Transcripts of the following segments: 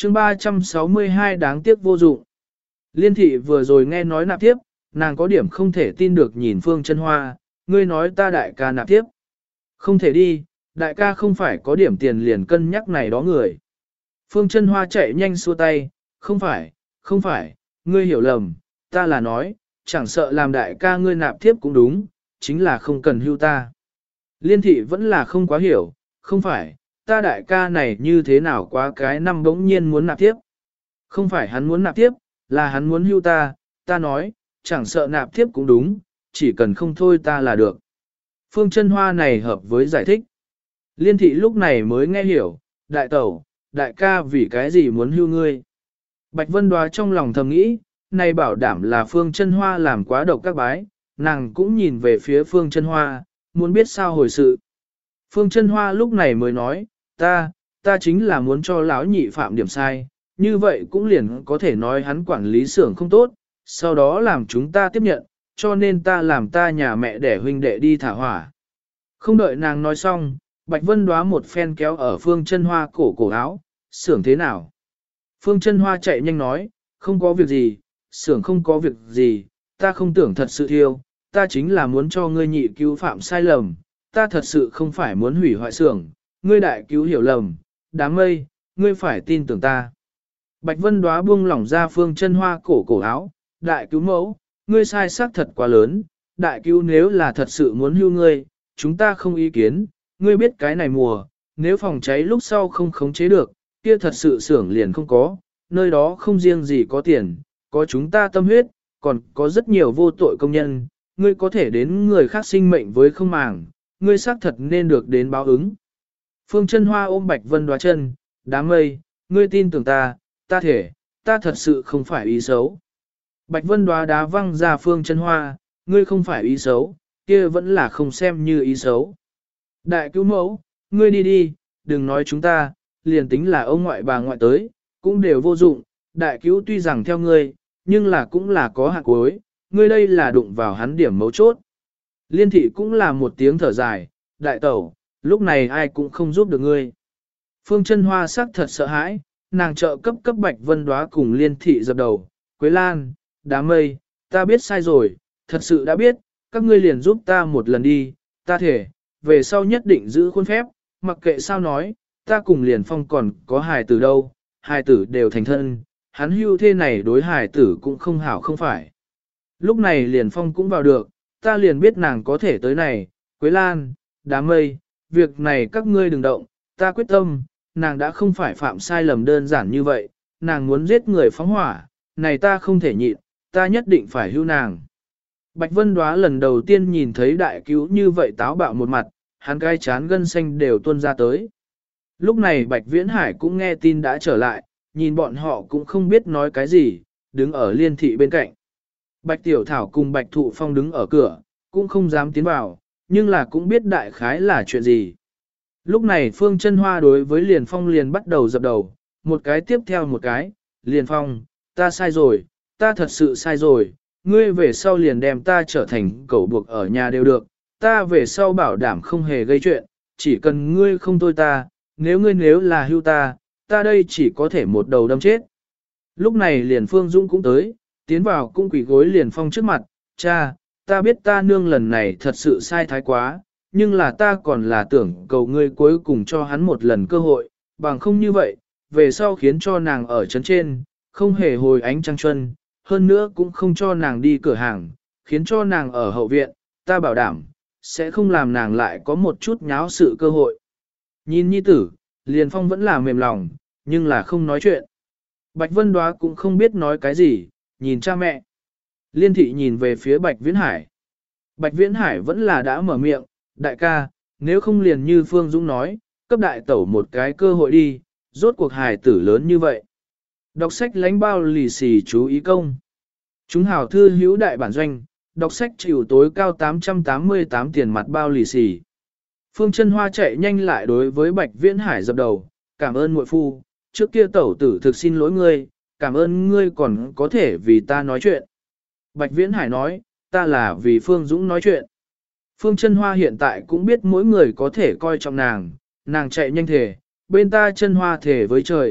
chương 362 đáng tiếc vô dụng. Liên thị vừa rồi nghe nói nạp tiếp, nàng có điểm không thể tin được nhìn Phương Chân Hoa, ngươi nói ta đại ca nạp tiếp. Không thể đi, đại ca không phải có điểm tiền liền cân nhắc này đó người. Phương Chân Hoa chạy nhanh xua tay, không phải, ngươi hiểu lầm, ta là nói, chẳng sợ làm đại ca ngươi nạp tiếp cũng đúng, chính là không cần hưu ta. Liên thị vẫn là không quá hiểu, không phải, ta đại ca này như thế nào quá cái năm bỗng nhiên muốn nạp tiếp. Không phải hắn muốn nạp tiếp, là hắn muốn hưu ta, ta nói, chẳng sợ nạp tiếp cũng đúng, chỉ cần không thôi ta là được. Phương Chân Hoa này hợp với giải thích. Liên thị lúc này mới nghe hiểu, đại tẩu, đại ca vì cái gì muốn hưu ngươi. Bạch Vân Đoá trong lòng thầm nghĩ, này bảo đảm là Phương Chân Hoa làm quá độc các bái, nàng cũng nhìn về phía Phương Chân Hoa, muốn biết sao hồi sự. Phương Chân Hoa lúc này mới nói, ta chính là muốn cho lão nhị phạm điểm sai, như vậy cũng liền có thể nói hắn quản lý xưởng không tốt, sau đó làm chúng ta tiếp nhận, cho nên ta làm ta nhà mẹ để huynh đệ đi thả hỏa. Không đợi nàng nói xong, Bạch Vân Đoá một phen kéo ở Phương Chân Hoa cổ áo, xưởng thế nào? Phương Chân Hoa chạy nhanh nói, không có việc gì, xưởng không có việc gì, ta không tưởng thật sự thiêu, ta chính là muốn cho ngươi nhị cứu phạm sai lầm, ta thật sự không phải muốn hủy hoại xưởng, ngươi đại cứu hiểu lầm, đám mây, ngươi phải tin tưởng ta. Bạch Vân Đoá buông lỏng ra Phương Chân Hoa cổ áo, đại cứu mẫu, ngươi sai xác thật quá lớn, đại cứu nếu là thật sự muốn hưu ngươi, chúng ta không ý kiến, ngươi biết cái này mùa, nếu phòng cháy lúc sau không khống chế được, kia thật sự xưởng liền không có, nơi đó không riêng gì có tiền, có chúng ta tâm huyết, còn có rất nhiều vô tội công nhân, ngươi có thể đến người khác sinh mệnh với không màng, ngươi xác thật nên được đến báo ứng. Phương Chân Hoa ôm Bạch Vân Đoá chân, đám mây, ngươi tin tưởng ta thể, ta thật sự không phải ý xấu. Bạch Vân Đoá đá văng ra Phương Chân Hoa, ngươi không phải ý xấu, kia vẫn là không xem như ý xấu. Đại cứu mẫu, ngươi đi, đừng nói chúng ta, liền tính là ông ngoại bà ngoại tới, cũng đều vô dụng, đại cứu tuy rằng theo ngươi, nhưng là cũng là có hạn cuối, ngươi đây là đụng vào hắn điểm mấu chốt. Liên thị cũng là một tiếng thở dài, đại tẩu, lúc này ai cũng không giúp được ngươi. Phương Chân Hoa sắc thật sợ hãi, nàng trợ cấp Bạch Vân Đoá cùng liên thị dập đầu, Quế Lan, đám mây, ta biết sai rồi, thật sự đã biết, các ngươi liền giúp ta một lần đi, ta thể, về sau nhất định giữ khuôn phép, mặc kệ sao nói, ta cùng liền phong còn có hài tử đâu, hài tử đều thành thân, hắn hưu thế này đối hài tử cũng không hảo không phải. Lúc này liền phong cũng vào được, ta liền biết nàng có thể tới này, Quế Lan, đám mây, việc này các ngươi đừng động, ta quyết tâm, nàng đã không phải phạm sai lầm đơn giản như vậy, nàng muốn giết người phóng hỏa, này ta không thể nhịn, ta nhất định phải hưu nàng. Bạch Vân Đoá lần đầu tiên nhìn thấy đại cứu như vậy táo bạo một mặt, hắn cái chán gân xanh đều tuôn ra tới. Lúc này Bạch Viễn Hải cũng nghe tin đã trở lại, nhìn bọn họ cũng không biết nói cái gì, đứng ở liên thị bên cạnh. Bạch Tiểu Thảo cùng Bạch Thụ Phong đứng ở cửa, cũng không dám tiến vào, nhưng là cũng biết đại khái là chuyện gì. Lúc này Phương Chân Hoa đối với Liền Phong liền bắt đầu dập đầu, một cái tiếp theo một cái, Liền Phong, ta sai rồi, ta thật sự sai rồi, ngươi về sau liền đem ta trở thành cẩu buộc ở nhà đều được, ta về sau bảo đảm không hề gây chuyện, chỉ cần ngươi không thôi ta, nếu là hưu ta, ta đây chỉ có thể một đầu đâm chết. Lúc này liền Phương Dũng cũng tới, tiến vào cũng quỳ gối Liền Phong trước mặt, cha, ta biết ta nương lần này thật sự sai thái quá, nhưng là ta còn là tưởng cầu ngươi cuối cùng cho hắn một lần cơ hội, bằng không như vậy, về sau khiến cho nàng ở trấn trên, không hề hồi ánh trăng xuân, hơn nữa cũng không cho nàng đi cửa hàng, khiến cho nàng ở hậu viện, ta bảo đảm, sẽ không làm nàng lại có một chút nháo sự cơ hội. Nhìn nhi tử, Liền Phong vẫn là mềm lòng, nhưng là không nói chuyện. Bạch Vân Đoá cũng không biết nói cái gì, nhìn cha mẹ. Liên thị nhìn về phía Bạch Viễn Hải. Bạch Viễn Hải vẫn là đã mở miệng, đại ca, nếu không liền như Phương Dũng nói, cấp đại tẩu một cái cơ hội đi, rốt cuộc hài tử lớn như vậy. Đọc sách lánh bao lì xì chú ý công. Chúng hào thư hữu đại bản doanh, đọc sách chịu tối cao 888 tiền mặt bao lì xì. Phương Chân Hoa chạy nhanh lại đối với Bạch Viễn Hải dập đầu, cảm ơn muội phu, trước kia tẩu tử thực xin lỗi ngươi, cảm ơn ngươi còn có thể vì ta nói chuyện. Bạch Viễn Hải nói, ta là vì Phương Dũng nói chuyện. Phương Chân Hoa hiện tại cũng biết mỗi người có thể coi trọng nàng, nàng chạy nhanh thể, bên ta Chân Hoa thể với trời,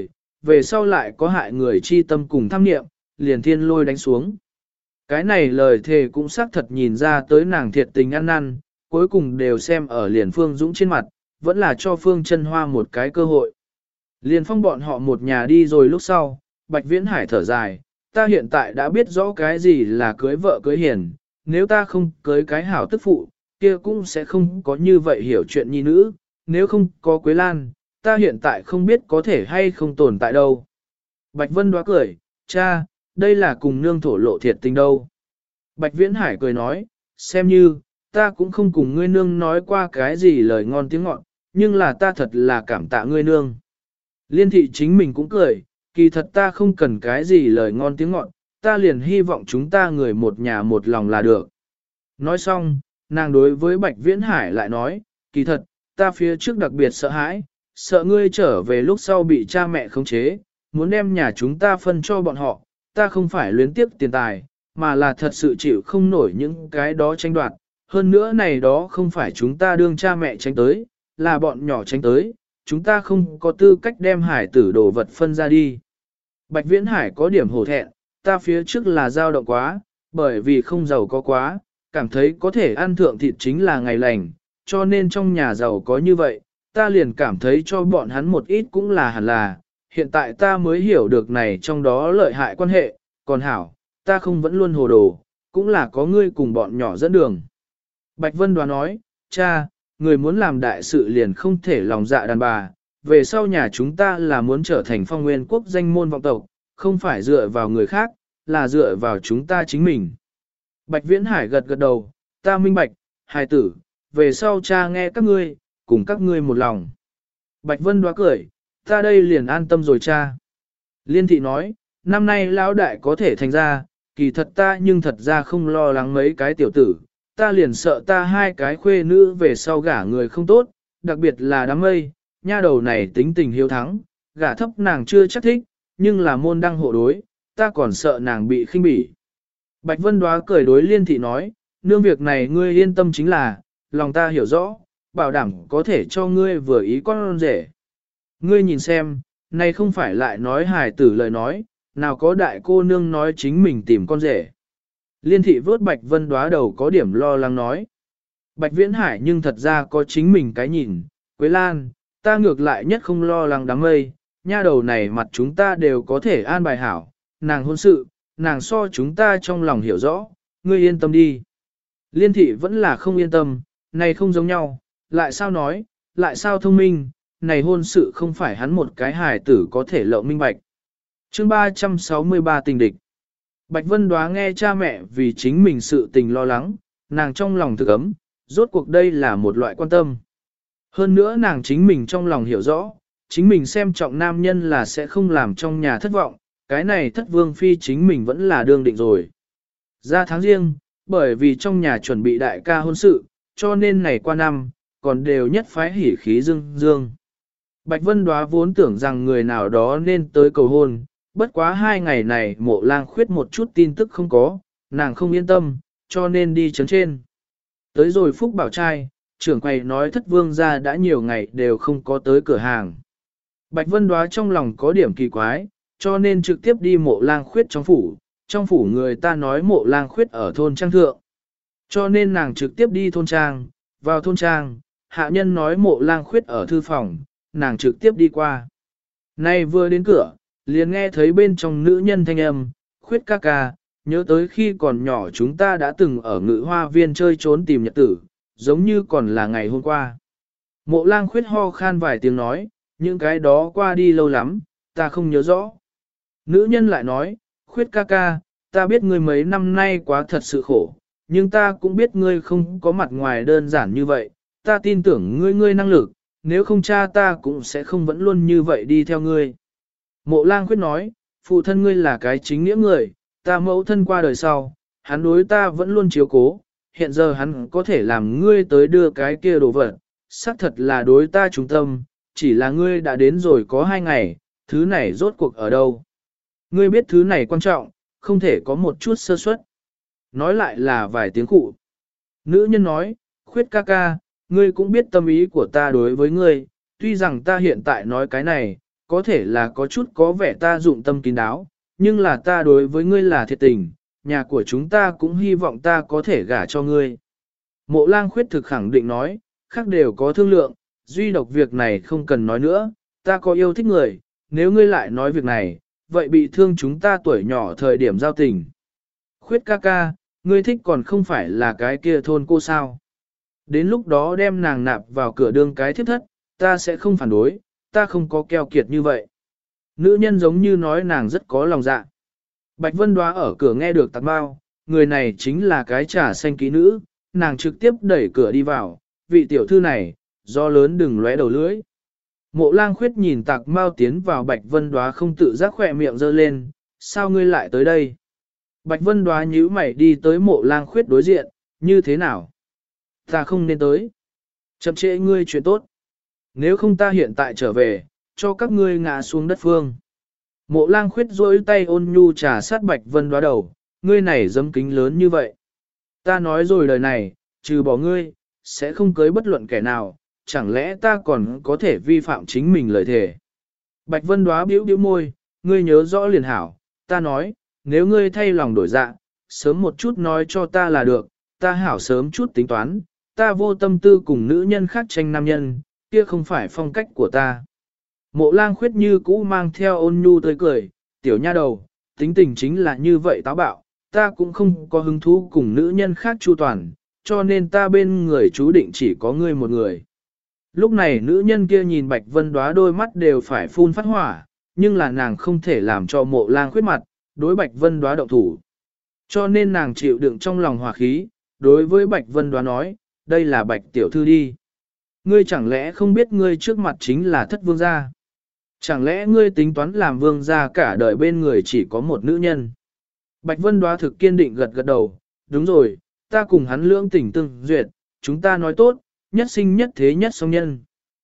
về sau lại có hại người chi tâm cùng tham niệm, liền thiên lôi đánh xuống. Cái này lời thề cũng xác thật nhìn ra tới nàng thiệt tình ăn năn, cuối cùng đều xem ở liền Phương Dũng trên mặt, vẫn là cho Phương Chân Hoa một cái cơ hội. Liền phong bọn họ một nhà đi rồi lúc sau, Bạch Viễn Hải thở dài, ta hiện tại đã biết rõ cái gì là cưới vợ cưới hiền, nếu ta không cưới cái hảo tức phụ, kia cũng sẽ không có như vậy hiểu chuyện nhi nữ, nếu không có Quế Lan, ta hiện tại không biết có thể hay không tồn tại đâu. Bạch Vân đoá cười, cha, đây là cùng nương thổ lộ thiệt tình đâu. Bạch Viễn Hải cười nói, xem như, ta cũng không cùng ngươi nương nói qua cái gì lời ngon tiếng ngọt, nhưng là ta thật là cảm tạ ngươi nương. Liên thị chính mình cũng cười, kỳ thật ta không cần cái gì lời ngon tiếng ngọt, ta liền hy vọng chúng ta người một nhà một lòng là được. Nói xong, nàng đối với Bạch Viễn Hải lại nói, kỳ thật, ta phía trước đặc biệt sợ hãi, sợ ngươi trở về lúc sau bị cha mẹ khống chế, muốn đem nhà chúng ta phân cho bọn họ, ta không phải luyến tiếc tiền tài, mà là thật sự chịu không nổi những cái đó tranh đoạt. Hơn nữa này đó không phải chúng ta đương cha mẹ tránh tới, là bọn nhỏ tránh tới, chúng ta không có tư cách đem hải tử đồ vật phân ra đi. Bạch Viễn Hải có điểm hổ thẹn, ta phía trước là dao động quá, bởi vì không giàu có quá, cảm thấy có thể ăn thượng thịt chính là ngày lành, cho nên trong nhà giàu có như vậy, ta liền cảm thấy cho bọn hắn một ít cũng là hẳn là, hiện tại ta mới hiểu được này trong đó lợi hại quan hệ, còn hảo, ta không vẫn luôn hồ đồ, cũng là có ngươi cùng bọn nhỏ dẫn đường. Bạch Vân Đoá nói, cha, người muốn làm đại sự liền không thể lòng dạ đàn bà, về sau nhà chúng ta là muốn trở thành phong nguyên quốc danh môn vọng tộc, không phải dựa vào người khác, là dựa vào chúng ta chính mình. Bạch Viễn Hải gật gật đầu, ta minh bạch, hài tử, về sau cha nghe các ngươi, cùng các ngươi một lòng. Bạch Vân Đoá cười, ta đây liền an tâm rồi cha. Liên thị nói, năm nay lão đại có thể thành ra, kỳ thật ta nhưng thật ra không lo lắng mấy cái tiểu tử, ta liền sợ ta hai cái khuê nữ về sau gả người không tốt, đặc biệt là đám mây, nha đầu này tính tình hiếu thắng, gả thấp nàng chưa chắc thích, nhưng là môn đăng hộ đối, ta còn sợ nàng bị khinh bỉ. Bạch Vân Đoá cười đối Liên thị nói, nương việc này ngươi yên tâm chính là, lòng ta hiểu rõ, bảo đảm có thể cho ngươi vừa ý con rể. Ngươi nhìn xem, này không phải lại nói hài tử lời nói, nào có đại cô nương nói chính mình tìm con rể. Liên thị vớt Bạch Vân Đoá đầu có điểm lo lắng nói. Bạch Viễn Hải nhưng thật ra có chính mình cái nhìn, Quế Lan, ta ngược lại nhất không lo lắng đám mây, nha đầu này mặt chúng ta đều có thể an bài hảo, nàng hôn sự, nàng so chúng ta trong lòng hiểu rõ, ngươi yên tâm đi. Liên thị vẫn là không yên tâm, này không giống nhau, lại sao nói, lại sao thông minh, này hôn sự không phải hắn một cái hài tử có thể lậu minh bạch. Chương 363 tình địch. Bạch Vân Đoá nghe cha mẹ vì chính mình sự tình lo lắng, nàng trong lòng thực ấm, rốt cuộc đây là một loại quan tâm. Hơn nữa nàng chính mình trong lòng hiểu rõ, chính mình xem trọng nam nhân là sẽ không làm trong nhà thất vọng, cái này thất vương phi chính mình vẫn là đương định rồi. Ra tháng riêng, bởi vì trong nhà chuẩn bị đại ca hôn sự, cho nên này qua năm, còn đều nhất phái hỉ khí dương dương. Bạch Vân Đoá vốn tưởng rằng người nào đó nên tới cầu hôn, bất quá 2 ngày này Mộ Lang Khuyết một chút tin tức không có, nàng không yên tâm, cho nên đi chấn trên. Tới rồi Phúc Bảo trai, trưởng quầy nói thất vương gia đã nhiều ngày đều không có tới cửa hàng. Bạch Vân Đoá trong lòng có điểm kỳ quái, cho nên trực tiếp đi Mộ Lang Khuyết trong phủ người ta nói Mộ Lang Khuyết ở thôn trang thượng. Cho nên nàng trực tiếp đi thôn trang, vào thôn trang, hạ nhân nói Mộ Lang Khuyết ở thư phòng, nàng trực tiếp đi qua. Nay vừa đến cửa, liền nghe thấy bên trong nữ nhân thanh âm, Khuyết ca ca, nhớ tới khi còn nhỏ chúng ta đã từng ở Ngự Hoa Viên chơi trốn tìm nhật tử, giống như còn là ngày hôm qua. Mộ Lang Khuyết ho khan vài tiếng nói, những cái đó qua đi lâu lắm, ta không nhớ rõ. Nữ nhân lại nói, Khuyết ca ca, ta biết ngươi mấy năm nay quá thật sự khổ, nhưng ta cũng biết ngươi không có mặt ngoài đơn giản như vậy, ta tin tưởng ngươi năng lực, nếu không cha ta cũng sẽ không vẫn luôn như vậy đi theo ngươi. Mộ Lang Khuyết nói, phụ thân ngươi là cái chính nghĩa người, ta mẫu thân qua đời sau, hắn đối ta vẫn luôn chiếu cố, hiện giờ hắn có thể làm ngươi tới đưa cái kia đồ vật, xác thật là đối ta trung tâm, chỉ là ngươi đã đến rồi có 2 ngày, thứ này rốt cuộc ở đâu. Ngươi biết thứ này quan trọng, không thể có một chút sơ suất. Nói lại là vài tiếng cụ. Nữ nhân nói, Khuyết ca ca, ngươi cũng biết tâm ý của ta đối với ngươi, tuy rằng ta hiện tại nói cái này, có thể là có chút có vẻ ta dụng tâm kín đáo, nhưng là ta đối với ngươi là thiệt tình, nhà của chúng ta cũng hy vọng ta có thể gả cho ngươi. Mộ Lang Khuyết thực khẳng định nói, khác đều có thương lượng, duy độc việc này không cần nói nữa, ta có yêu thích người, nếu ngươi lại nói việc này, vậy bị thương chúng ta tuổi nhỏ thời điểm giao tình. Khuyết ca ca, ngươi thích còn không phải là cái kia thôn cô sao. Đến lúc đó đem nàng nạp vào cửa đương cái thiết thất, ta sẽ không phản đối, ta không có keo kiệt như vậy. Nữ nhân giống như nói nàng rất có lòng dạ. Bạch Vân Đoá ở cửa nghe được Tạc Bao, người này chính là cái trà xanh kỹ nữ, nàng trực tiếp đẩy cửa đi vào, vị tiểu thư này, do lớn đừng lóe đầu lưỡi. Mộ Lang Khuyết nhìn Tạc Bao tiến vào Bạch Vân Đoá không tự giác khỏe miệng giơ lên, sao ngươi lại tới đây? Bạch Vân Đoá nhíu mày đi tới Mộ Lang Khuyết đối diện, như thế nào? Ta không nên tới. Chậm trễ ngươi chuyện tốt. Nếu không ta hiện tại trở về, cho các ngươi ngã xuống đất phương. Mộ Lang Khuyết duỗi tay ôn nhu trà sát Bạch Vân Đoá đầu, ngươi này dâm kính lớn như vậy. Ta nói rồi lời này, trừ bỏ ngươi, sẽ không cưới bất luận kẻ nào, chẳng lẽ ta còn có thể vi phạm chính mình lời thề. Bạch Vân Đoá bĩu bĩu môi, ngươi nhớ rõ liền hảo, ta nói, nếu ngươi thay lòng đổi dạ, sớm một chút nói cho ta là được, ta hảo sớm chút tính toán, ta vô tâm tư cùng nữ nhân khác tranh nam nhân, kia không phải phong cách của ta. Mộ Lang Khuyết như cũ mang theo ôn nhu tươi cười, tiểu nha đầu, tính tình chính là như vậy táo bạo, ta cũng không có hứng thú cùng nữ nhân khác chu toàn, cho nên ta bên người chú định chỉ có ngươi một người. Lúc này nữ nhân kia nhìn Bạch Vân Đoá đôi mắt đều phải phun phát hỏa, nhưng là nàng không thể làm cho Mộ Lang Khuyết mặt, đối Bạch Vân Đoá động thủ. Cho nên nàng chịu đựng trong lòng hòa khí, đối với Bạch Vân Đoá nói, đây là Bạch tiểu thư đi. Ngươi chẳng lẽ không biết ngươi trước mặt chính là thất vương gia? Chẳng lẽ ngươi tính toán làm vương gia cả đời bên người chỉ có một nữ nhân? Bạch Vân Đoá thực kiên định gật gật đầu, đúng rồi, ta cùng hắn lưỡng tình tương duyệt, chúng ta nói tốt, nhất sinh nhất thế nhất song nhân.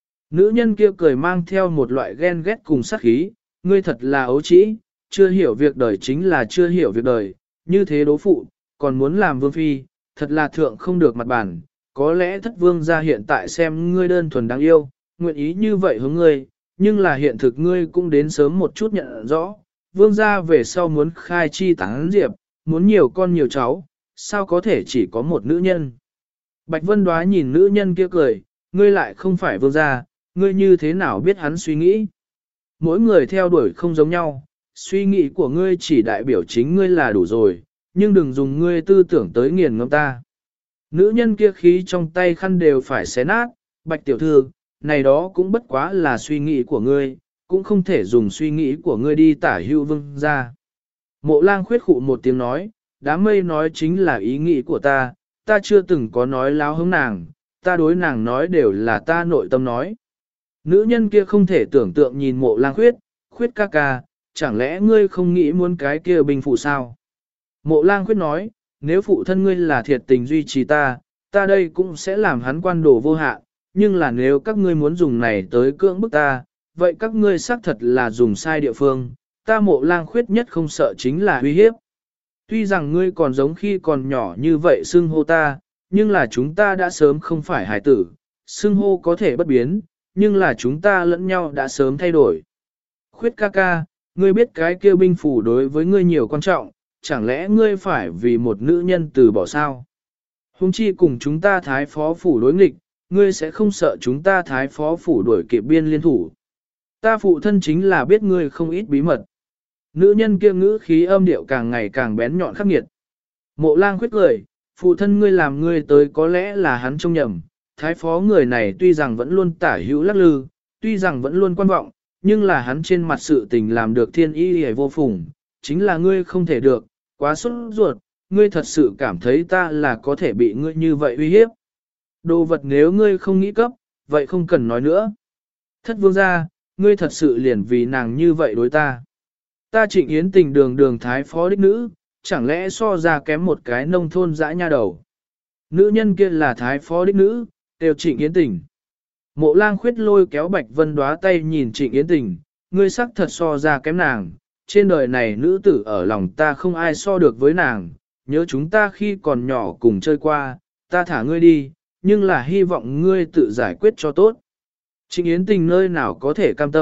Nữ nhân kia cười mang theo một loại ghen ghét cùng sát khí, ngươi thật là ấu trĩ, chưa hiểu việc đời chính là chưa hiểu việc đời, như thế đố phụ, còn muốn làm vương phi, thật là thượng không được mặt bản, có lẽ thất vương gia hiện tại xem ngươi đơn thuần đáng yêu, nguyện ý như vậy hướng ngươi, nhưng là hiện thực ngươi cũng đến sớm một chút nhận rõ, vương gia về sau muốn khai chi tán diệp, muốn nhiều con nhiều cháu, sao có thể chỉ có một nữ nhân. Bạch Vân Đoá nhìn nữ nhân kia cười, ngươi lại không phải vương gia, ngươi như thế nào biết hắn suy nghĩ. Mỗi người theo đuổi không giống nhau, suy nghĩ của ngươi chỉ đại biểu chính ngươi là đủ rồi, nhưng đừng dùng ngươi tư tưởng tới nghiền ngẫm ta. Nữ nhân kia khí trong tay khăn đều phải xé nát, Bạch tiểu thư, này đó cũng bất quá là suy nghĩ của ngươi, cũng không thể dùng suy nghĩ của ngươi đi tả hữu vương gia. Mộ Lang Khuyết khụ một tiếng nói, đám mây nói chính là ý nghĩ của ta, ta chưa từng có nói láo hướng nàng, ta đối nàng nói đều là ta nội tâm nói. Nữ nhân kia không thể tưởng tượng nhìn Mộ Lang Khuyết, Khuyết ca ca, chẳng lẽ ngươi không nghĩ muốn cái kia binh phụ sao? Mộ Lang Khuyết nói, nếu phụ thân ngươi là thiệt tình duy trì ta, ta đây cũng sẽ làm hắn quan đồ vô hạn, nhưng là nếu các ngươi muốn dùng này tới cưỡng bức ta, vậy các ngươi xác thật là dùng sai địa phương, ta Mộ Lang Khuyết nhất không sợ chính là uy hiếp. Tuy rằng ngươi còn giống khi còn nhỏ như vậy xưng hô ta, nhưng là chúng ta đã sớm không phải hải tử, xưng hô có thể bất biến, nhưng là chúng ta lẫn nhau đã sớm thay đổi. Khuyết ca ca, ngươi biết cái kêu binh phủ đối với ngươi nhiều quan trọng, chẳng lẽ ngươi phải vì một nữ nhân từ bỏ sao? Hùng chi cùng chúng ta thái phó phủ đối nghịch, ngươi sẽ không sợ chúng ta thái phó phủ đuổi kịp biên liên thủ. Ta phụ thân chính là biết ngươi không ít bí mật. Nữ nhân kia ngữ khí âm điệu càng ngày càng bén nhọn khắc nghiệt. Mộ Lang Khuyết cười, phụ thân ngươi làm ngươi tới có lẽ là hắn trông nhầm, thái phó người này tuy rằng vẫn luôn tả hữu lắc lư, tuy rằng vẫn luôn quan vọng, nhưng là hắn trên mặt sự tình làm được thiên y hề vô phùng, chính là ngươi không thể được, quá sốt ruột, ngươi thật sự cảm thấy ta là có thể bị ngươi như vậy uy hiếp. Đồ vật nếu ngươi không nghĩ cấp, vậy không cần nói nữa. Thất vương gia, ngươi thật sự liền vì nàng như vậy đối ta. Ta Trịnh Yến Tình đường đường thái phó đích nữ, chẳng lẽ so ra kém một cái nông thôn dã nha đầu. Nữ nhân kia là thái phó đích nữ, đều Trịnh Yến Tình. Mộ Lang Khuyết lôi kéo Bạch Vân Đoá tay nhìn Trịnh Yến Tình, ngươi sắc thật so ra kém nàng, trên đời này nữ tử ở lòng ta không ai so được với nàng, nhớ chúng ta khi còn nhỏ cùng chơi qua, ta thả ngươi đi, nhưng là hy vọng ngươi tự giải quyết cho tốt. Trịnh Yến Tình nơi nào có thể cam tâm,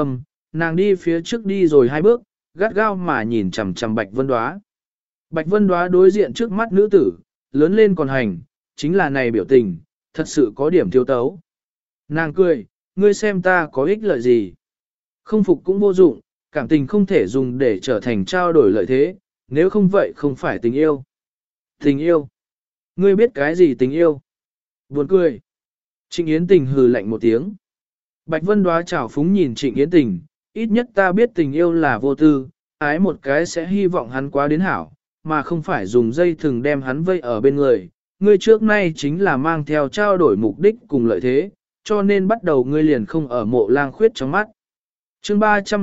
nàng đi phía trước đi rồi 2 bước, gắt gao mà nhìn chằm chằm Bạch Vân Đóa. Bạch Vân Đóa đối diện trước mắt nữ tử, lớn lên còn hành, chính là này biểu tình, thật sự có điểm thiếu tấu. Nàng cười, ngươi xem ta có ích lợi gì. Không phục cũng vô dụng, cảm tình không thể dùng để trở thành trao đổi lợi thế, nếu không vậy không phải tình yêu. Tình yêu? Ngươi biết cái gì tình yêu? Buồn cười. Trịnh Yến Tình hừ lạnh một tiếng. Bạch Vân Đóa chảo phúng nhìn Trịnh Yến Tình, ít nhất ta biết tình yêu là vô tư, ái một cái sẽ hy vọng hắn quá đến hảo, mà không phải dùng dây thừng đem hắn vây ở bên người. Ngươi trước nay chính là mang theo trao đổi mục đích cùng lợi thế, cho nên bắt đầu ngươi liền không ở Mộ Lang Khuyết trong mắt. Chương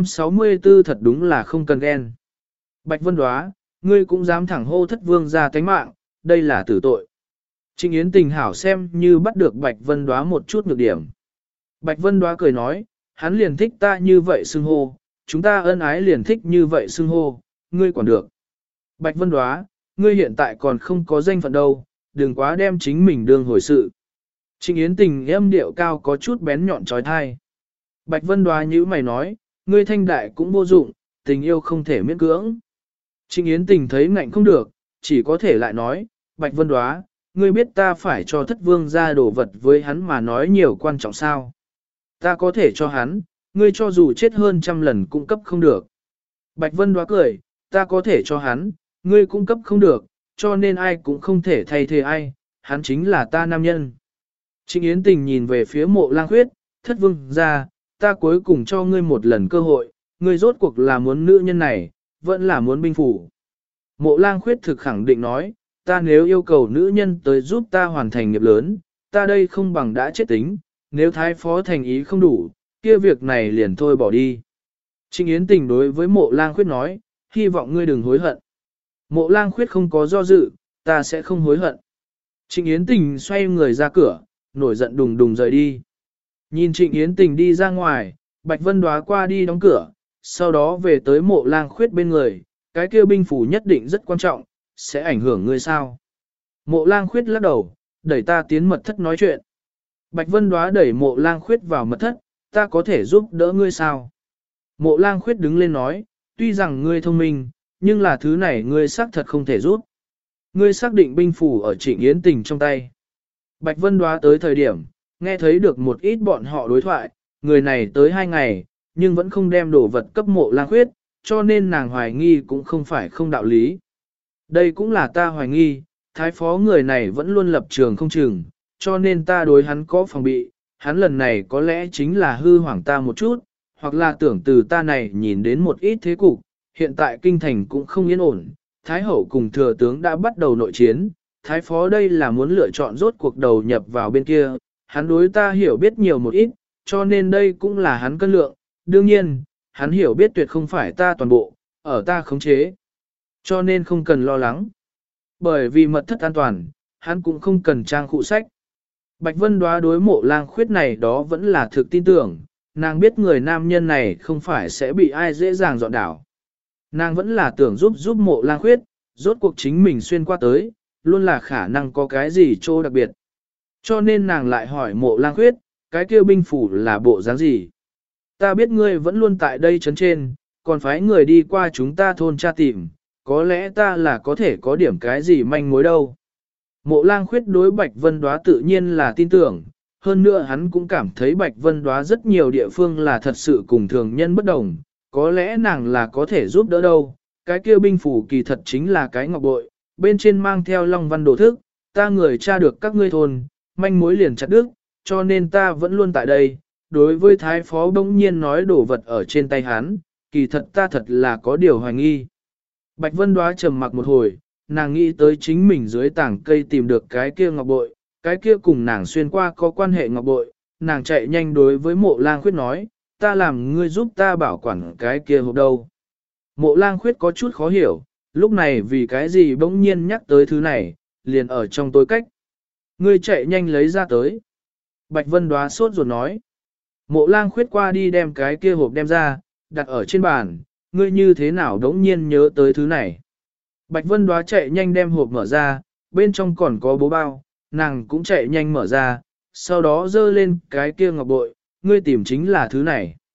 364 thật đúng là không cần ghen. Bạch Vân Đóa, ngươi cũng dám thẳng hô thất vương ra tánh mạng, đây là tử tội. Trịnh Yến Tình hảo xem như bắt được Bạch Vân Đóa một chút nhược điểm. Bạch Vân Đóa cười nói, hắn liền thích ta như vậy xưng hô, chúng ta ân ái liền thích như vậy xưng hô, ngươi quản được. Bạch Vân Đóa, ngươi hiện tại còn không có danh phận đâu, đừng quá đem chính mình đương hồi sự. Trịnh Yến Tình âm điệu cao có chút bén nhọn trói thai. Bạch Vân Đóa nhíu mày nói, ngươi thanh đại cũng vô dụng, tình yêu không thể miễn cưỡng. Trịnh Yến Tình thấy ngạnh không được, chỉ có thể lại nói, Bạch Vân Đóa, ngươi biết ta phải cho thất vương ra đồ vật với hắn mà nói nhiều quan trọng sao. Ta có thể cho hắn, ngươi cho dù chết hơn 100 lần cũng cấp không được. Bạch Vân Đóa cười, ta có thể cho hắn, ngươi cũng cấp không được, cho nên ai cũng không thể thay thế ai, hắn chính là ta nam nhân. Trịnh Yến Tình nhìn về phía Mộ Lang Khuyết, thất vương ra, ta cuối cùng cho ngươi một lần cơ hội, ngươi rốt cuộc là muốn nữ nhân này, vẫn là muốn binh phủ. Mộ Lang Khuyết thực khẳng định nói, ta nếu yêu cầu nữ nhân tới giúp ta hoàn thành nghiệp lớn, ta đây không bằng đã chết tính, nếu thái phó thành ý không đủ, kia việc này liền thôi bỏ đi. Trịnh Yến Tình đối với Mộ Lang Khuyết nói, hy vọng ngươi đừng hối hận. Mộ Lang Khuyết không có do dự, ta sẽ không hối hận. Trịnh Yến Tình xoay người ra cửa, nổi giận đùng đùng rời đi. Nhìn Trịnh Yến Tình đi ra ngoài, Bạch Vân Đóa qua đi đóng cửa, sau đó về tới Mộ Lang Khuyết bên người, cái kia binh phủ nhất định rất quan trọng, sẽ ảnh hưởng ngươi sao. Mộ Lang Khuyết lắc đầu, đẩy ta tiến mật thất nói chuyện. Bạch Vân Đóa đẩy Mộ Lang Khuyết vào mật thất, ta có thể giúp đỡ ngươi sao? Mộ Lang Khuyết đứng lên nói, tuy rằng ngươi thông minh, nhưng là thứ này ngươi xác thật không thể giúp. Ngươi xác định binh phủ ở Trịnh Yến Tình trong tay. Bạch Vân Đóa tới thời điểm, nghe thấy được một ít bọn họ đối thoại, người này tới 2 ngày, nhưng vẫn không đem đồ vật cấp Mộ Lang Khuyết, cho nên nàng hoài nghi cũng không phải không đạo lý. Đây cũng là ta hoài nghi, thái phó người này vẫn luôn lập trường không chừng, cho nên ta đối hắn có phòng bị, hắn lần này có lẽ chính là hư hoảng ta một chút, hoặc là tưởng từ ta này nhìn đến một ít thế cục, hiện tại kinh thành cũng không yên ổn, thái hậu cùng thừa tướng đã bắt đầu nội chiến, thái phó đây là muốn lựa chọn rốt cuộc đầu nhập vào bên kia, hắn đối ta hiểu biết nhiều một ít, cho nên đây cũng là hắn cân lượng, đương nhiên, hắn hiểu biết tuyệt không phải ta toàn bộ, ở ta khống chế. Cho nên không cần lo lắng. Bởi vì mật thất an toàn, hắn cũng không cần trang cụ sách. Bạch Vân Đóa đối Mộ Lang Khuyết này đó vẫn là thực tin tưởng, nàng biết người nam nhân này không phải sẽ bị ai dễ dàng dọn đảo. Nàng vẫn là tưởng giúp Mộ Lang Khuyết, rốt cuộc chính mình xuyên qua tới, luôn là khả năng có cái gì chỗ đặc biệt. Cho nên nàng lại hỏi Mộ Lang Khuyết, cái kia binh phủ là bộ dáng gì? Ta biết ngươi vẫn luôn tại đây trấn trên, còn phái người đi qua chúng ta thôn tra tìm, có lẽ ta là có thể có điểm cái gì manh mối đâu. Mộ Lang Khuyết đối Bạch Vân Đóa tự nhiên là tin tưởng, hơn nữa hắn cũng cảm thấy Bạch Vân Đóa rất nhiều địa phương là thật sự cùng thường nhân bất đồng, có lẽ nàng là có thể giúp đỡ đâu. Cái kia binh phủ kỳ thật chính là cái ngọc bội, bên trên mang theo long văn đồ thức, ta người tra được các ngươi thôn, manh mối liền chặt đứt, cho nên ta vẫn luôn tại đây. Đối với thái phó bỗng nhiên nói đồ vật ở trên tay hắn, kỳ thật ta thật là có điều hoài nghi. Bạch Vân Đóa trầm mặc một hồi, nàng nghĩ tới chính mình dưới tảng cây tìm được cái kia ngọc bội, cái kia cùng nàng xuyên qua có quan hệ ngọc bội, nàng chạy nhanh đối với Mộ Lang Khuyết nói, ta làm ngươi giúp ta bảo quản cái kia hộp đâu. Mộ Lang Khuyết có chút khó hiểu, lúc này vì cái gì bỗng nhiên nhắc tới thứ này, liền ở trong tối cách. Ngươi chạy nhanh lấy ra tới. Bạch Vân Đóa sốt ruột nói. Mộ Lang Khuyết qua đi đem cái kia hộp đem ra, đặt ở trên bàn, ngươi như thế nào đống nhiên nhớ tới thứ này. Bạch Vân Đóa chạy nhanh đem hộp mở ra, bên trong còn có bố bao, nàng cũng chạy nhanh mở ra, sau đó dơ lên cái kia ngọc bội, ngươi tìm chính là thứ này.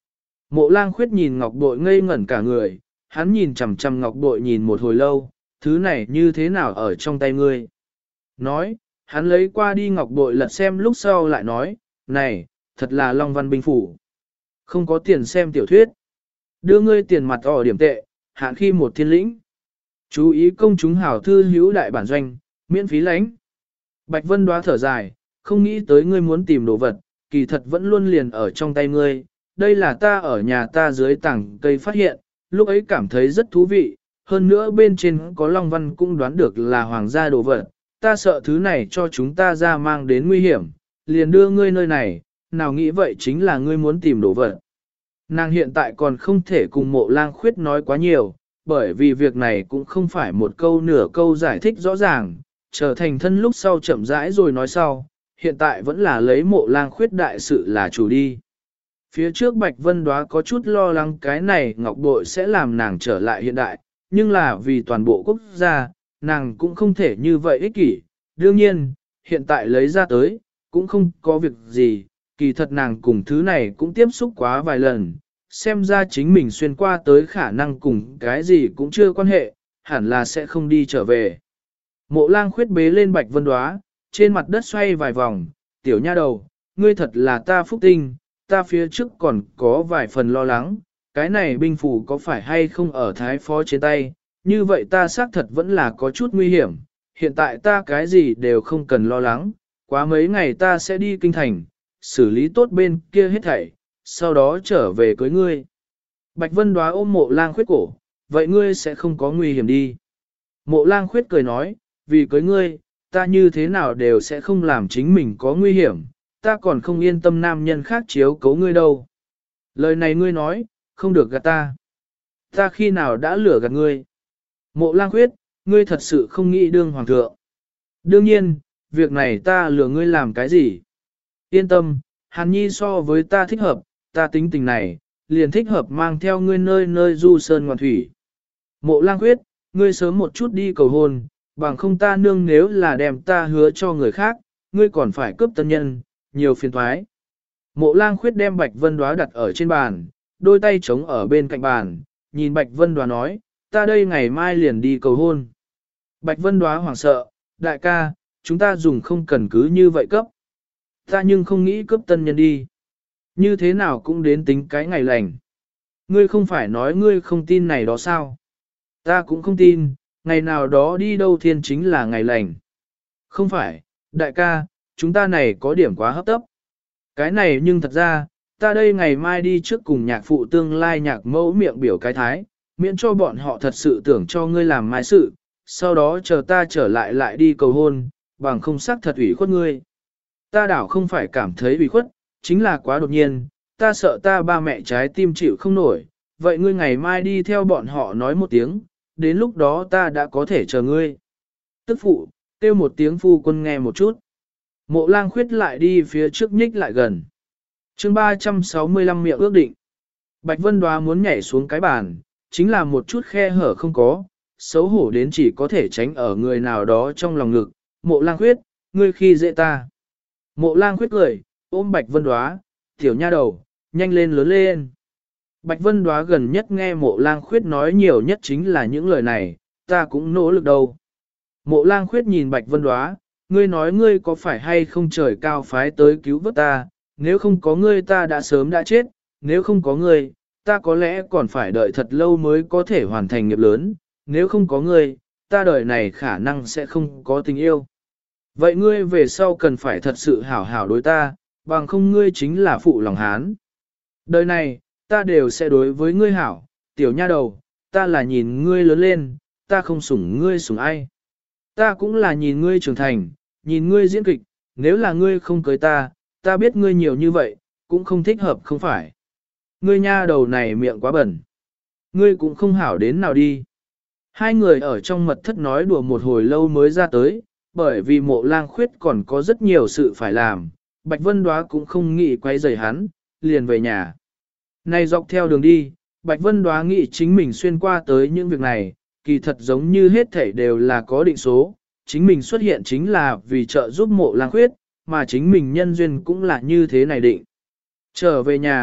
Mộ lang khuyết nhìn ngọc bội ngây ngẩn cả người, hắn nhìn chằm chằm ngọc bội nhìn một hồi lâu, thứ này như thế nào ở trong tay ngươi. Nói, hắn lấy qua đi ngọc bội lật xem lúc sau lại nói, này, thật là Long Văn binh phủ. Không có tiền xem tiểu thuyết. Đưa ngươi tiền mặt điểm tệ, hạn khi một thiên lĩnh. Chú ý công chúng hảo thư hữu đại bản doanh, miễn phí lãnh. Bạch Vân Đoá thở dài, không nghĩ tới ngươi muốn tìm đồ vật, kỳ thật vẫn luôn liền ở trong tay ngươi. Đây là ta ở nhà ta dưới tảng cây phát hiện, lúc ấy cảm thấy rất thú vị, hơn nữa bên trên có Long Văn cũng đoán được là hoàng gia đồ vật. Ta sợ thứ này cho chúng ta ra mang đến nguy hiểm, liền đưa ngươi nơi này, nào nghĩ vậy chính là ngươi muốn tìm đồ vật. Nàng hiện tại còn không thể cùng Mộ Lang Khuyết nói quá nhiều, bởi vì việc này cũng không phải một câu nửa câu giải thích rõ ràng, trở thành thân lúc sau chậm rãi rồi nói sau, hiện tại vẫn là lấy Mộ Lang Khuyết đại sự là chủ đi. Phía trước Bạch Vân Đoá có chút lo lắng cái này ngọc bội sẽ làm nàng trở lại hiện đại, nhưng là vì toàn bộ quốc gia, nàng cũng không thể như vậy ích kỷ. Đương nhiên, hiện tại lấy ra tới, cũng không có việc gì, kỳ thật nàng cùng thứ này cũng tiếp xúc quá vài lần, xem ra chính mình xuyên qua tới khả năng cùng cái gì cũng chưa quan hệ, hẳn là sẽ không đi trở về. Mộ Lang Khuyết bế lên Bạch Vân Đoá, trên mặt đất xoay vài vòng, tiểu nha đầu, ngươi thật là ta phúc tinh, ta phía trước còn có vài phần lo lắng, cái này binh phủ có phải hay không ở thái phó trên tay, như vậy ta xác thật vẫn là có chút nguy hiểm, hiện tại ta cái gì đều không cần lo lắng, quá mấy ngày ta sẽ đi kinh thành, xử lý tốt bên kia hết thảy, sau đó trở về cưới ngươi. Bạch Vân Đoá ôm Mộ Lang Khuyết cổ, vậy ngươi sẽ không có nguy hiểm đi. Mộ Lang Khuyết cười nói, vì cưới ngươi, ta như thế nào đều sẽ không làm chính mình có nguy hiểm, ta còn không yên tâm nam nhân khác chiếu cố ngươi đâu. Lời này ngươi nói, không được gạt ta. Ta khi nào đã lừa gạt ngươi? Mộ Lang Khuyết, ngươi thật sự không nghĩ đương hoàng thượng. Đương nhiên, việc này ta lừa ngươi làm cái gì? Yên tâm, Hàn Nhi so với ta thích hợp, ta tính tình này, liền thích hợp mang theo ngươi nơi nơi du sơn ngoạn thủy. Mộ Lang Khuyết, ngươi sớm một chút đi cầu hôn, bằng không ta nương nếu là đem ta hứa cho người khác, ngươi còn phải cướp tân nhân, nhiều phiền thoái. Mộ Lang Khuyết đem Bạch Vân Đoá đặt ở trên bàn, đôi tay trống ở bên cạnh bàn, nhìn Bạch Vân Đoá nói, ta đây ngày mai liền đi cầu hôn. Bạch Vân Đoá hoảng sợ, đại ca, chúng ta dùng không cần cứ như vậy cấp. Ta nhưng không nghĩ cướp tân nhân đi. Như thế nào cũng đến tính cái ngày lành. Ngươi không phải nói ngươi không tin này đó sao? Ta cũng không tin, ngày nào đó đi đâu thiên chính là ngày lành. Không phải, đại ca, chúng ta này có điểm quá hấp tấp. Cái này nhưng thật ra, ta đây ngày mai đi trước cùng nhạc phụ tương lai nhạc mẫu miệng biểu cái thái, miễn cho bọn họ thật sự tưởng cho ngươi làm mai sự, sau đó chờ ta trở lại lại đi cầu hôn, bằng không xác thật ủy khuất ngươi. Ta đảo không phải cảm thấy ủy khuất, chính là quá đột nhiên, ta sợ ta ba mẹ trái tim chịu không nổi, vậy ngươi ngày mai đi theo bọn họ nói một tiếng, đến lúc đó ta đã có thể chờ ngươi. Tức phụ, kêu một tiếng phu quân nghe một chút. Mộ Lang Khuyết lại đi phía trước nhích lại gần. chương 365 miệng ước định. Bạch Vân Đoá muốn nhảy xuống cái bàn, chính là một chút khe hở không có, xấu hổ đến chỉ có thể tránh ở người nào đó trong lòng ngực. Mộ Lang Khuyết, ngươi khi dễ ta. Mộ Lang Khuyết cười, ôm Bạch Vân Đoá, tiểu nha đầu, nhanh lên lớn lên. Bạch Vân Đoá gần nhất nghe Mộ Lang Khuyết nói nhiều nhất chính là những lời này, ta cũng nỗ lực đâu. Mộ Lang Khuyết nhìn Bạch Vân Đoá, ngươi nói ngươi có phải hay không trời cao phái tới cứu vớt ta, nếu không có ngươi ta đã sớm đã chết, nếu không có ngươi, ta có lẽ còn phải đợi thật lâu mới có thể hoàn thành nghiệp lớn, nếu không có ngươi, ta đời này khả năng sẽ không có tình yêu. Vậy ngươi về sau cần phải thật sự hảo hảo đối ta, bằng không ngươi chính là phụ lòng hán. Đời này, ta đều sẽ đối với ngươi hảo, tiểu nha đầu, ta là nhìn ngươi lớn lên, ta không sủng ngươi sủng ai. Ta cũng là nhìn ngươi trưởng thành, nhìn ngươi diễn kịch, nếu là ngươi không cưới ta, ta biết ngươi nhiều như vậy, cũng không thích hợp không phải. Ngươi nha đầu này miệng quá bẩn. Ngươi cũng không hảo đến nào đi. Hai người ở trong mật thất nói đùa một hồi lâu mới ra tới, bởi vì Mộ Lang Khuyết còn có rất nhiều sự phải làm, Bạch Vân Đoá cũng không nghĩ quay rầy hắn, liền về nhà. Này dọc theo đường đi, Bạch Vân Đoá nghĩ chính mình xuyên qua tới những việc này, kỳ thật giống như hết thảy đều là có định số, chính mình xuất hiện chính là vì trợ giúp Mộ Lang Khuyết, mà chính mình nhân duyên cũng là như thế này định. Trở về nhà,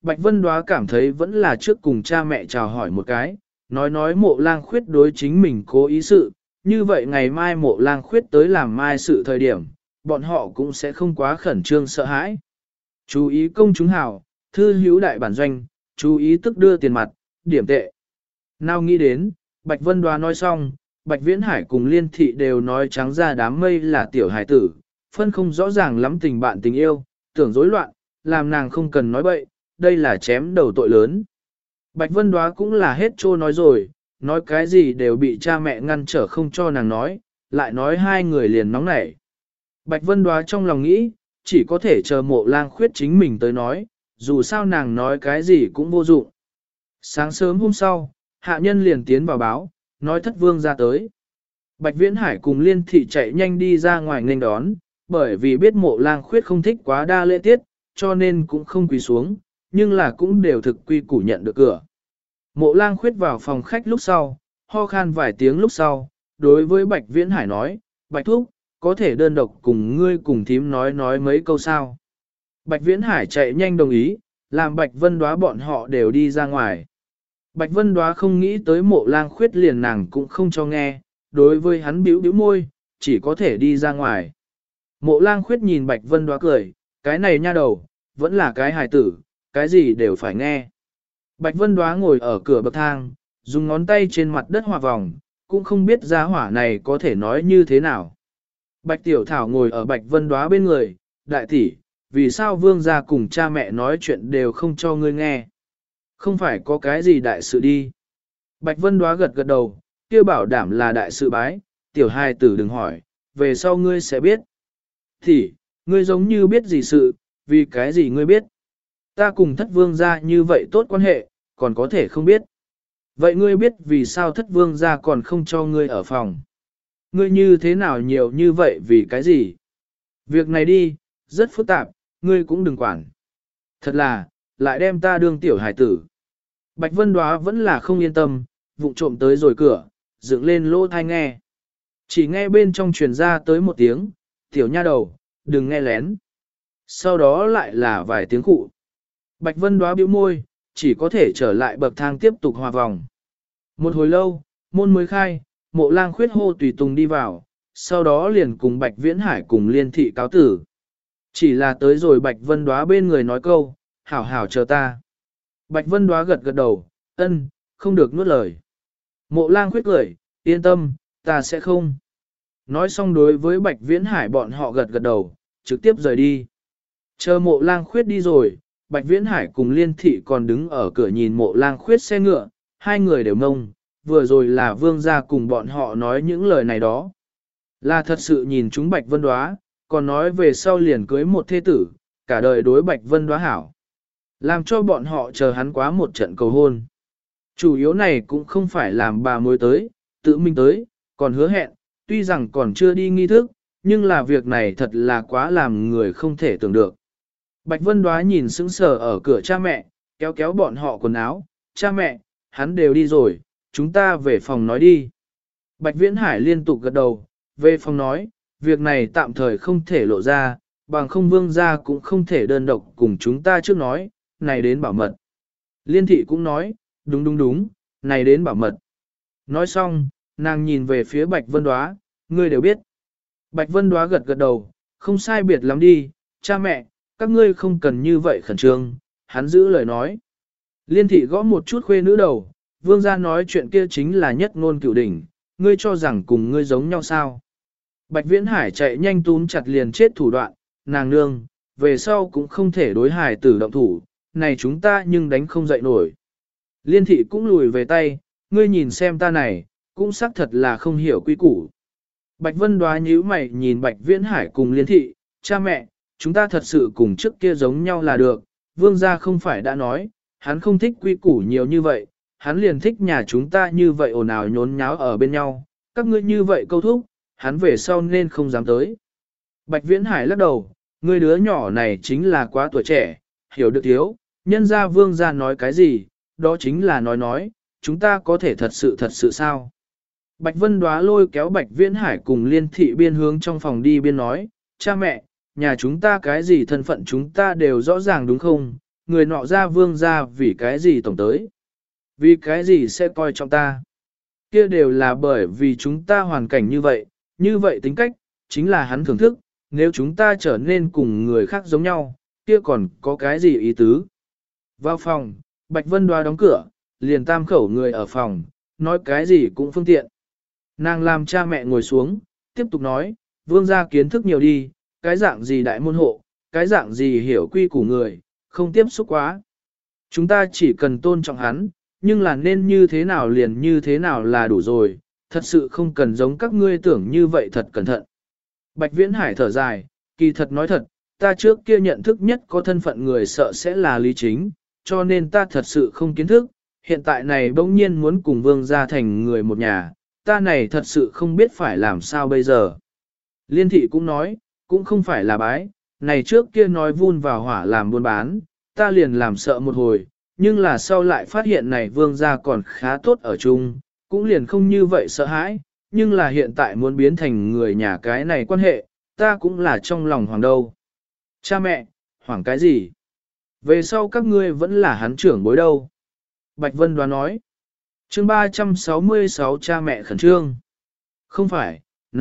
Bạch Vân Đóa cảm thấy vẫn là trước cùng cha mẹ chào hỏi một cái, nói Mộ Lang Khuyết đối chính mình cố ý sự, như vậy ngày mai Mộ Lang Khuyết tới làm mai sự thời điểm, bọn họ cũng sẽ không quá khẩn trương sợ hãi. Chú ý công chúng hảo, thư hữu đại bản doanh, chú ý tức đưa tiền mặt, điểm tệ. Nào nghĩ đến, Bạch Vân Đóa nói xong, Bạch Viễn Hải cùng Liên Thị đều nói trắng ra đám mây là tiểu hài tử, phân không rõ ràng lắm tình bạn tình yêu, tưởng rối loạn, làm nàng không cần nói bậy, đây là chém đầu tội lớn. Bạch Vân Đóa cũng là hết trô nói rồi, nói cái gì đều bị cha mẹ ngăn trở không cho nàng nói, lại nói hai người liền nóng nảy. Bạch Vân Đóa trong lòng nghĩ, chỉ có thể chờ Mộ Lang Khuyết chính mình tới nói, dù sao nàng nói cái gì cũng vô dụng. Sáng sớm hôm sau, hạ nhân liền tiến vào báo, nói thất vương ra tới. Bạch Viễn Hải cùng Liên Thị chạy nhanh đi ra ngoài nghênh đón, bởi vì biết Mộ Lang Khuyết không thích quá đa lễ tiết, cho nên cũng không quỳ xuống, nhưng là cũng đều thực quy củ nhận được cửa. Mộ Lang Khuyết vào phòng khách lúc sau, ho khan vài tiếng lúc sau, đối với Bạch Viễn Hải nói, Bạch Thúc, có thể đơn độc cùng ngươi cùng thím nói mấy câu sao. Bạch Viễn Hải chạy nhanh đồng ý, làm Bạch Vân Đóa bọn họ đều đi ra ngoài. Bạch Vân Đóa không nghĩ tới Mộ Lang Khuyết liền nàng cũng không cho nghe, đối với hắn bĩu bĩu môi, chỉ có thể đi ra ngoài. Mộ Lang Khuyết nhìn Bạch Vân Đóa cười, cái này nha đầu, vẫn là cái hài tử, cái gì đều phải nghe. Bạch Vân Đóa ngồi ở cửa bậc thang, dùng ngón tay trên mặt đất hòa vòng, cũng không biết gia hỏa này có thể nói như thế nào. Bạch Tiểu Thảo ngồi ở Bạch Vân Đóa bên người, đại tỷ, vì sao vương gia cùng cha mẹ nói chuyện đều không cho ngươi nghe? Không phải có cái gì đại sự đi. Bạch Vân Đóa gật gật đầu, kia bảo đảm là đại sự bái, tiểu hài tử đừng hỏi, về sau ngươi sẽ biết. Thì, ngươi giống như biết gì sự, vì cái gì ngươi biết? Ta cùng thất vương gia như vậy tốt quan hệ, còn có thể không biết. Vậy ngươi biết vì sao thất vương gia còn không cho ngươi ở phòng? Ngươi như thế nào nhiều như vậy vì cái gì? Việc này đi, rất phức tạp, ngươi cũng đừng quản. Thật là, lại đem ta đương tiểu hải tử. Bạch Vân Đóa vẫn là không yên tâm, vụng trộm tới rồi cửa, dựng lên lỗ tai nghe. Chỉ nghe bên trong truyền ra tới một tiếng, tiểu nha đầu, đừng nghe lén. Sau đó lại là vài tiếng cụ. Bạch Vân Đóa bĩu môi, chỉ có thể trở lại bậc thang tiếp tục hòa vòng. Một hồi lâu, môn mới khai, Mộ Lang Khuyết hô tùy tùng đi vào, sau đó liền cùng Bạch Viễn Hải cùng Liên Thị cáo tử. Chỉ là tới rồi Bạch Vân Đóa bên người nói câu, hảo hảo chờ ta. Bạch Vân Đóa gật gật đầu, ân, không được nuốt lời. Mộ Lang Khuyết cười, yên tâm, ta sẽ không. Nói xong đối với Bạch Viễn Hải bọn họ gật gật đầu, trực tiếp rời đi. Chờ Mộ Lang Khuyết đi rồi, Bạch Viễn Hải cùng Liên Thị còn đứng ở cửa nhìn Mộ Lang Khuyết xe ngựa, hai người đều ngông, vừa rồi là vương gia cùng bọn họ nói những lời này đó. Là thật sự nhìn chúng Bạch Vân Đóa, còn nói về sau liền cưới một thê tử, cả đời đối Bạch Vân Đóa hảo. Làm cho bọn họ chờ hắn quá một trận cầu hôn. Chủ yếu này cũng không phải làm bà mối tới, tự mình tới, còn hứa hẹn, tuy rằng còn chưa đi nghi thức, nhưng là việc này thật là quá làm người không thể tưởng được. Bạch Vân Đóa nhìn sững sờ ở cửa cha mẹ, kéo kéo bọn họ quần áo, cha mẹ, hắn đều đi rồi, chúng ta về phòng nói đi. Bạch Viễn Hải liên tục gật đầu, về phòng nói, việc này tạm thời không thể lộ ra, bằng không vương gia cũng không thể đơn độc cùng chúng ta trước nói, này đến bảo mật. Liên Thị cũng nói, đúng, này đến bảo mật. Nói xong, nàng nhìn về phía Bạch Vân Đóa, ngươi đều biết. Bạch Vân Đóa gật gật đầu, không sai biệt lắm đi, cha mẹ, các ngươi không cần như vậy khẩn trương, hắn giữ lời nói. Liên Thị gõ một chút khuê nữ đầu, vương gia nói chuyện kia chính là nhất ngôn cửu đỉnh, ngươi cho rằng cùng ngươi giống nhau sao. Bạch Viễn Hải chạy nhanh túm chặt liền chết thủ đoạn, nàng nương, về sau cũng không thể đối hải tử động thủ, này chúng ta nhưng đánh không dậy nổi. Liên Thị cũng lùi về tay, ngươi nhìn xem ta này, cũng xác thật là không hiểu quy củ. Bạch Vân Đóa nhíu mày nhìn Bạch Viễn Hải cùng Liên Thị, cha mẹ, chúng ta thật sự cùng trước kia giống nhau là được, vương gia không phải đã nói, hắn không thích quy củ nhiều như vậy, hắn liền thích nhà chúng ta như vậy ồn ào nhốn nháo ở bên nhau, các ngươi như vậy câu thúc, hắn về sau nên không dám tới. Bạch Viễn Hải lắc đầu, ngươi đứa nhỏ này chính là quá tuổi trẻ, hiểu được thiếu, nhân gia vương gia nói cái gì, đó chính là nói, chúng ta có thể thật sự sao. Bạch Vân Đóa lôi kéo Bạch Viễn Hải cùng Liên Thị biên hướng trong phòng đi biên nói, cha mẹ, nhà chúng ta cái gì thân phận chúng ta đều rõ ràng đúng không, người nọ ra vương ra vì cái gì tổng tới. Vì cái gì sẽ coi trọng ta. Kia đều là bởi vì chúng ta hoàn cảnh như vậy tính cách, chính là hắn thưởng thức, nếu chúng ta trở nên cùng người khác giống nhau, kia còn có cái gì ý tứ. Vào phòng, Bạch Vân Đoá đóng cửa, liền tam khẩu người ở phòng, nói cái gì cũng phương tiện. Nàng làm cha mẹ ngồi xuống, tiếp tục nói, vương gia kiến thức nhiều đi, cái dạng gì đại môn hộ, cái dạng gì hiểu quy của người, không tiếp xúc quá. Chúng ta chỉ cần tôn trọng hắn, nhưng là nên như thế nào liền như thế nào là đủ rồi, thật sự không cần giống các ngươi tưởng như vậy thật cẩn thận. Bạch Viễn Hải thở dài, kỳ thật nói thật, ta trước kia nhận thức nhất có thân phận người sợ sẽ là Lý Chính, cho nên ta thật sự không kiến thức, hiện tại này bỗng nhiên muốn cùng vương gia thành người một nhà, ta này thật sự không biết phải làm sao bây giờ. Liên thị cũng nói, cũng không phải là bái, này trước kia nói vun vào hỏa làm buôn bán, ta liền làm sợ một hồi, nhưng là sau lại phát hiện này vương gia còn khá tốt ở chung, cũng liền không như vậy sợ hãi, nhưng là hiện tại muốn biến thành người nhà cái này quan hệ, ta cũng là trong lòng hoàng đâu. Cha mẹ, hoảng cái gì? Về sau các ngươi vẫn là hắn trưởng bối đâu. Bạch Vân Đoán nói. Chương 366 cha mẹ khẩn trương. Không phải,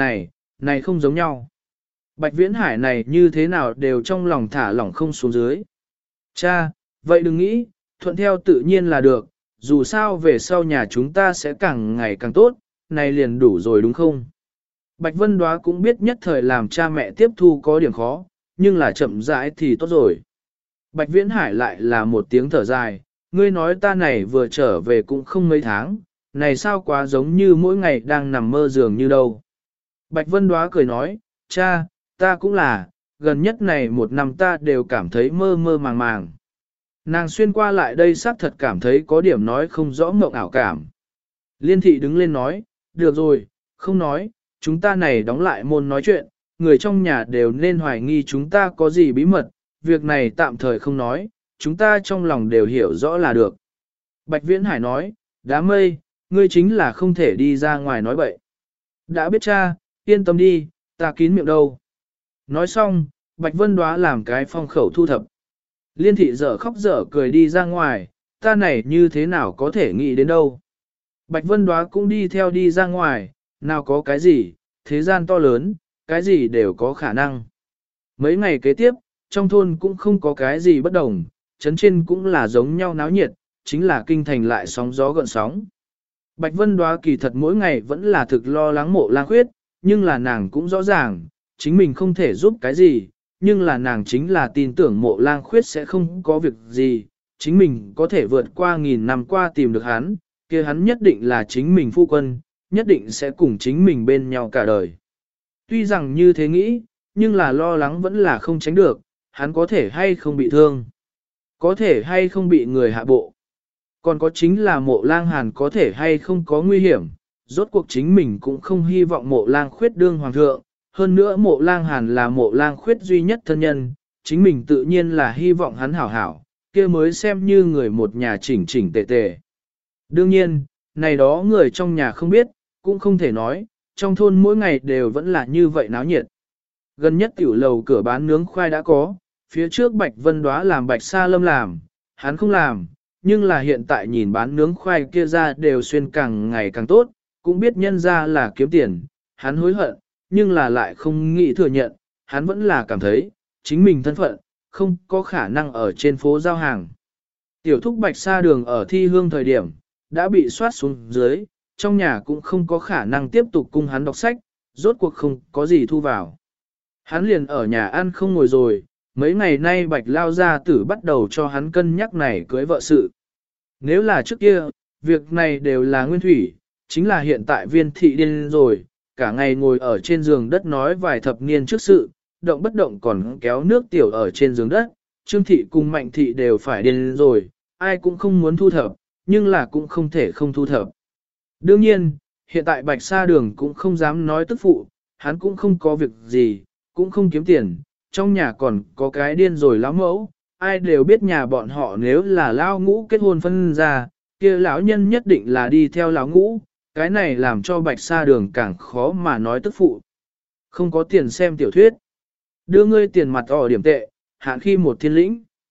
này không giống nhau. Bạch Viễn Hải này như thế nào đều trong lòng thả lỏng không xuống dưới. Cha, vậy đừng nghĩ, thuận theo tự nhiên là được, dù sao về sau nhà chúng ta sẽ càng ngày càng tốt, này liền đủ rồi đúng không? Bạch Vân Đoá cũng biết nhất thời làm cha mẹ tiếp thu có điểm khó, nhưng là chậm rãi thì tốt rồi. Bạch Viễn Hải lại là một tiếng thở dài, ngươi nói ta này vừa trở về cũng không mấy tháng, này sao quá giống như mỗi ngày đang nằm mơ giường như đâu. Bạch Vân Đoá cười nói, cha, ta cũng là, gần nhất này một năm ta đều cảm thấy mơ mơ màng màng. Nàng xuyên qua lại đây xác thật cảm thấy có điểm nói không rõ mộng ảo cảm. Liên thị đứng lên nói, được rồi, không nói, chúng ta này đóng lại môn nói chuyện, người trong nhà đều nên hoài nghi chúng ta có gì bí mật, việc này tạm thời không nói, chúng ta trong lòng đều hiểu rõ là được. Bạch Viễn Hải nói, đám mây, ngươi chính là không thể đi ra ngoài nói bậy. Đã biết cha, yên tâm đi, ta kín miệng đâu. Nói xong, Bạch Vân Đoá làm cái phong khẩu thu thập. Liên thị dở khóc dở cười đi ra ngoài, ta này như thế nào có thể nghĩ đến đâu. Bạch Vân Đoá cũng đi theo đi ra ngoài, nào có cái gì, thế gian to lớn, cái gì đều có khả năng. Mấy ngày kế tiếp, trong thôn cũng không có cái gì bất đồng, trấn trên cũng là giống nhau náo nhiệt, chính là kinh thành lại sóng gió gợn sóng. Bạch Vân Đoá kỳ thật mỗi ngày vẫn là thực lo lắng Mộ Lang Khuyết, nhưng là nàng cũng rõ ràng, chính mình không thể giúp cái gì, nhưng là nàng chính là tin tưởng Mộ Lang Khuyết sẽ không có việc gì, chính mình có thể vượt qua 1000 năm qua tìm được hắn, kia hắn nhất định là chính mình phu quân, nhất định sẽ cùng chính mình bên nhau cả đời. Tuy rằng như thế nghĩ, nhưng là lo lắng vẫn là không tránh được, hắn có thể hay không bị thương, có thể hay không bị người hạ bộ. Còn có chính là Mộ Lang Hàn có thể hay không có nguy hiểm, rốt cuộc chính mình cũng không hy vọng Mộ Lang Khuyết đương hoàng thượng, hơn nữa Mộ Lang Hàn là Mộ Lang Khuyết duy nhất thân nhân, chính mình tự nhiên là hy vọng hắn hảo hảo, kia mới xem như người một nhà chỉnh chỉnh tề tề. Đương nhiên, này đó người trong nhà không biết, cũng không thể nói, trong thôn mỗi ngày đều vẫn là như vậy náo nhiệt. Gần nhất tiểu lầu cửa bán nướng khoai đã có, phía trước Bạch Vân Đoá làm Bạch Sa Lâm làm, hắn không làm, nhưng là hiện tại nhìn bán nướng khoai kia ra đều xuyên càng ngày càng tốt, cũng biết nhân ra là kiếm tiền, hắn hối hận, nhưng là lại không nghĩ thừa nhận, hắn vẫn là cảm thấy, chính mình thân phận, không có khả năng ở trên phố giao hàng. Tiểu thúc Bạch Sa Đường ở thi hương thời điểm, đã bị soát xuống dưới, trong nhà cũng không có khả năng tiếp tục cung hắn đọc sách, rốt cuộc không có gì thu vào. Hắn liền ở nhà ăn không ngồi rồi, mấy ngày nay Bạch Lao Gia Tử bắt đầu cho hắn cân nhắc này cưới vợ sự. Nếu là trước kia, việc này đều là nguyên thủy, chính là hiện tại Viên thị điên rồi, cả ngày ngồi ở trên giường đất nói vài thập niên trước sự, động bất động còn kéo nước tiểu ở trên giường đất, Trương thị cùng Mạnh thị đều phải điên rồi, ai cũng không muốn thu thập, nhưng là cũng không thể không thu thập. Đương nhiên, hiện tại Bạch Sa Đường cũng không dám nói tức phụ, hắn cũng không có việc gì, cũng không kiếm tiền, trong nhà còn có cái điên rồi lão mẫu, ai đều biết nhà bọn họ nếu là lão ngũ kết hôn phân ra, kia lão nhân nhất định là đi theo lão ngũ, cái này làm cho Bạch Sa Đường càng khó mà nói tức phụ. Không có tiền xem tiểu thuyết. Đưa ngươi tiền mặt điểm tệ, hạn khi một thiên lĩnh.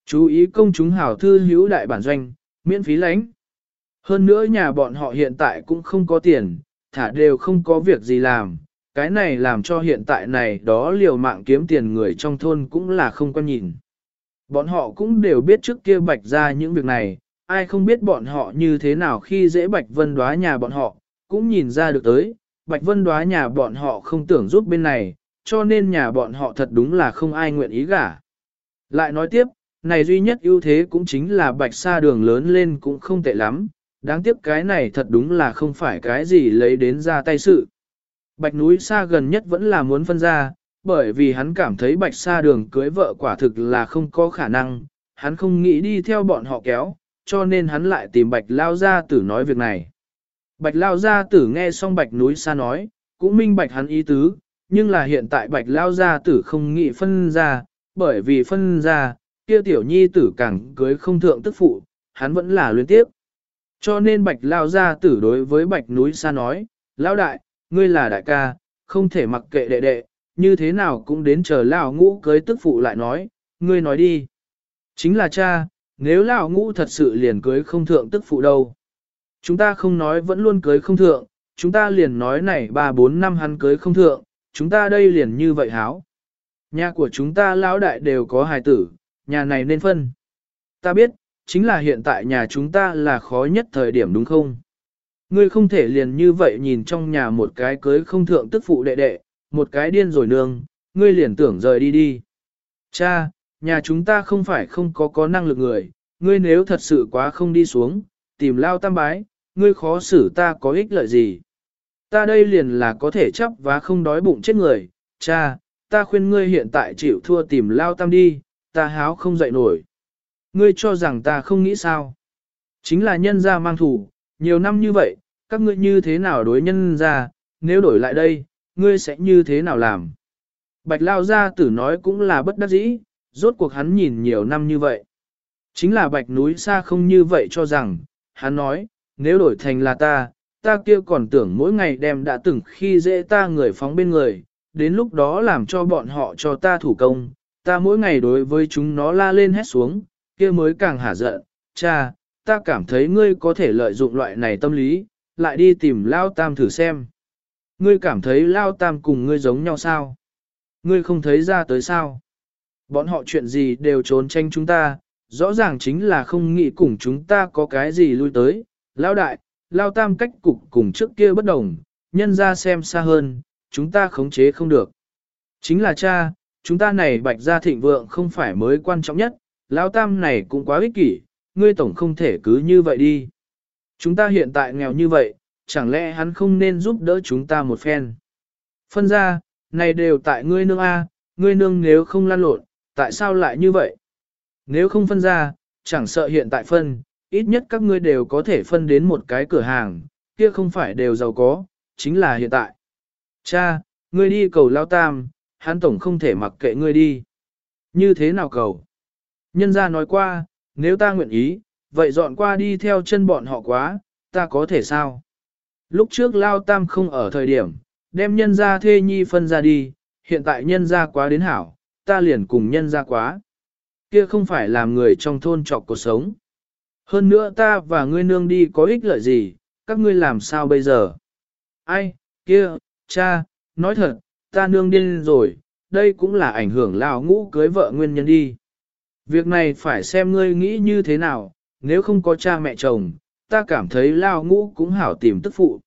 Chú ý công chúng hảo thư hữu đại bản doanh, miễn phí lãnh. Hơn nữa nhà bọn họ hiện tại cũng không có tiền, thả đều không có việc gì làm. Cái này làm cho hiện tại này đó liều mạng kiếm tiền người trong thôn cũng là không quan nhìn. Bọn họ cũng đều biết trước kia Bạch ra những việc này, ai không biết bọn họ như thế nào khi dễ Bạch Vân Đóa nhà bọn họ, cũng nhìn ra được tới, Bạch Vân Đóa nhà bọn họ không tưởng giúp bên này, cho nên nhà bọn họ thật đúng là không ai nguyện ý gả. Lại nói tiếp, này duy nhất ưu thế cũng chính là Bạch Sa đường lớn lên cũng không tệ lắm, đáng tiếc cái này thật đúng là không phải cái gì lấy đến ra tay sự. Bạch núi Sa gần nhất vẫn là muốn phân ra, bởi vì hắn cảm thấy Bạch Sa đường cưới vợ quả thực là không có khả năng, hắn không nghĩ đi theo bọn họ kéo, cho nên hắn lại tìm Bạch Lao Gia Tử nói việc này. Bạch Lao Gia Tử nghe xong Bạch núi Sa nói, cũng minh bạch hắn ý tứ, nhưng là hiện tại Bạch Lao Gia Tử không nghĩ phân ra, bởi vì phân ra, kia tiểu nhi tử càng cưới không thượng tức phụ, hắn vẫn là luyến tiếp. Cho nên Bạch Lao Gia Tử đối với Bạch núi Sa nói, Lão đại, ngươi là đại ca, không thể mặc kệ đệ đệ, như thế nào cũng đến chờ Lão ngũ cưới tức phụ lại nói, ngươi nói đi. Chính là cha, nếu Lão ngũ thật sự liền cưới không thượng tức phụ đâu. Chúng ta không nói vẫn luôn cưới không thượng, chúng ta liền nói này 3-4 năm hắn cưới không thượng, chúng ta đây liền như vậy háo. Nhà của chúng ta lão đại đều có hài tử, nhà này nên phân. Ta biết, chính là hiện tại nhà chúng ta là khó nhất thời điểm đúng không? Ngươi không thể liền như vậy nhìn trong nhà một cái cưới không thượng tức phụ đệ đệ, một cái điên rồi nương, ngươi liền tưởng rời đi đi. Cha, nhà chúng ta không phải không có năng lực người, ngươi nếu thật sự quá không đi xuống, tìm Lao Tam bái, ngươi khó xử ta có ích lợi gì. Ta đây liền là có thể chấp và không đói bụng chết người, cha, ta khuyên ngươi hiện tại chịu thua tìm Lao Tam đi, ta háo không dậy nổi. Ngươi cho rằng ta không nghĩ sao. Chính là nhân gia mang thủ, nhiều năm như vậy, các ngươi như thế nào đối nhân gia, nếu đổi lại đây, ngươi sẽ như thế nào làm. Bạch Lao Gia Tử nói cũng là bất đắc dĩ, rốt cuộc hắn nhìn nhiều năm như vậy. Chính là Bạch núi Sa không như vậy cho rằng, hắn nói, nếu đổi thành là ta kia còn tưởng mỗi ngày đem đã từng khi dễ ta người phóng bên người, đến lúc đó làm cho bọn họ cho ta thủ công, ta mỗi ngày đối với chúng nó la lên hét xuống, kia mới càng hả giận, cha, ta cảm thấy ngươi có thể lợi dụng loại này tâm lý, lại đi tìm Lao Tam thử xem. Ngươi cảm thấy Lao Tam cùng ngươi giống nhau sao? Ngươi không thấy ra tới sao? Bọn họ chuyện gì đều trốn tranh chúng ta, rõ ràng chính là không nghĩ cùng chúng ta có cái gì lui tới. Lao đại, Lao Tam cách cục cùng trước kia bất đồng, nhân ra xem xa hơn, chúng ta khống chế không được. Chính là cha, chúng ta này Bạch gia thịnh vượng không phải mới quan trọng nhất, Lao Tam này cũng quá ích kỷ, ngươi tổng không thể cứ như vậy đi. Chúng ta hiện tại nghèo như vậy, chẳng lẽ hắn không nên giúp đỡ chúng ta một phen. Phân ra, này đều tại ngươi nương A, ngươi nương nếu không lan lộn, tại sao lại như vậy? Nếu không phân ra, chẳng sợ hiện tại phân, ít nhất các ngươi đều có thể phân đến một cái cửa hàng, kia không phải đều giàu có, chính là hiện tại. Cha, ngươi đi cầu Lao Tam, hắn tổng không thể mặc kệ ngươi đi. Như thế nào cầu? Nhân gia nói qua, nếu ta nguyện ý, vậy dọn qua đi theo chân bọn họ quá, ta có thể sao? Lúc trước Lao Tam không ở thời điểm, đem nhân gia thê nhi phân ra đi, hiện tại nhân gia quá đến hảo, ta liền cùng nhân gia quá. Kia không phải làm người trong thôn trọc cuộc sống. Hơn nữa ta và ngươi nương đi có ích lợi gì, các ngươi làm sao bây giờ? Ai, kia, cha, nói thật, ta nương điên rồi, đây cũng là ảnh hưởng Lao Ngũ cưới vợ nguyên nhân đi. Việc này phải xem ngươi nghĩ như thế nào, nếu không có cha mẹ chồng, ta cảm thấy Lao Ngũ cũng hảo tìm tức phụ.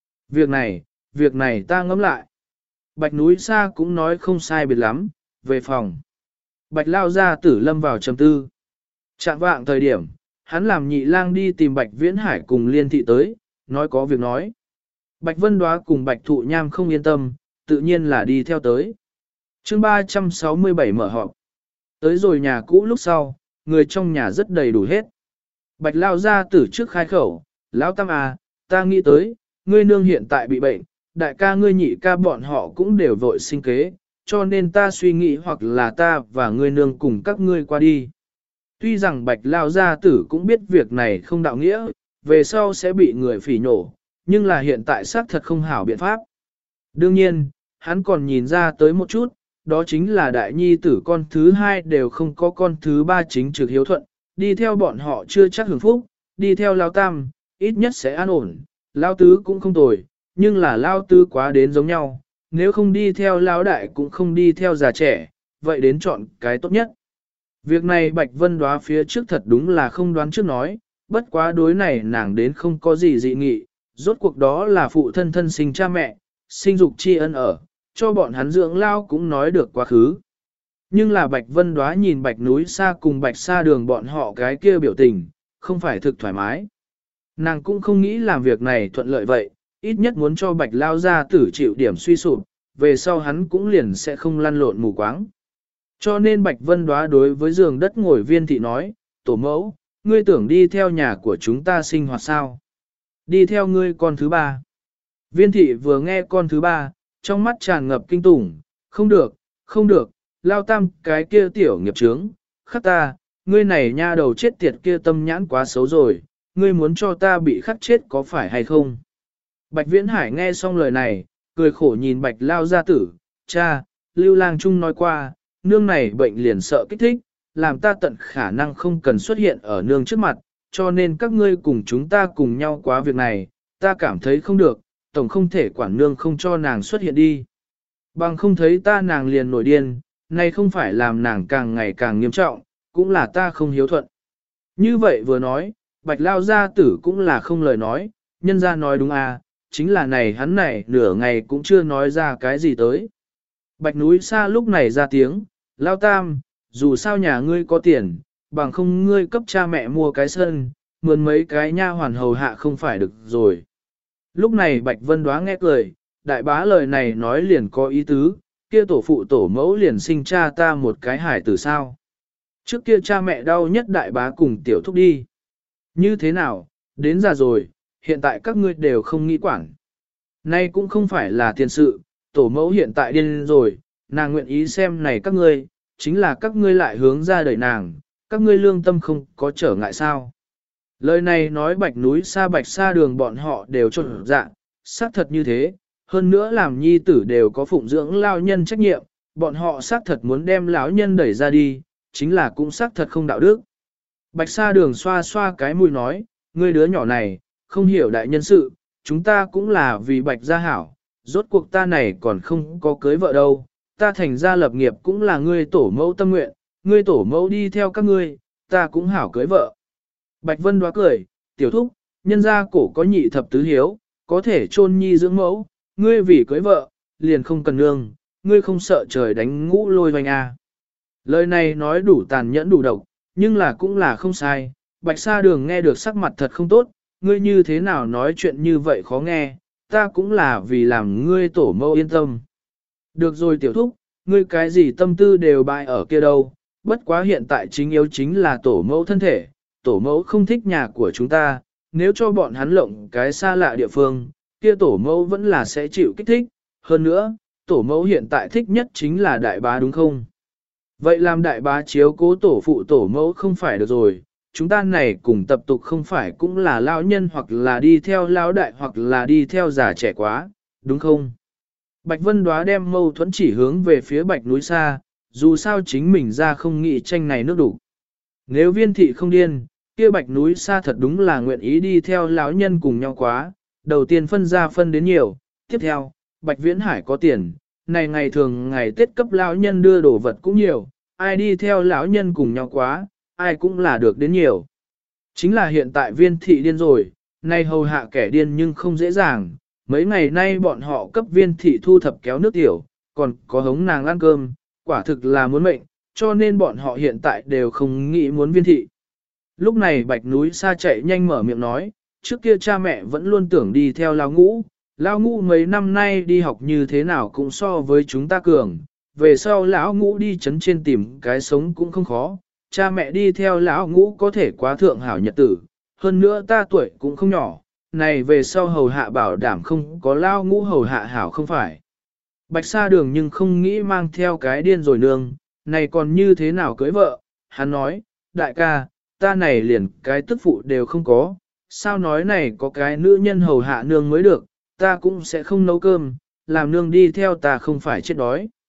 Việc này ta ngẫm lại. Bạch núi Sa cũng nói không sai biệt lắm, về phòng. Bạch Lao Gia Tử lâm vào trầm tư. Trạng vạng thời điểm, hắn làm nhị lang đi tìm Bạch Viễn Hải cùng Liên Thị tới, nói có việc nói. Bạch Vân Đóa cùng Bạch Thụ Nham không yên tâm, tự nhiên là đi theo tới. Chương 367 mở họp. Tới rồi nhà cũ lúc sau, người trong nhà rất đầy đủ hết. Bạch Lao Gia Tử trước khai khẩu, Lão Tam à, ta nghĩ tới, ngươi nương hiện tại bị bệnh, đại ca ngươi nhị ca bọn họ cũng đều vội sinh kế, cho nên ta suy nghĩ hoặc là ta và ngươi nương cùng các ngươi qua đi. Tuy rằng Bạch Lao Gia Tử cũng biết việc này không đạo nghĩa, về sau sẽ bị người phỉ nhổ, nhưng là hiện tại xác thật không hảo biện pháp. Đương nhiên, hắn còn nhìn ra tới một chút, đó chính là đại nhi tử con thứ hai đều không có con thứ ba chính trực hiếu thuận, đi theo bọn họ chưa chắc hưởng phúc, đi theo lao tam, ít nhất sẽ an ổn, lao tứ cũng không tồi, nhưng là lao tứ quá đến giống nhau, nếu không đi theo lao đại cũng không đi theo già trẻ, vậy đến chọn cái tốt nhất. Việc này Bạch Vân đoá phía trước thật đúng là không đoán trước nói, bất quá đối này nàng đến không có gì dị nghị, rốt cuộc đó là phụ thân thân sinh cha mẹ, sinh dục tri ân ở, cho bọn hắn dưỡng lao cũng nói được quá khứ. Nhưng là Bạch Vân đoá nhìn Bạch núi xa cùng Bạch xa đường bọn họ cái kia biểu tình, không phải thực thoải mái. Nàng cũng không nghĩ làm việc này thuận lợi vậy, ít nhất muốn cho Bạch lao ra tử chịu điểm suy sụp, về sau hắn cũng liền sẽ không lăn lộn mù quáng. Cho nên Bạch Vân đoá đối với giường đất ngồi Viên thị nói, tổ mẫu, ngươi tưởng đi theo nhà của chúng ta sinh hoạt sao? Đi theo ngươi con thứ ba. Viên thị vừa nghe con thứ ba, trong mắt tràn ngập kinh tủng, không được, không được, lao tam cái kia tiểu nghiệp trướng, khắc ta, ngươi này nha đầu chết tiệt kia tâm nhãn quá xấu rồi, ngươi muốn cho ta bị khắc chết có phải hay không? Bạch Viễn Hải nghe xong lời này, cười khổ nhìn Bạch lao gia tử, cha, Lưu Lang Trung nói qua, nương này bệnh liền sợ kích thích, làm ta tận khả năng không cần xuất hiện ở nương trước mặt, cho nên các ngươi cùng chúng ta cùng nhau quá việc này, ta cảm thấy không được, tổng không thể quản nương không cho nàng xuất hiện đi. Bằng không thấy ta nàng liền nổi điên, này không phải làm nàng càng ngày càng nghiêm trọng, cũng là ta không hiếu thuận. Như vậy vừa nói, Bạch lao gia tử cũng là không lời nói, nhân ra nói đúng à, chính là này hắn này nửa ngày cũng chưa nói ra cái gì tới. Bạch núi xa lúc này ra tiếng, lao tam, dù sao nhà ngươi có tiền, bằng không ngươi cấp cha mẹ mua cái sân, mượn mấy cái nha hoàn hầu hạ không phải được rồi. Lúc này Bạch Vân đoá nghe cười, đại bá lời này nói liền có ý tứ, kia tổ phụ tổ mẫu liền sinh cha ta một cái hải tử sao. Trước kia cha mẹ đau nhất đại bá cùng tiểu thúc đi. Như thế nào, đến già rồi, hiện tại các ngươi đều không nghĩ quản. Nay cũng không phải là tiền sự, tổ mẫu hiện tại điên rồi, nàng nguyện ý xem này các ngươi, chính là các ngươi lại hướng ra đời nàng, các ngươi lương tâm không có trở ngại sao. Lời này nói Bạch núi xa Bạch xa đường bọn họ đều trộn dạ, xác thật như thế, hơn nữa làm nhi tử đều có phụng dưỡng lao nhân trách nhiệm, bọn họ xác thật muốn đem lão nhân đẩy ra đi, chính là cũng xác thật không đạo đức. Bạch xa đường xoa xoa cái mũi nói, ngươi đứa nhỏ này, không hiểu đại nhân sự, chúng ta cũng là vì Bạch gia hảo, rốt cuộc ta này còn không có cưới vợ đâu, ta thành gia lập nghiệp cũng là ngươi tổ mẫu tâm nguyện, ngươi tổ mẫu đi theo các ngươi, ta cũng hảo cưới vợ. Bạch Vân đoá cười, tiểu thúc, nhân gia cổ có nhị thập tứ hiếu, có thể chôn nhi dưỡng mẫu, ngươi vì cưới vợ, liền không cần nương, ngươi không sợ trời đánh ngũ lôi hoành à. Lời này nói đủ tàn nhẫn đủ độc, nhưng là cũng là không sai, Bạch Sa Đường nghe được sắc mặt thật không tốt, ngươi như thế nào nói chuyện như vậy khó nghe, ta cũng là vì làm ngươi tổ mẫu yên tâm. Được rồi tiểu thúc, ngươi cái gì tâm tư đều bại ở kia đâu, bất quá hiện tại chính yếu chính là tổ mẫu thân thể, tổ mẫu không thích nhà của chúng ta, nếu cho bọn hắn lộng cái xa lạ địa phương, kia tổ mẫu vẫn là sẽ chịu kích thích, hơn nữa, tổ mẫu hiện tại thích nhất chính là đại bá đúng không? Vậy làm đại bá chiếu cố tổ phụ tổ mẫu không phải được rồi, chúng ta này cùng tập tục không phải cũng là lão nhân hoặc là đi theo lão đại hoặc là đi theo già trẻ quá, đúng không? Bạch Vân Đoá đem mâu thuẫn chỉ hướng về phía Bạch núi xa, dù sao chính mình ra không nghĩ tranh này nước đủ. Nếu Viên thị không điên, kia Bạch núi xa thật đúng là nguyện ý đi theo lão nhân cùng nhau quá, đầu tiên phân ra phân đến nhiều, tiếp theo, Bạch Viễn Hải có tiền, này ngày thường ngày Tết cấp lão nhân đưa đồ vật cũng nhiều, ai đi theo lão nhân cùng nhau quá, ai cũng là được đến nhiều. Chính là hiện tại Viên thị điên rồi, nay hầu hạ kẻ điên nhưng không dễ dàng, mấy ngày nay bọn họ cấp Viên thị thu thập kéo nước tiểu, còn có hống nàng ăn cơm, quả thực là muốn mệnh, cho nên bọn họ hiện tại đều không nghĩ muốn Viên thị. Lúc này Bạch núi xa chạy nhanh mở miệng nói, trước kia cha mẹ vẫn luôn tưởng đi theo Lão Ngũ mấy năm nay đi học như thế nào cũng so với chúng ta cường, về sau Lão Ngũ đi chấn trên tìm cái sống cũng không khó, cha mẹ đi theo Lão Ngũ có thể quá thượng hảo nhật tử, hơn nữa ta tuổi cũng không nhỏ, này về sau hầu hạ bảo đảm không có Lão Ngũ hầu hạ hảo không phải. Bạch Sa Đường nhưng không nghĩ mang theo cái điên rồi nương, này còn như thế nào cưới vợ, hắn nói, đại ca, ta này liền cái tức phụ đều không có, sao nói này có cái nữ nhân hầu hạ nương mới được, ta cũng sẽ không nấu cơm, làm nương đi theo ta không phải chết đói.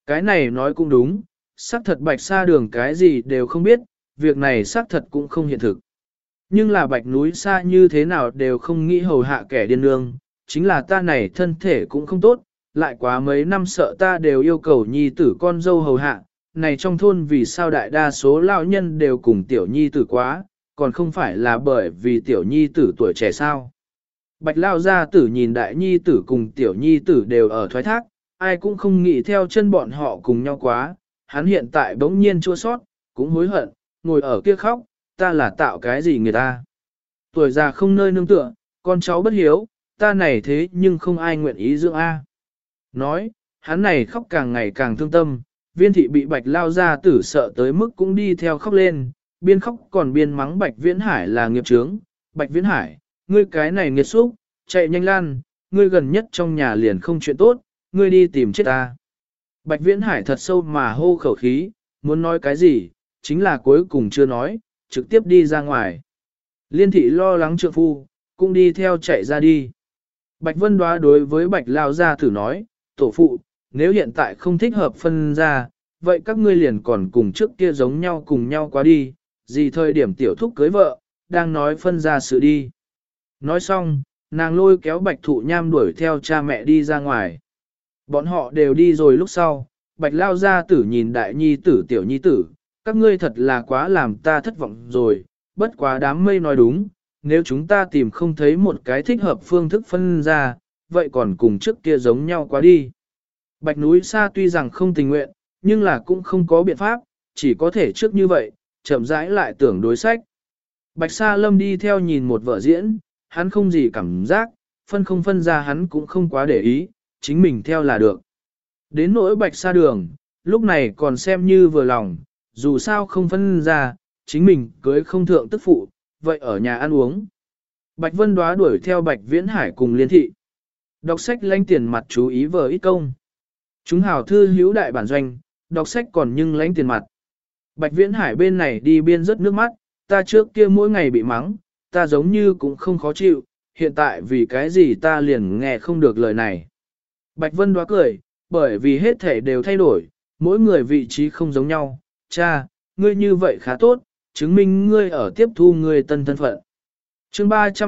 Cái này nói cũng đúng, xác thật Bạch Sa Đường cái gì đều không biết, việc này xác thật cũng không hiện thực. Nhưng là Bạch núi xa như thế nào đều không nghĩ hầu hạ kẻ điên lương, chính là ta này thân thể cũng không tốt, lại quá mấy năm sợ ta đều yêu cầu nhi tử con dâu hầu hạ, này trong thôn vì sao đại đa số lão nhân đều cùng tiểu nhi tử quá, còn không phải là bởi vì tiểu nhi tử tuổi trẻ sao. Bạch lao gia tử nhìn đại nhi tử cùng tiểu nhi tử đều ở thoái thác, ai cũng không nghĩ theo chân bọn họ cùng nhau quá, hắn hiện tại bỗng nhiên chua sót, cũng hối hận, ngồi ở kia khóc, ta là tạo cái gì người ta. Tuổi già không nơi nương tựa, con cháu bất hiếu, ta này thế nhưng không ai nguyện ý dưỡng A. Nói, hắn này khóc càng ngày càng thương tâm, viên thị bị bạch lao gia tử sợ tới mức cũng đi theo khóc lên, biên khóc còn biên mắng bạch viễn hải là nghiệp chướng, bạch viễn hải, ngươi cái này nghiệt xúc, chạy nhanh lan, ngươi gần nhất trong nhà liền không chuyện tốt, ngươi đi tìm chết ta. Bạch Viễn Hải thật sâu mà hô khẩu khí, muốn nói cái gì, chính là cuối cùng chưa nói, trực tiếp đi ra ngoài. Liên thị lo lắng trượng phu, cũng đi theo chạy ra đi. Bạch Vân Đoá đối với Bạch Lao Gia Tử nói, tổ phụ, nếu hiện tại không thích hợp phân ra, vậy các ngươi liền còn cùng trước kia giống nhau cùng nhau quá đi, gì thời điểm tiểu thúc cưới vợ, đang nói phân ra sự đi. Nói xong, nàng lôi kéo Bạch Thụ Nham đuổi theo cha mẹ đi ra ngoài. Bọn họ đều đi rồi lúc sau, Bạch Lao Gia Tử nhìn đại nhi tử tiểu nhi tử, các ngươi thật là quá làm ta thất vọng rồi, bất quá đám mây nói đúng, nếu chúng ta tìm không thấy một cái thích hợp phương thức phân ra, vậy còn cùng trước kia giống nhau quá đi. Bạch núi xa tuy rằng không tình nguyện, nhưng là cũng không có biện pháp, chỉ có thể trước như vậy, chậm rãi lại tưởng đối sách. Bạch Sa Lâm đi theo nhìn một vở diễn, hắn không gì cảm giác, phân không phân ra hắn cũng không quá để ý, chính mình theo là được. Đến nỗi Bạch Sa Đường, lúc này còn xem như vừa lòng, dù sao không phân ra, chính mình cưới không thượng tức phụ, vậy ở nhà ăn uống. Bạch Vân Đoá đuổi theo Bạch Viễn Hải cùng Liên thị. Đọc sách lãnh tiền mặt chú ý vở ít công. Chúng hào thư hữu đại bản doanh, đọc sách còn nhưng lãnh tiền mặt. Bạch Viễn Hải bên này đi biên rất nước mắt, ta trước kia mỗi ngày bị mắng, ta giống như cũng không khó chịu, hiện tại vì cái gì ta liền nghe không được lời này. Bạch Vân Đoá cười, bởi vì hết thể đều thay đổi, mỗi người vị trí không giống nhau, cha, ngươi như vậy khá tốt, chứng minh ngươi ở tiếp thu ngươi tân thân phận. Chương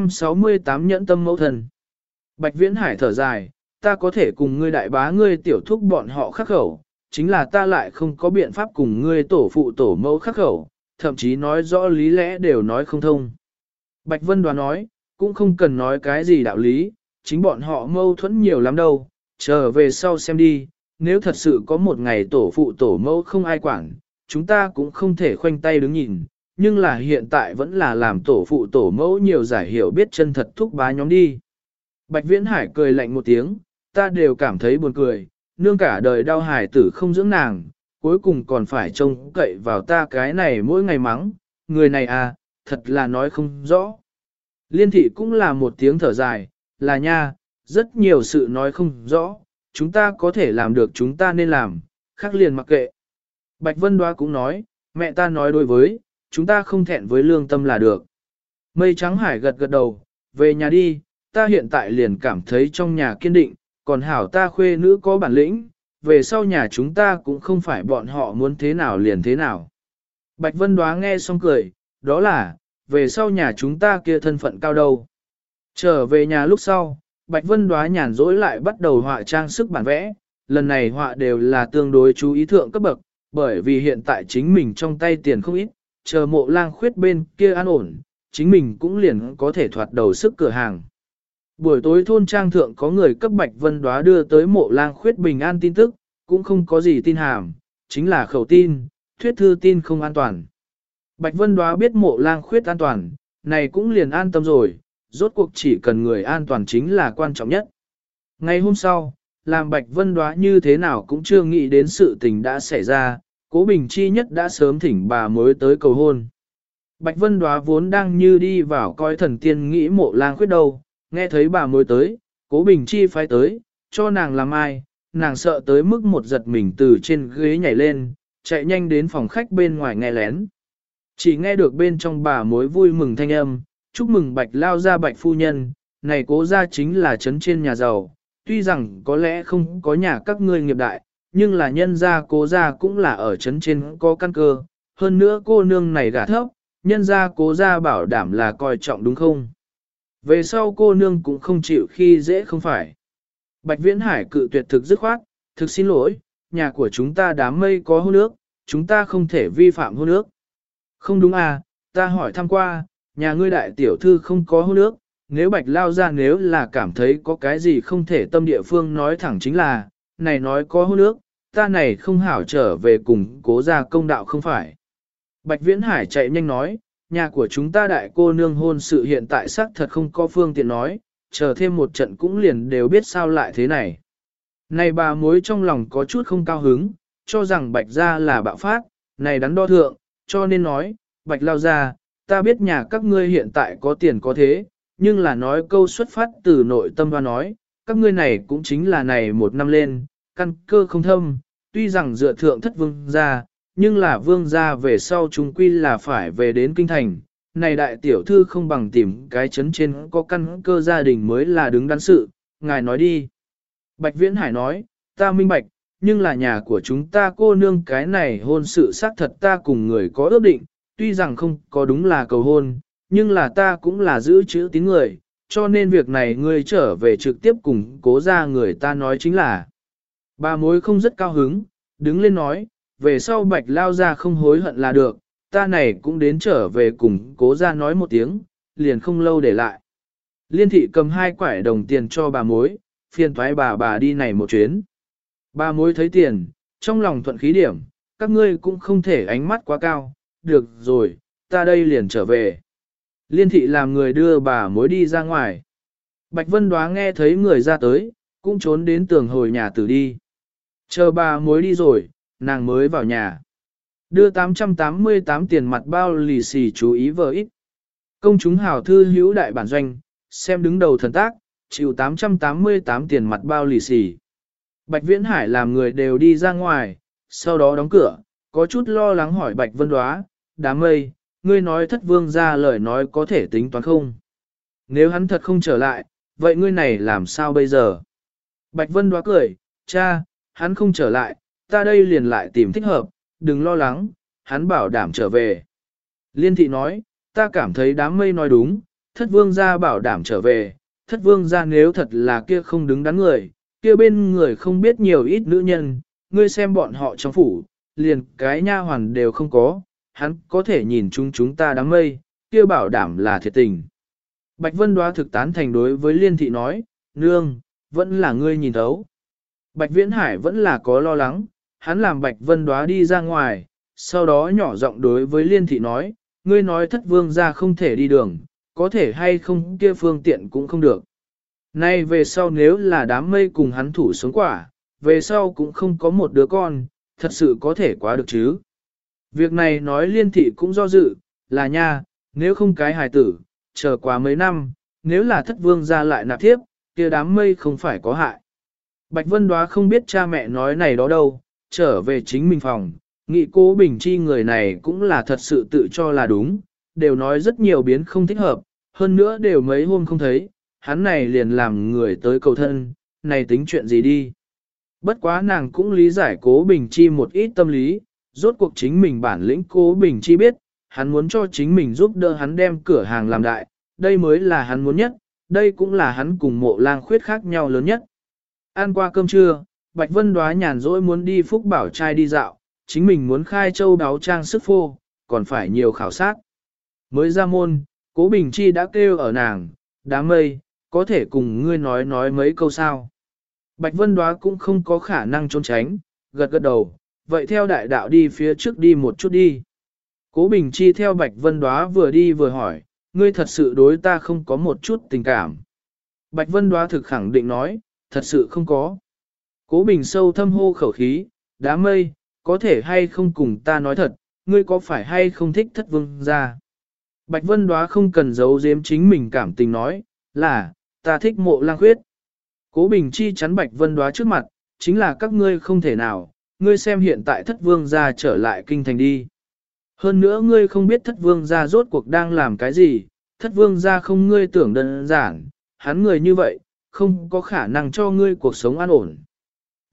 368 nhẫn tâm mẫu thần. Bạch Viễn Hải thở dài, ta có thể cùng ngươi đại bá ngươi tiểu thúc bọn họ khắc khẩu, chính là ta lại không có biện pháp cùng ngươi tổ phụ tổ mẫu khắc khẩu, thậm chí nói rõ lý lẽ đều nói không thông. Bạch Vân Đoán nói, cũng không cần nói cái gì đạo lý, chính bọn họ mâu thuẫn nhiều lắm đâu, trở về sau xem đi, nếu thật sự có một ngày tổ phụ tổ mẫu không ai quản, chúng ta cũng không thể khoanh tay đứng nhìn, nhưng là hiện tại vẫn là làm tổ phụ tổ mẫu nhiều giải hiểu biết chân thật thúc bá nhóm đi. Bạch Viễn Hải cười lạnh một tiếng, ta đều cảm thấy buồn cười, nương cả đời đau hải tử không dưỡng nàng, cuối cùng còn phải trông cậy vào ta cái này mỗi ngày mắng, người này à, thật là nói không rõ. Liên thị cũng là một tiếng thở dài, là nha, rất nhiều sự nói không rõ, chúng ta có thể làm được chúng ta nên làm, khác liền mặc kệ. Bạch Vân Đoá cũng nói, mẹ ta nói đối với, chúng ta không thẹn với lương tâm là được. Mây Trắng Hải gật gật đầu, về nhà đi, ta hiện tại liền cảm thấy trong nhà kiên định, còn hảo ta khuê nữ có bản lĩnh, về sau nhà chúng ta cũng không phải bọn họ muốn thế nào liền thế nào. Bạch Vân Đoá nghe xong cười, đó là, về sau nhà chúng ta kia thân phận cao đâu. Trở về nhà lúc sau, Bạch Vân Đoá nhàn rỗi lại bắt đầu họa trang sức bản vẽ, lần này họa đều là tương đối chú ý thượng cấp bậc, bởi vì hiện tại chính mình trong tay tiền không ít, chờ Mộ Lang Khuyết bên kia an ổn, chính mình cũng liền có thể thoạt đầu sức cửa hàng. Buổi tối thôn trang thượng có người cấp Bạch Vân Đoá đưa tới Mộ Lang Khuyết bình an tin tức, cũng không có gì tin hàm, chính là khẩu tin, thuyết thư tin không an toàn. Bạch Vân Đoá biết Mộ Lang Khuyết an toàn, này cũng liền an tâm rồi, rốt cuộc chỉ cần người an toàn chính là quan trọng nhất. Ngày hôm sau, làm Bạch Vân Đoá như thế nào cũng chưa nghĩ đến sự tình đã xảy ra, Cố Bình Chi nhất đã sớm thỉnh bà mới tới cầu hôn. Bạch Vân Đoá vốn đang như đi vào coi thần tiên nghĩ Mộ Lang Khuyết đâu, nghe thấy bà mới tới, Cố Bình Chi phái tới, cho nàng làm ai, nàng sợ tới mức một giật mình từ trên ghế nhảy lên, chạy nhanh đến phòng khách bên ngoài nghe lén. Chỉ nghe được bên trong bà mối vui mừng thanh âm, chúc mừng Bạch lao ra Bạch phu nhân, này Cố gia chính là trấn trên nhà giàu, tuy rằng có lẽ không có nhà các ngươi nghiệp đại, nhưng là nhân gia cố gia cũng là ở trấn trên có căn cơ, hơn nữa cô nương này gả thấp, nhân gia cố gia bảo đảm là coi trọng đúng không? Về sau cô nương cũng không chịu khi dễ không phải. Bạch Viễn Hải cự tuyệt thực dứt khoát, thực xin lỗi, nhà của chúng ta đám mây có hôn ước, chúng ta không thể vi phạm hôn ước. Không đúng à, ta hỏi thăm qua, nhà ngươi đại tiểu thư không có hôn ước, nếu Bạch lao ra nếu là cảm thấy có cái gì không thể tâm địa phương nói thẳng chính là, này nói có hôn ước, ta này không hảo trở về cùng cố gia công đạo không phải. Bạch Viễn Hải chạy nhanh nói, nhà của chúng ta đại cô nương hôn sự hiện tại xác thật không có phương tiện nói, chờ thêm một trận cũng liền đều biết sao lại thế này. Này bà mối trong lòng có chút không cao hứng, cho rằng Bạch gia là bạo phát, này đắn đo thượng, cho nên nói, Bạch lao ra, ta biết nhà các ngươi hiện tại có tiền có thế, nhưng là nói câu xuất phát từ nội tâm và nói, các ngươi này cũng chính là này một năm lên, căn cơ không thâm, tuy rằng dựa thượng thất vương gia, nhưng là vương gia về sau chúng quy là phải về đến kinh thành. Này đại tiểu thư không bằng tìm cái chấn trên có căn cơ gia đình mới là đứng đắn sự, ngài nói đi. Bạch Viễn Hải nói, ta minh bạch, nhưng là nhà của chúng ta cô nương cái này hôn sự xác thật ta cùng người có ước định, tuy rằng không có đúng là cầu hôn, nhưng là ta cũng là giữ chữ tín người, cho nên việc này ngươi trở về trực tiếp cùng cố ra người ta nói chính là. Bà mối không rất cao hứng, đứng lên nói, về sau Bạch lao ra không hối hận là được, ta này cũng đến trở về cùng cố ra nói một tiếng, liền không lâu để lại. Liên thị cầm 2 quải đồng tiền cho bà mối, phiền thoái bà đi này một chuyến. Bà mối thấy tiền, trong lòng thuận khí điểm, các ngươi cũng không thể ánh mắt quá cao, được rồi, ta đây liền trở về. Liên thị làm người đưa bà mối đi ra ngoài. Bạch Vân Đoá nghe thấy người ra tới, cũng trốn đến tường hồi nhà tử đi. Chờ bà mối đi rồi, nàng mới vào nhà. Đưa 888 tiền mặt bao lì xì chú ý vợ ít. Công chúng hào thư hữu đại bản doanh, xem đứng đầu thần tác, chịu 888 tiền mặt bao lì xì. Bạch Viễn Hải làm người đều đi ra ngoài, sau đó đóng cửa, có chút lo lắng hỏi Bạch Vân Đoá, đám mây, ngươi nói thất vương ra lời nói có thể tính toán không? Nếu hắn thật không trở lại, vậy ngươi này làm sao bây giờ? Bạch Vân Đoá cười, cha, hắn không trở lại, ta đây liền lại tìm thích hợp, đừng lo lắng, hắn bảo đảm trở về. Liên thị nói, ta cảm thấy đám mây nói đúng, thất vương gia bảo đảm trở về, thất vương gia nếu thật là kia không đứng đắn người, kia bên người không biết nhiều ít nữ nhân, ngươi xem bọn họ trong phủ, liền cái nha hoàn đều không có, hắn có thể nhìn chúng ta đám mây, kia bảo đảm là thiệt tình. Bạch Vân Đoá thực tán thành đối với Liên thị nói, nương, vẫn là ngươi nhìn thấu. Bạch Viễn Hải vẫn là có lo lắng, hắn làm Bạch Vân Đoá đi ra ngoài, sau đó nhỏ giọng đối với Liên thị nói, ngươi nói thất vương gia không thể đi đường, có thể hay không kia phương tiện cũng không được. Nay về sau nếu là đám mây cùng hắn thủ sống quả, về sau cũng không có một đứa con, thật sự có thể quá được chứ. Việc này nói Liên thị cũng do dự, là nha, nếu không cái hài tử, chờ quá mấy năm, nếu là thất vương gia lại nạp tiếp, kia đám mây không phải có hại. Bạch Vân Đoá không biết cha mẹ nói này đó đâu, trở về chính mình phòng, nghĩ Cố Bình Chi người này cũng là thật sự tự cho là đúng, đều nói rất nhiều biến không thích hợp, hơn nữa đều mấy hôm không thấy, hắn này liền làm người tới cầu thân, này tính chuyện gì đi. Bất quá nàng cũng lý giải Cố Bình Chi một ít tâm lý, rốt cuộc chính mình bản lĩnh Cố Bình Chi biết, hắn muốn cho chính mình giúp đỡ hắn đem cửa hàng làm đại, đây mới là hắn muốn nhất, đây cũng là hắn cùng Mộ Lang khuyết khác nhau lớn nhất. Ăn qua cơm trưa, Bạch Vân Đoá nhàn rỗi muốn đi Phúc Bảo trai đi dạo, chính mình muốn khai châu đáo trang sức phô, còn phải nhiều khảo sát. Mới ra môn, Cố Bình Chi đã kêu ở nàng, đám mây, có thể cùng ngươi nói mấy câu sao. Bạch Vân Đoá cũng không có khả năng trốn tránh, gật gật đầu, vậy theo đại đạo đi phía trước đi một chút đi. Cố Bình Chi theo Bạch Vân Đoá vừa đi vừa hỏi, ngươi thật sự đối ta không có một chút tình cảm. Bạch Vân Đoá thực khẳng định nói, thật sự không có. Cố Bình sâu thâm hô khẩu khí, đám mây, có thể hay không cùng ta nói thật, ngươi có phải hay không thích thất vương gia? Bạch Vân Đoá không cần giấu giếm chính mình cảm tình nói, là, ta thích Mộ Lang khuyết. Cố Bình Chi chắn Bạch Vân Đoá trước mặt, chính là các ngươi không thể nào, ngươi xem hiện tại thất vương gia trở lại kinh thành đi. Hơn nữa ngươi không biết thất vương gia rốt cuộc đang làm cái gì, thất vương gia không ngươi tưởng đơn giản, hắn người như vậy, không có khả năng cho ngươi cuộc sống an ổn.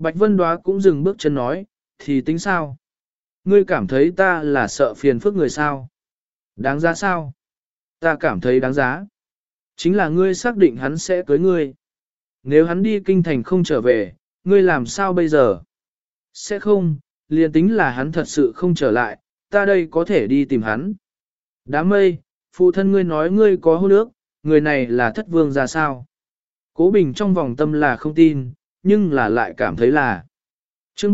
Bạch Vân Đóa cũng dừng bước chân nói, thì tính sao? Ngươi cảm thấy ta là sợ phiền phức người sao? Đáng giá sao? Ta cảm thấy đáng giá. Chính là ngươi xác định hắn sẽ cưới ngươi. Nếu hắn đi kinh thành không trở về, ngươi làm sao bây giờ? Sẽ không, liền tính là hắn thật sự không trở lại, ta đây có thể đi tìm hắn. Đám mây, phụ thân ngươi nói ngươi có hôn ước, người này là thất vương ra sao? Cố Bình trong vòng tâm là không tin, nhưng là lại cảm thấy là. Chương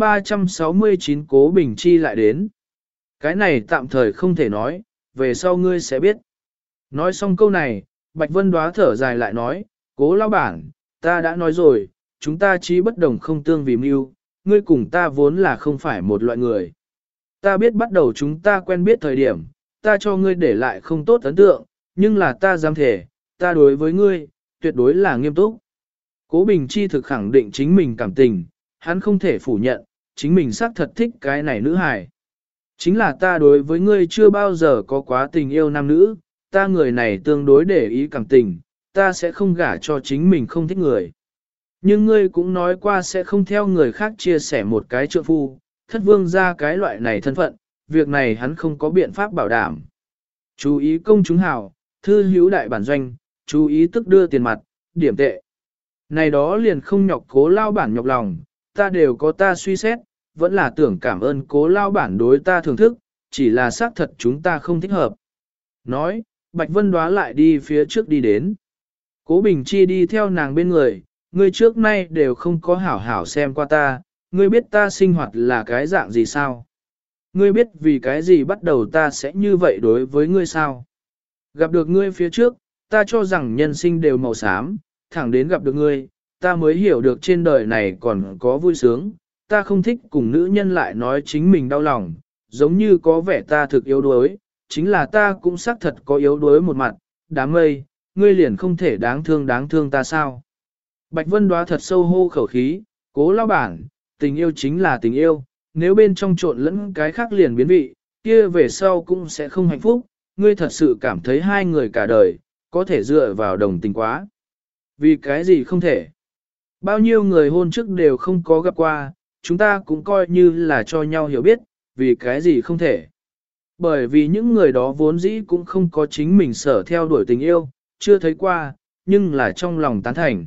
369 Cố Bình chi lại đến. Cái này tạm thời không thể nói, về sau ngươi sẽ biết. Nói xong câu này, Bạch Vân Đóa thở dài lại nói, Cố lão bản, ta đã nói rồi, chúng ta chí bất đồng không tương vì mưu, ngươi cùng ta vốn là không phải một loại người. Ta biết bắt đầu chúng ta quen biết thời điểm, ta cho ngươi để lại không tốt ấn tượng, nhưng là ta dám thể, ta đối với ngươi, tuyệt đối là nghiêm túc. Cố Bình Chi thực khẳng định chính mình cảm tình, hắn không thể phủ nhận, chính mình xác thật thích cái này nữ hài. Chính là ta đối với ngươi chưa bao giờ có quá tình yêu nam nữ, ta người này tương đối để ý cảm tình, ta sẽ không gả cho chính mình không thích người. Nhưng ngươi cũng nói qua sẽ không theo người khác chia sẻ một cái trượng phu, thất vương ra cái loại này thân phận, việc này hắn không có biện pháp bảo đảm. Chú ý công chúng hào, thư hữu đại bản doanh, chú ý tức đưa tiền mặt, điểm tệ. Này đó liền không nhọc Cố lao bản nhọc lòng, ta đều có ta suy xét, vẫn là tưởng cảm ơn Cố lao bản đối ta thưởng thức, chỉ là xác thật chúng ta không thích hợp. Nói, Bạch Vân Đóa lại đi phía trước đi đến. Cố Bình Chi đi theo nàng bên người, ngươi trước nay đều không có hảo hảo xem qua ta, ngươi biết ta sinh hoạt là cái dạng gì sao? Ngươi biết vì cái gì bắt đầu ta sẽ như vậy đối với ngươi sao? Gặp được ngươi phía trước, ta cho rằng nhân sinh đều màu xám, thẳng đến gặp được ngươi, ta mới hiểu được trên đời này còn có vui sướng, ta không thích cùng nữ nhân lại nói chính mình đau lòng, giống như có vẻ ta thực yếu đuối, chính là ta cũng xác thật có yếu đuối một mặt, đám mây, ngươi liền không thể đáng thương ta sao? Bạch Vân Đóa thật sâu hô khẩu khí, Cố lão bản, tình yêu chính là tình yêu, nếu bên trong trộn lẫn cái khác liền biến vị, kia về sau cũng sẽ không hạnh phúc, ngươi thật sự cảm thấy hai người cả đời, có thể dựa vào đồng tình quá. Vì cái gì không thể? Bao nhiêu người hôn trước đều không có gặp qua, chúng ta cũng coi như là cho nhau hiểu biết, vì cái gì không thể. Bởi vì những người đó vốn dĩ cũng không có chính mình sở theo đuổi tình yêu, chưa thấy qua, nhưng là trong lòng tán thành.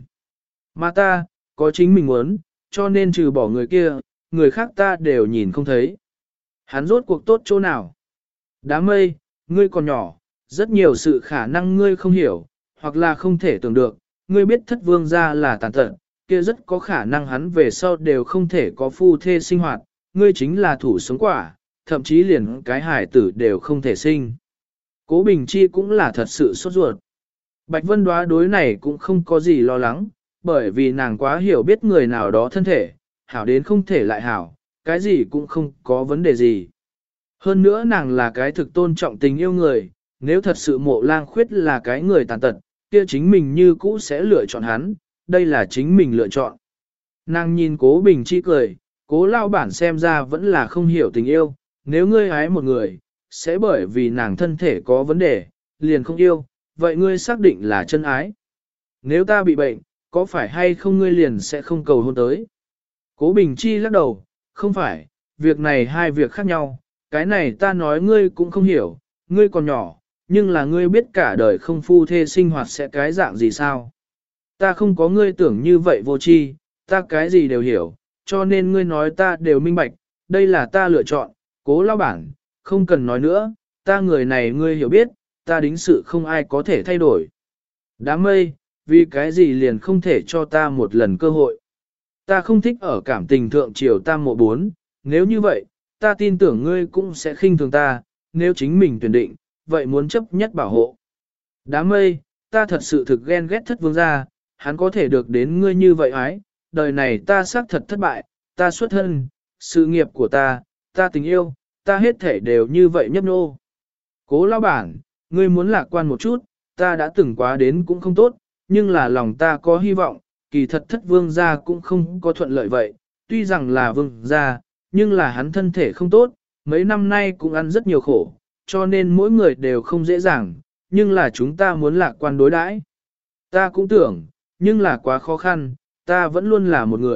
Mà ta, có chính mình muốn, cho nên trừ bỏ người kia, người khác ta đều nhìn không thấy. Hắn rốt cuộc tốt chỗ nào? Đám mây, ngươi còn nhỏ, rất nhiều sự khả năng ngươi không hiểu, hoặc là không thể tưởng được, ngươi biết thất vương gia là tàn tật, kia rất có khả năng hắn về sau đều không thể có phu thê sinh hoạt, ngươi chính là thủ sống quả, thậm chí liền cái hải tử đều không thể sinh. Cố Bình Chi cũng là thật sự sốt ruột. Bạch Vân Đóa đối này cũng không có gì lo lắng, bởi vì nàng quá hiểu biết người nào đó thân thể, hảo đến không thể lại hảo, cái gì cũng không có vấn đề gì. Hơn nữa nàng là cái thực tôn trọng tình yêu người, nếu thật sự Mộ Lang Khuyết là cái người tàn tật, kia chính mình như cũ sẽ lựa chọn hắn, đây là chính mình lựa chọn. Nàng nhìn Cố Bình Chi cười, Cố lao bản xem ra vẫn là không hiểu tình yêu, nếu ngươi ái một người, sẽ bởi vì nàng thân thể có vấn đề, liền không yêu, vậy ngươi xác định là chân ái. Nếu ta bị bệnh, có phải hay không ngươi liền sẽ không cầu hôn tới? Cố Bình Chi lắc đầu, không phải, việc này hai việc khác nhau, cái này ta nói ngươi cũng không hiểu, ngươi còn nhỏ, nhưng là ngươi biết cả đời không phu thê sinh hoạt sẽ cái dạng gì sao? Ta không có ngươi tưởng như vậy vô tri, ta cái gì đều hiểu, cho nên ngươi nói ta đều minh bạch, đây là ta lựa chọn, Cố lão bản, không cần nói nữa, ta người này ngươi hiểu biết, ta đính sự không ai có thể thay đổi. Đám mây, vì cái gì liền không thể cho ta một lần cơ hội. Ta không thích ở cảm tình thượng triều tam mộ bốn, nếu như vậy, ta tin tưởng ngươi cũng sẽ khinh thường ta, nếu chính mình tuyển định, vậy muốn chấp nhất bảo hộ. Đám mây, ta thật sự thực ghen ghét thất vương gia, hắn có thể được đến ngươi như vậy ái, đời này ta xác thật thất bại, ta xuất thân, sự nghiệp của ta tình yêu, ta hết thể đều như vậy nhấp nô. Cố lão bản, ngươi muốn lạc quan một chút, ta đã từng quá đến cũng không tốt, nhưng là lòng ta có hy vọng, kỳ thật thất vương gia cũng không có thuận lợi vậy, tuy rằng là vương gia, nhưng là hắn thân thể không tốt, mấy năm nay cũng ăn rất nhiều khổ, cho nên mỗi người đều không dễ dàng, nhưng là chúng ta muốn lạc quan đối đãi. Ta cũng tưởng, nhưng là quá khó khăn, ta vẫn luôn là một người,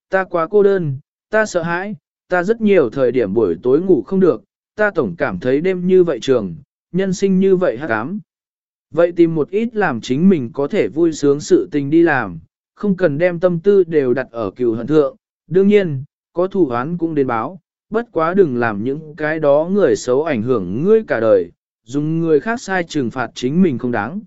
ta quá cô đơn, ta sợ hãi, ta rất nhiều thời điểm buổi tối ngủ không được, ta tổng cảm thấy đêm như vậy trường, nhân sinh như vậy hắc ám. Vậy tìm một ít làm chính mình có thể vui sướng sự tình đi làm, không cần đem tâm tư đều đặt ở cừu hận thượng. Đương nhiên, có thù oán cũng đến báo, bất quá đừng làm những cái đó người xấu ảnh hưởng ngươi cả đời, dùng người khác sai trừng phạt chính mình không đáng.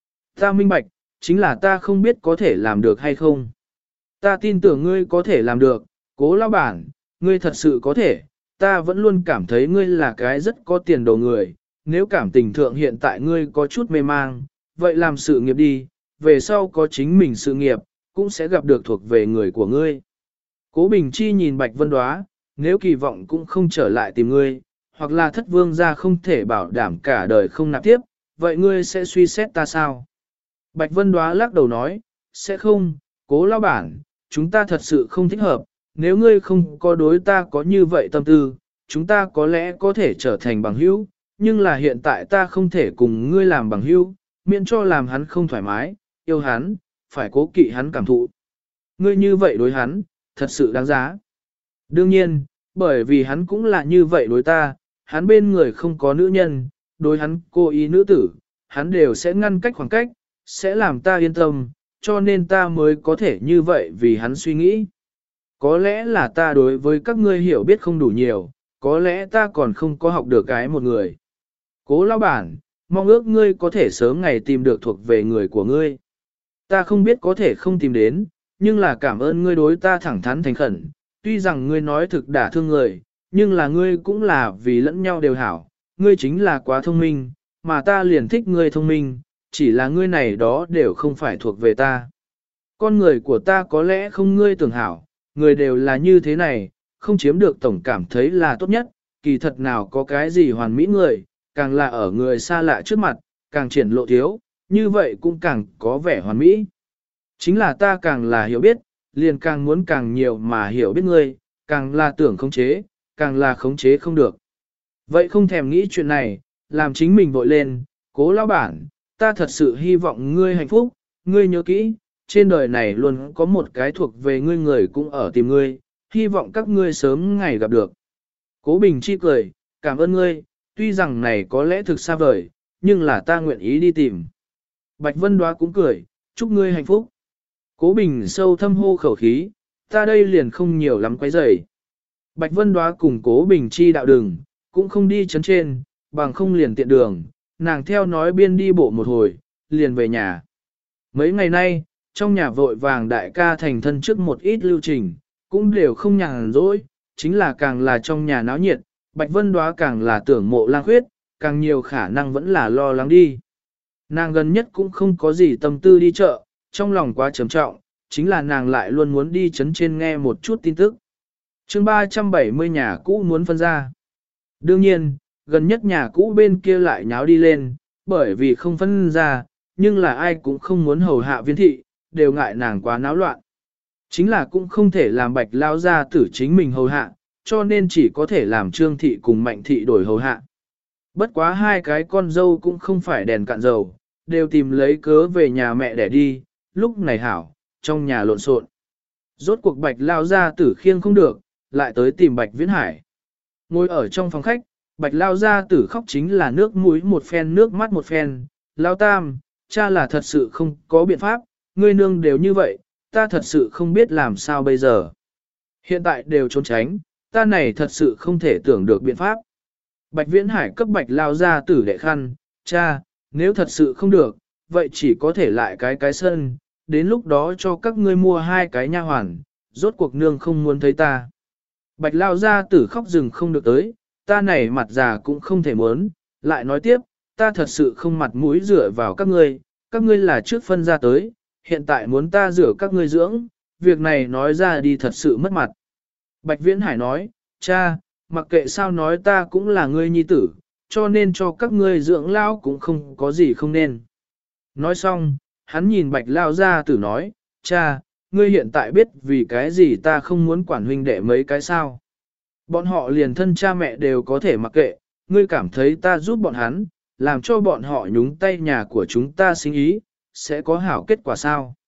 Ta minh bạch, chính là ta không biết có thể làm được hay không. Ta tin tưởng ngươi có thể làm được, Cố lão bản, ngươi thật sự có thể, ta vẫn luôn cảm thấy ngươi là cái rất có tiền đồ người, nếu cảm tình thượng hiện tại ngươi có chút mê mang, vậy làm sự nghiệp đi, về sau có chính mình sự nghiệp, cũng sẽ gặp được thuộc về người của ngươi. Cố Bình Chi nhìn Bạch Vân Đóa, nếu kỳ vọng cũng không trở lại tìm ngươi, hoặc là thất vương gia không thể bảo đảm cả đời không nạp tiếp, vậy ngươi sẽ suy xét ta sao? Bạch Vân Đóa lắc đầu nói, sẽ không, Cố lão bản, chúng ta thật sự không thích hợp, nếu ngươi không có đối ta có như vậy tâm tư, chúng ta có lẽ có thể trở thành bằng hữu, nhưng là hiện tại ta không thể cùng ngươi làm bằng hữu, miễn cho làm hắn không thoải mái, yêu hắn, phải cố kỵ hắn cảm thụ. Ngươi như vậy đối hắn, thật sự đáng giá. Đương nhiên, bởi vì hắn cũng là như vậy đối ta, hắn bên người không có nữ nhân, đối hắn cô ý nữ tử, hắn đều sẽ ngăn cách khoảng cách, sẽ làm ta yên tâm, cho nên ta mới có thể như vậy vì hắn suy nghĩ. Có lẽ là ta đối với các ngươi hiểu biết không đủ nhiều, có lẽ ta còn không có học được cái một người. Cố lão bản, mong ước ngươi có thể sớm ngày tìm được thuộc về người của ngươi. Ta không biết có thể không tìm đến, nhưng là cảm ơn ngươi đối ta thẳng thắn thành khẩn, tuy rằng ngươi nói thực đả thương người, nhưng là ngươi cũng là vì lẫn nhau đều hảo, ngươi chính là quá thông minh, mà ta liền thích ngươi thông minh, chỉ là ngươi này đó đều không phải thuộc về ta. Con người của ta có lẽ không ngươi tưởng hảo, người đều là như thế này, không chiếm được tổng cảm thấy là tốt nhất, kỳ thật nào có cái gì hoàn mỹ người, càng là ở người xa lạ trước mặt, càng triển lộ thiếu, như vậy cũng càng có vẻ hoàn mỹ. Chính là ta càng là hiểu biết, liền càng muốn càng nhiều mà hiểu biết ngươi, càng là tưởng khống chế, càng là khống chế không được. Vậy không thèm nghĩ chuyện này, làm chính mình vội lên, Cố lão bản, ta thật sự hy vọng ngươi hạnh phúc, ngươi nhớ kỹ, trên đời này luôn có một cái thuộc về ngươi người cũng ở tìm ngươi, hy vọng các ngươi sớm ngày gặp được. Cố Bình Chi cười, cảm ơn ngươi, tuy rằng này có lẽ thực xa vời, nhưng là ta nguyện ý đi tìm. Bạch Vân Đóa cũng cười, chúc ngươi hạnh phúc. Cố Bình sâu thâm hô khẩu khí, ta đây liền không nhiều lắm quấy rầy. Bạch Vân Đóa cùng Cố Bình Chi đạo đường, cũng không đi chấn trên, bằng không liền tiện đường, nàng theo nói biên đi bộ một hồi, liền về nhà. Mấy ngày nay, trong nhà vội vàng đại ca thành thân trước một ít lưu trình, cũng đều không nhàn rỗi, chính là càng là trong nhà náo nhiệt, Bạch Vân Đóa càng là tưởng mộ lang khuyết, càng nhiều khả năng vẫn là lo lắng đi. Nàng gần nhất cũng không có gì tâm tư đi chợ, trong lòng quá trầm trọng, chính là nàng lại luôn muốn đi chấn trên nghe một chút tin tức. chương 370 nhà cũ muốn phân ra. Đương nhiên, gần nhất nhà cũ bên kia lại nháo đi lên, bởi vì không phân ra, nhưng là ai cũng không muốn hầu hạ viên thị, đều ngại nàng quá náo loạn. Chính là cũng không thể làm Bạch lao ra tử chính mình hầu hạ, cho nên chỉ có thể làm Trương thị cùng Mạnh thị đổi hầu hạ. Bất quá hai cái con dâu cũng không phải đèn cạn dầu, đều tìm lấy cớ về nhà mẹ để đi, lúc này hảo, trong nhà lộn xộn. Rốt cuộc Bạch lao ra tử khiêng không được, lại tới tìm Bạch Viễn Hải. Ngồi ở trong phòng khách, Bạch lao ra tử khóc chính là nước mũi một phen nước mắt một phen, lao tam, cha là thật sự không có biện pháp, ngươi nương đều như vậy, ta thật sự không biết làm sao bây giờ. Hiện tại đều trốn tránh, ta này thật sự không thể tưởng được biện pháp. Bạch Viễn Hải cấp Bạch lao ra tử đệ khăn, cha, nếu thật sự không được, vậy chỉ có thể lại cái sân, đến lúc đó cho các ngươi mua hai cái nha hoàn, rốt cuộc nương không muốn thấy ta. Bạch lao ra tử khóc rừng không được tới, ta này mặt già cũng không thể muốn, lại nói tiếp, ta thật sự không mặt mũi dựa vào các ngươi là trước phân ra tới, hiện tại muốn ta rửa các ngươi dưỡng, việc này nói ra đi thật sự mất mặt. Bạch Viễn Hải nói, cha, mặc kệ sao nói ta cũng là ngươi nhi tử, cho nên cho các ngươi dưỡng lao cũng không có gì không nên. Nói xong, hắn nhìn Bạch lao ra tử nói, cha, ngươi hiện tại biết vì cái gì ta không muốn quản huynh đệ mấy cái sao. Bọn họ liền thân cha mẹ đều có thể mặc kệ, ngươi cảm thấy ta giúp bọn hắn, làm cho bọn họ nhúng tay nhà của chúng ta sinh ý, sẽ có hảo kết quả sao?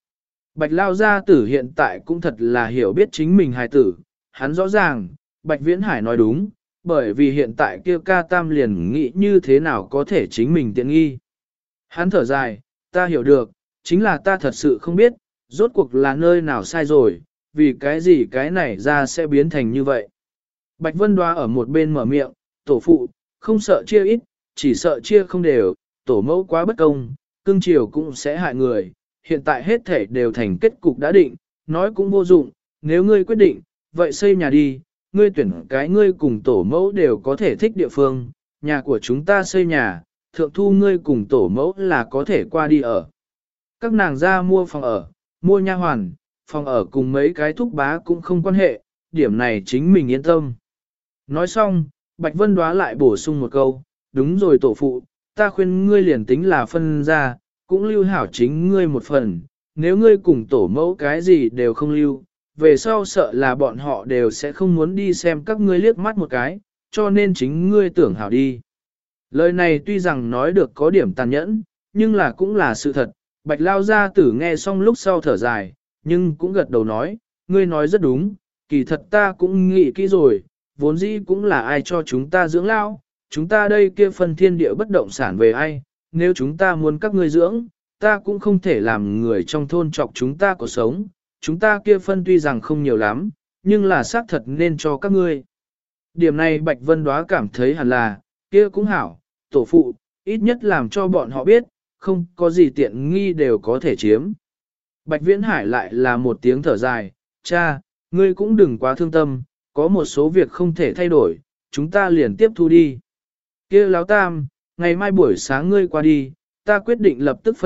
Bạch Lao Gia Tử hiện tại cũng thật là hiểu biết chính mình hài tử, hắn rõ ràng, Bạch Viễn Hải nói đúng, bởi vì hiện tại kia ca tam liền nghĩ như thế nào có thể chính mình tiện nghi. Hắn thở dài, ta hiểu được, chính là ta thật sự không biết, rốt cuộc là nơi nào sai rồi, vì cái gì cái này ra sẽ biến thành như vậy. Bạch Vân Đoa ở một bên mở miệng, tổ phụ, không sợ chia ít, chỉ sợ chia không đều, tổ mẫu quá bất công, cưng chiều cũng sẽ hại người, hiện tại hết thể đều thành kết cục đã định, nói cũng vô dụng, nếu ngươi quyết định, vậy xây nhà đi, ngươi tuyển cái ngươi cùng tổ mẫu đều có thể thích địa phương, nhà của chúng ta xây nhà, thượng thu ngươi cùng tổ mẫu là có thể qua đi ở. Các nàng ra mua phòng ở, mua nha hoàn, phòng ở cùng mấy cái thúc bá cũng không quan hệ, điểm này chính mình yên tâm. Nói xong, Bạch Vân Đoá lại bổ sung một câu, đúng rồi tổ phụ, ta khuyên ngươi liền tính là phân ra, cũng lưu hảo chính ngươi một phần, nếu ngươi cùng tổ mẫu cái gì đều không lưu, về sau sợ là bọn họ đều sẽ không muốn đi xem các ngươi liếc mắt một cái, cho nên chính ngươi tưởng hảo đi. Lời này tuy rằng nói được có điểm tàn nhẫn, nhưng là cũng là sự thật, Bạch Lao Gia Tử nghe xong lúc sau thở dài, nhưng cũng gật đầu nói, ngươi nói rất đúng, kỳ thật ta cũng nghĩ kỹ rồi, vốn dĩ cũng là ai cho chúng ta dưỡng lao, chúng ta đây kia phần thiên địa bất động sản về ai, nếu chúng ta muốn các ngươi dưỡng, ta cũng không thể làm người trong thôn chọc chúng ta có sống, chúng ta kia phân tuy rằng không nhiều lắm, nhưng là xác thật nên cho các ngươi. Điểm này Bạch Vân Đoá cảm thấy hẳn là, kia cũng hảo, tổ phụ, ít nhất làm cho bọn họ biết, không có gì tiện nghi đều có thể chiếm. Bạch Viễn Hải lại là một tiếng thở dài, cha, ngươi cũng đừng quá thương tâm, có một số việc không thể thay đổi, chúng ta liền tiếp thu đi. Kia Láo Tam, ngày mai buổi sáng ngươi qua đi, ta quyết định lập tức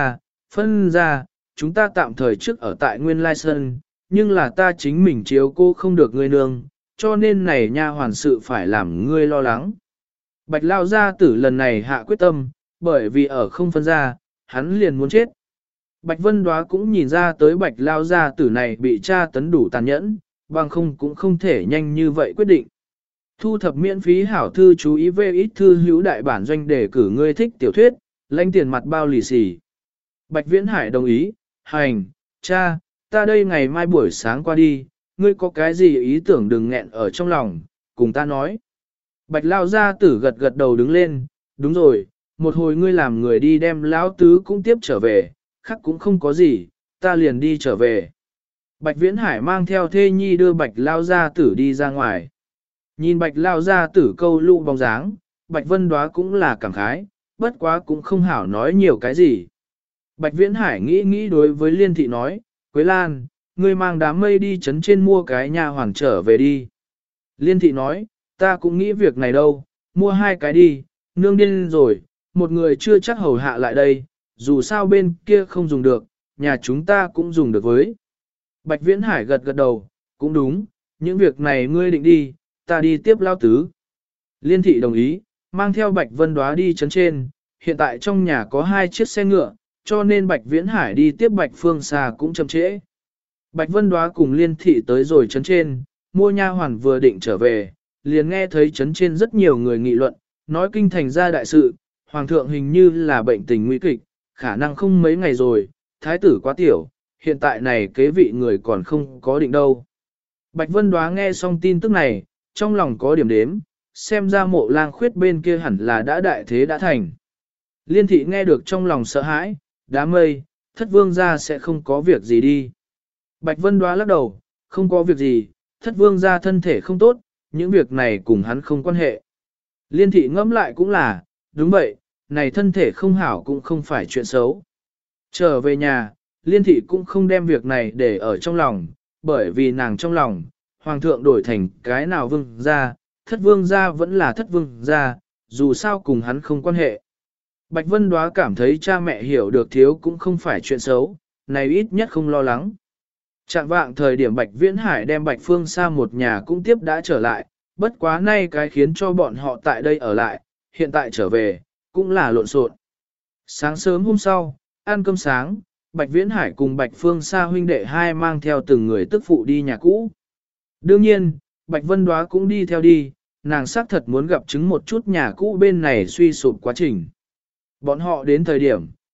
phân ra, chúng ta tạm thời trước ở tại Nguyên Lai Sơn, nhưng là ta chính mình chiếu cô không được ngươi nương, cho nên này nha hoàn sự phải làm ngươi lo lắng. Bạch Lao Gia Tử lần này hạ quyết tâm, bởi vì ở không phân ra, hắn liền muốn chết. Bạch Vân Đoá cũng nhìn ra tới Bạch Lao Gia Tử này bị tra tấn đủ tàn nhẫn, bằng không cũng không thể nhanh như vậy quyết định. Thu thập miễn phí hảo thư chú ý về ít thư hữu đại bản doanh để cử ngươi thích tiểu thuyết, lãnh tiền mặt bao lì xì. Bạch Viễn Hải đồng ý, hành, cha, ta đây ngày mai buổi sáng qua đi, ngươi có cái gì ý tưởng đừng nghẹn ở trong lòng, cùng ta nói. Bạch Lao Gia Tử gật gật đầu đứng lên, đúng rồi, một hồi ngươi làm người đi đem Lão Tứ cũng tiếp trở về, khác cũng không có gì, ta liền đi trở về. Bạch Viễn Hải mang theo thê nhi đưa Bạch Lao Gia Tử đi ra ngoài. Nhìn Bạch Lao Gia Tử câu lụ bóng dáng, Bạch Vân Đoá cũng là cảm khái, bất quá cũng không hảo nói nhiều cái gì. Bạch Viễn Hải nghĩ đối với Liên Thị nói, Quế Lan, ngươi mang đám mây đi chấn trên mua cái nhà hoàn trở về đi. Liên Thị nói, ta cũng nghĩ việc này đâu, mua 2 cái đi, nương điên rồi, một người chưa chắc hầu hạ lại đây, dù sao bên kia không dùng được, nhà chúng ta cũng dùng được với. Bạch Viễn Hải gật gật đầu, cũng đúng, những việc này ngươi định đi, ta đi tiếp Lao Tứ. Liên Thị đồng ý, mang theo Bạch Vân Đoá đi chấn trên, hiện tại trong nhà có 2 chiếc xe ngựa, cho nên Bạch Viễn Hải đi tiếp Bạch Phương Xà cũng chậm trễ. Bạch Vân Đoá cùng Liên Thị tới rồi chấn trên, mua nha hoàn vừa định trở về, liền nghe thấy chấn trên rất nhiều người nghị luận, nói kinh thành ra đại sự, Hoàng thượng hình như là bệnh tình nguy kịch, khả năng không mấy ngày rồi, thái tử quá tiểu, hiện tại này kế vị người còn không có định đâu. Bạch Vân Đoá nghe xong tin tức này, trong lòng có điểm đếm, xem ra Mộ Lang Khuyết bên kia hẳn là đã đại thế đã thành. Liên Thị nghe được trong lòng sợ hãi, đám mây, Thất Vương gia sẽ không có việc gì đi. Bạch Vân Đoá lắc đầu, không có việc gì, Thất Vương gia thân thể không tốt, những việc này cùng hắn không quan hệ. Liên Thị ngẫm lại cũng là, đúng vậy, này thân thể không hảo cũng không phải chuyện xấu. Trở về nhà, Liên Thị cũng không đem việc này để ở trong lòng, bởi vì nàng trong lòng, Hoàng thượng đổi thành cái nào vương gia, Thất Vương gia vẫn là Thất Vương gia, dù sao cùng hắn không quan hệ. Bạch Vân Đoá cảm thấy cha mẹ hiểu được thiếu cũng không phải chuyện xấu, này ít nhất không lo lắng. Trạng vạng thời điểm Bạch Viễn Hải đem Bạch Phương Sa một nhà cũng tiếp đã trở lại, bất quá nay cái khiến cho bọn họ tại đây ở lại, hiện tại trở về, cũng là lộn xộn. Sáng sớm hôm sau, ăn cơm sáng, Bạch Viễn Hải cùng Bạch Phương Sa huynh đệ hai mang theo từng người tức phụ đi nhà cũ. Đương nhiên, Bạch Vân Đoá cũng đi theo đi, nàng xác thật muốn gặp chứng một chút nhà cũ bên này suy sụp quá trình. Bọn họ đến thời điểm,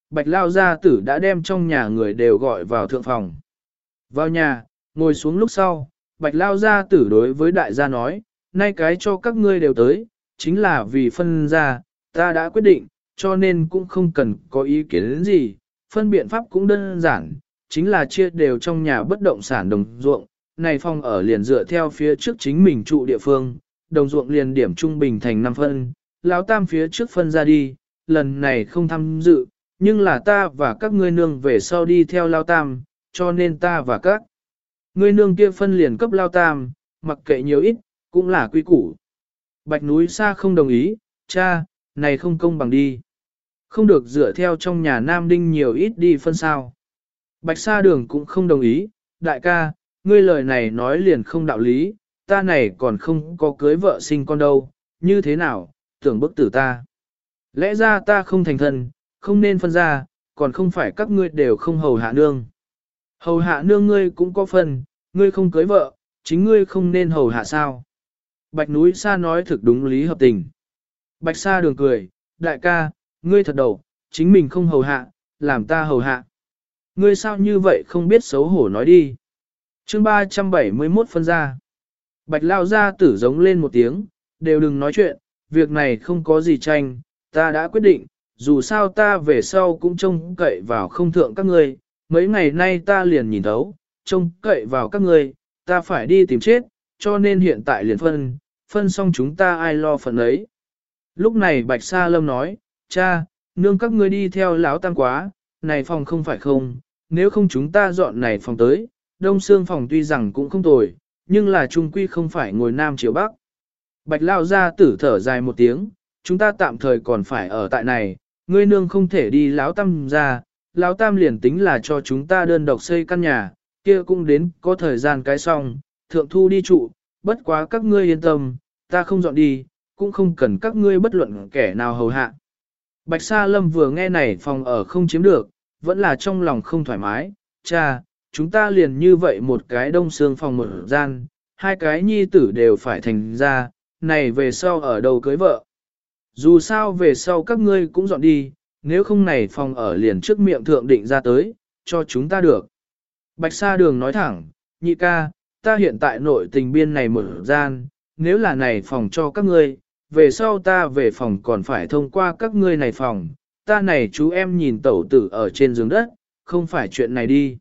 Bạch Lao gia tử đã đem trong nhà người đều gọi vào thượng phòng. Vào nhà, ngồi xuống lúc sau, Bạch Lao gia tử đối với đại gia nói, nay cái cho các ngươi đều tới, chính là vì phân ra, ta đã quyết định, cho nên cũng không cần có ý kiến đến gì, phân biện pháp cũng đơn giản, chính là chia đều trong nhà bất động sản đồng ruộng, này phòng ở liền dựa theo phía trước chính mình trụ địa phương, đồng ruộng liền điểm trung bình thành 5 phân, lão tam phía trước phân ra đi, lần này không tham dự, nhưng là ta và các ngươi nương về sau đi theo lão tam, cho nên ta và các ngươi nương kia phân liền cấp lão tam, mặc kệ nhiều ít, cũng là quy củ. Bạch núi xa không đồng ý, cha, này không công bằng đi. Không được dựa theo trong nhà Nam Đinh nhiều ít đi phân sao. Bạch Sa Đường cũng không đồng ý, đại ca, ngươi lời này nói liền không đạo lý, ta này còn không có cưới vợ sinh con đâu, như thế nào, tưởng bức tử ta. Lẽ ra ta không thành thân, không nên phân ra, còn không phải các ngươi đều không hầu hạ nương. Hầu hạ nương ngươi cũng có phần, ngươi không cưới vợ, chính ngươi không nên hầu hạ sao. Bạch núi Sa nói thực đúng lý hợp tình. Bạch Sa Đường cười, đại ca, ngươi thật đầu, chính mình không hầu hạ, làm ta hầu hạ. Ngươi sao như vậy không biết xấu hổ nói đi. Chương 371 phân ra. Bạch Lao gia tử giống lên một tiếng, đều đừng nói chuyện, việc này không có gì tranh, ta đã quyết định, dù sao ta về sau cũng trông cậy vào không thượng các ngươi, mấy ngày nay ta liền nhìn thấu, trông cậy vào các ngươi, ta phải đi tìm chết, cho nên hiện tại liền phân xong chúng ta ai lo phần ấy. Lúc này Bạch Sa Lâm nói, cha, nương các ngươi đi theo lão tam quá, này phòng không phải không, nếu không chúng ta dọn này phòng tới, đông xương phòng tuy rằng cũng không tồi, nhưng là trung quy không phải ngồi nam chiều bắc. Bạch Lao gia tử thở dài một tiếng, chúng ta tạm thời còn phải ở tại này, ngươi nương không thể đi lão tam ra, lão tam liền tính là cho chúng ta đơn độc xây căn nhà, kia cũng đến có thời gian cái xong, thượng thu đi trụ, bất quá các ngươi yên tâm, ta không dọn đi, cũng không cần các ngươi bất luận kẻ nào hầu hạ. Bạch Sa Lâm vừa nghe này phòng ở không chiếm được, vẫn là trong lòng không thoải mái, cha, chúng ta liền như vậy một cái đông xương phòng một gian, hai cái nhi tử đều phải thành ra, này về sau ở đâu cưới vợ. Dù sao về sau các ngươi cũng dọn đi, nếu không này phòng ở liền trước miệng thượng định ra tới, cho chúng ta được. Bạch Sa Đường nói thẳng, nhị ca, ta hiện tại nội tình biên này một gian, nếu là này phòng cho các ngươi, về sau ta về phòng còn phải thông qua các ngươi này phòng, ta này chú em nhìn tẩu tử ở trên giường đất, không phải chuyện này đi.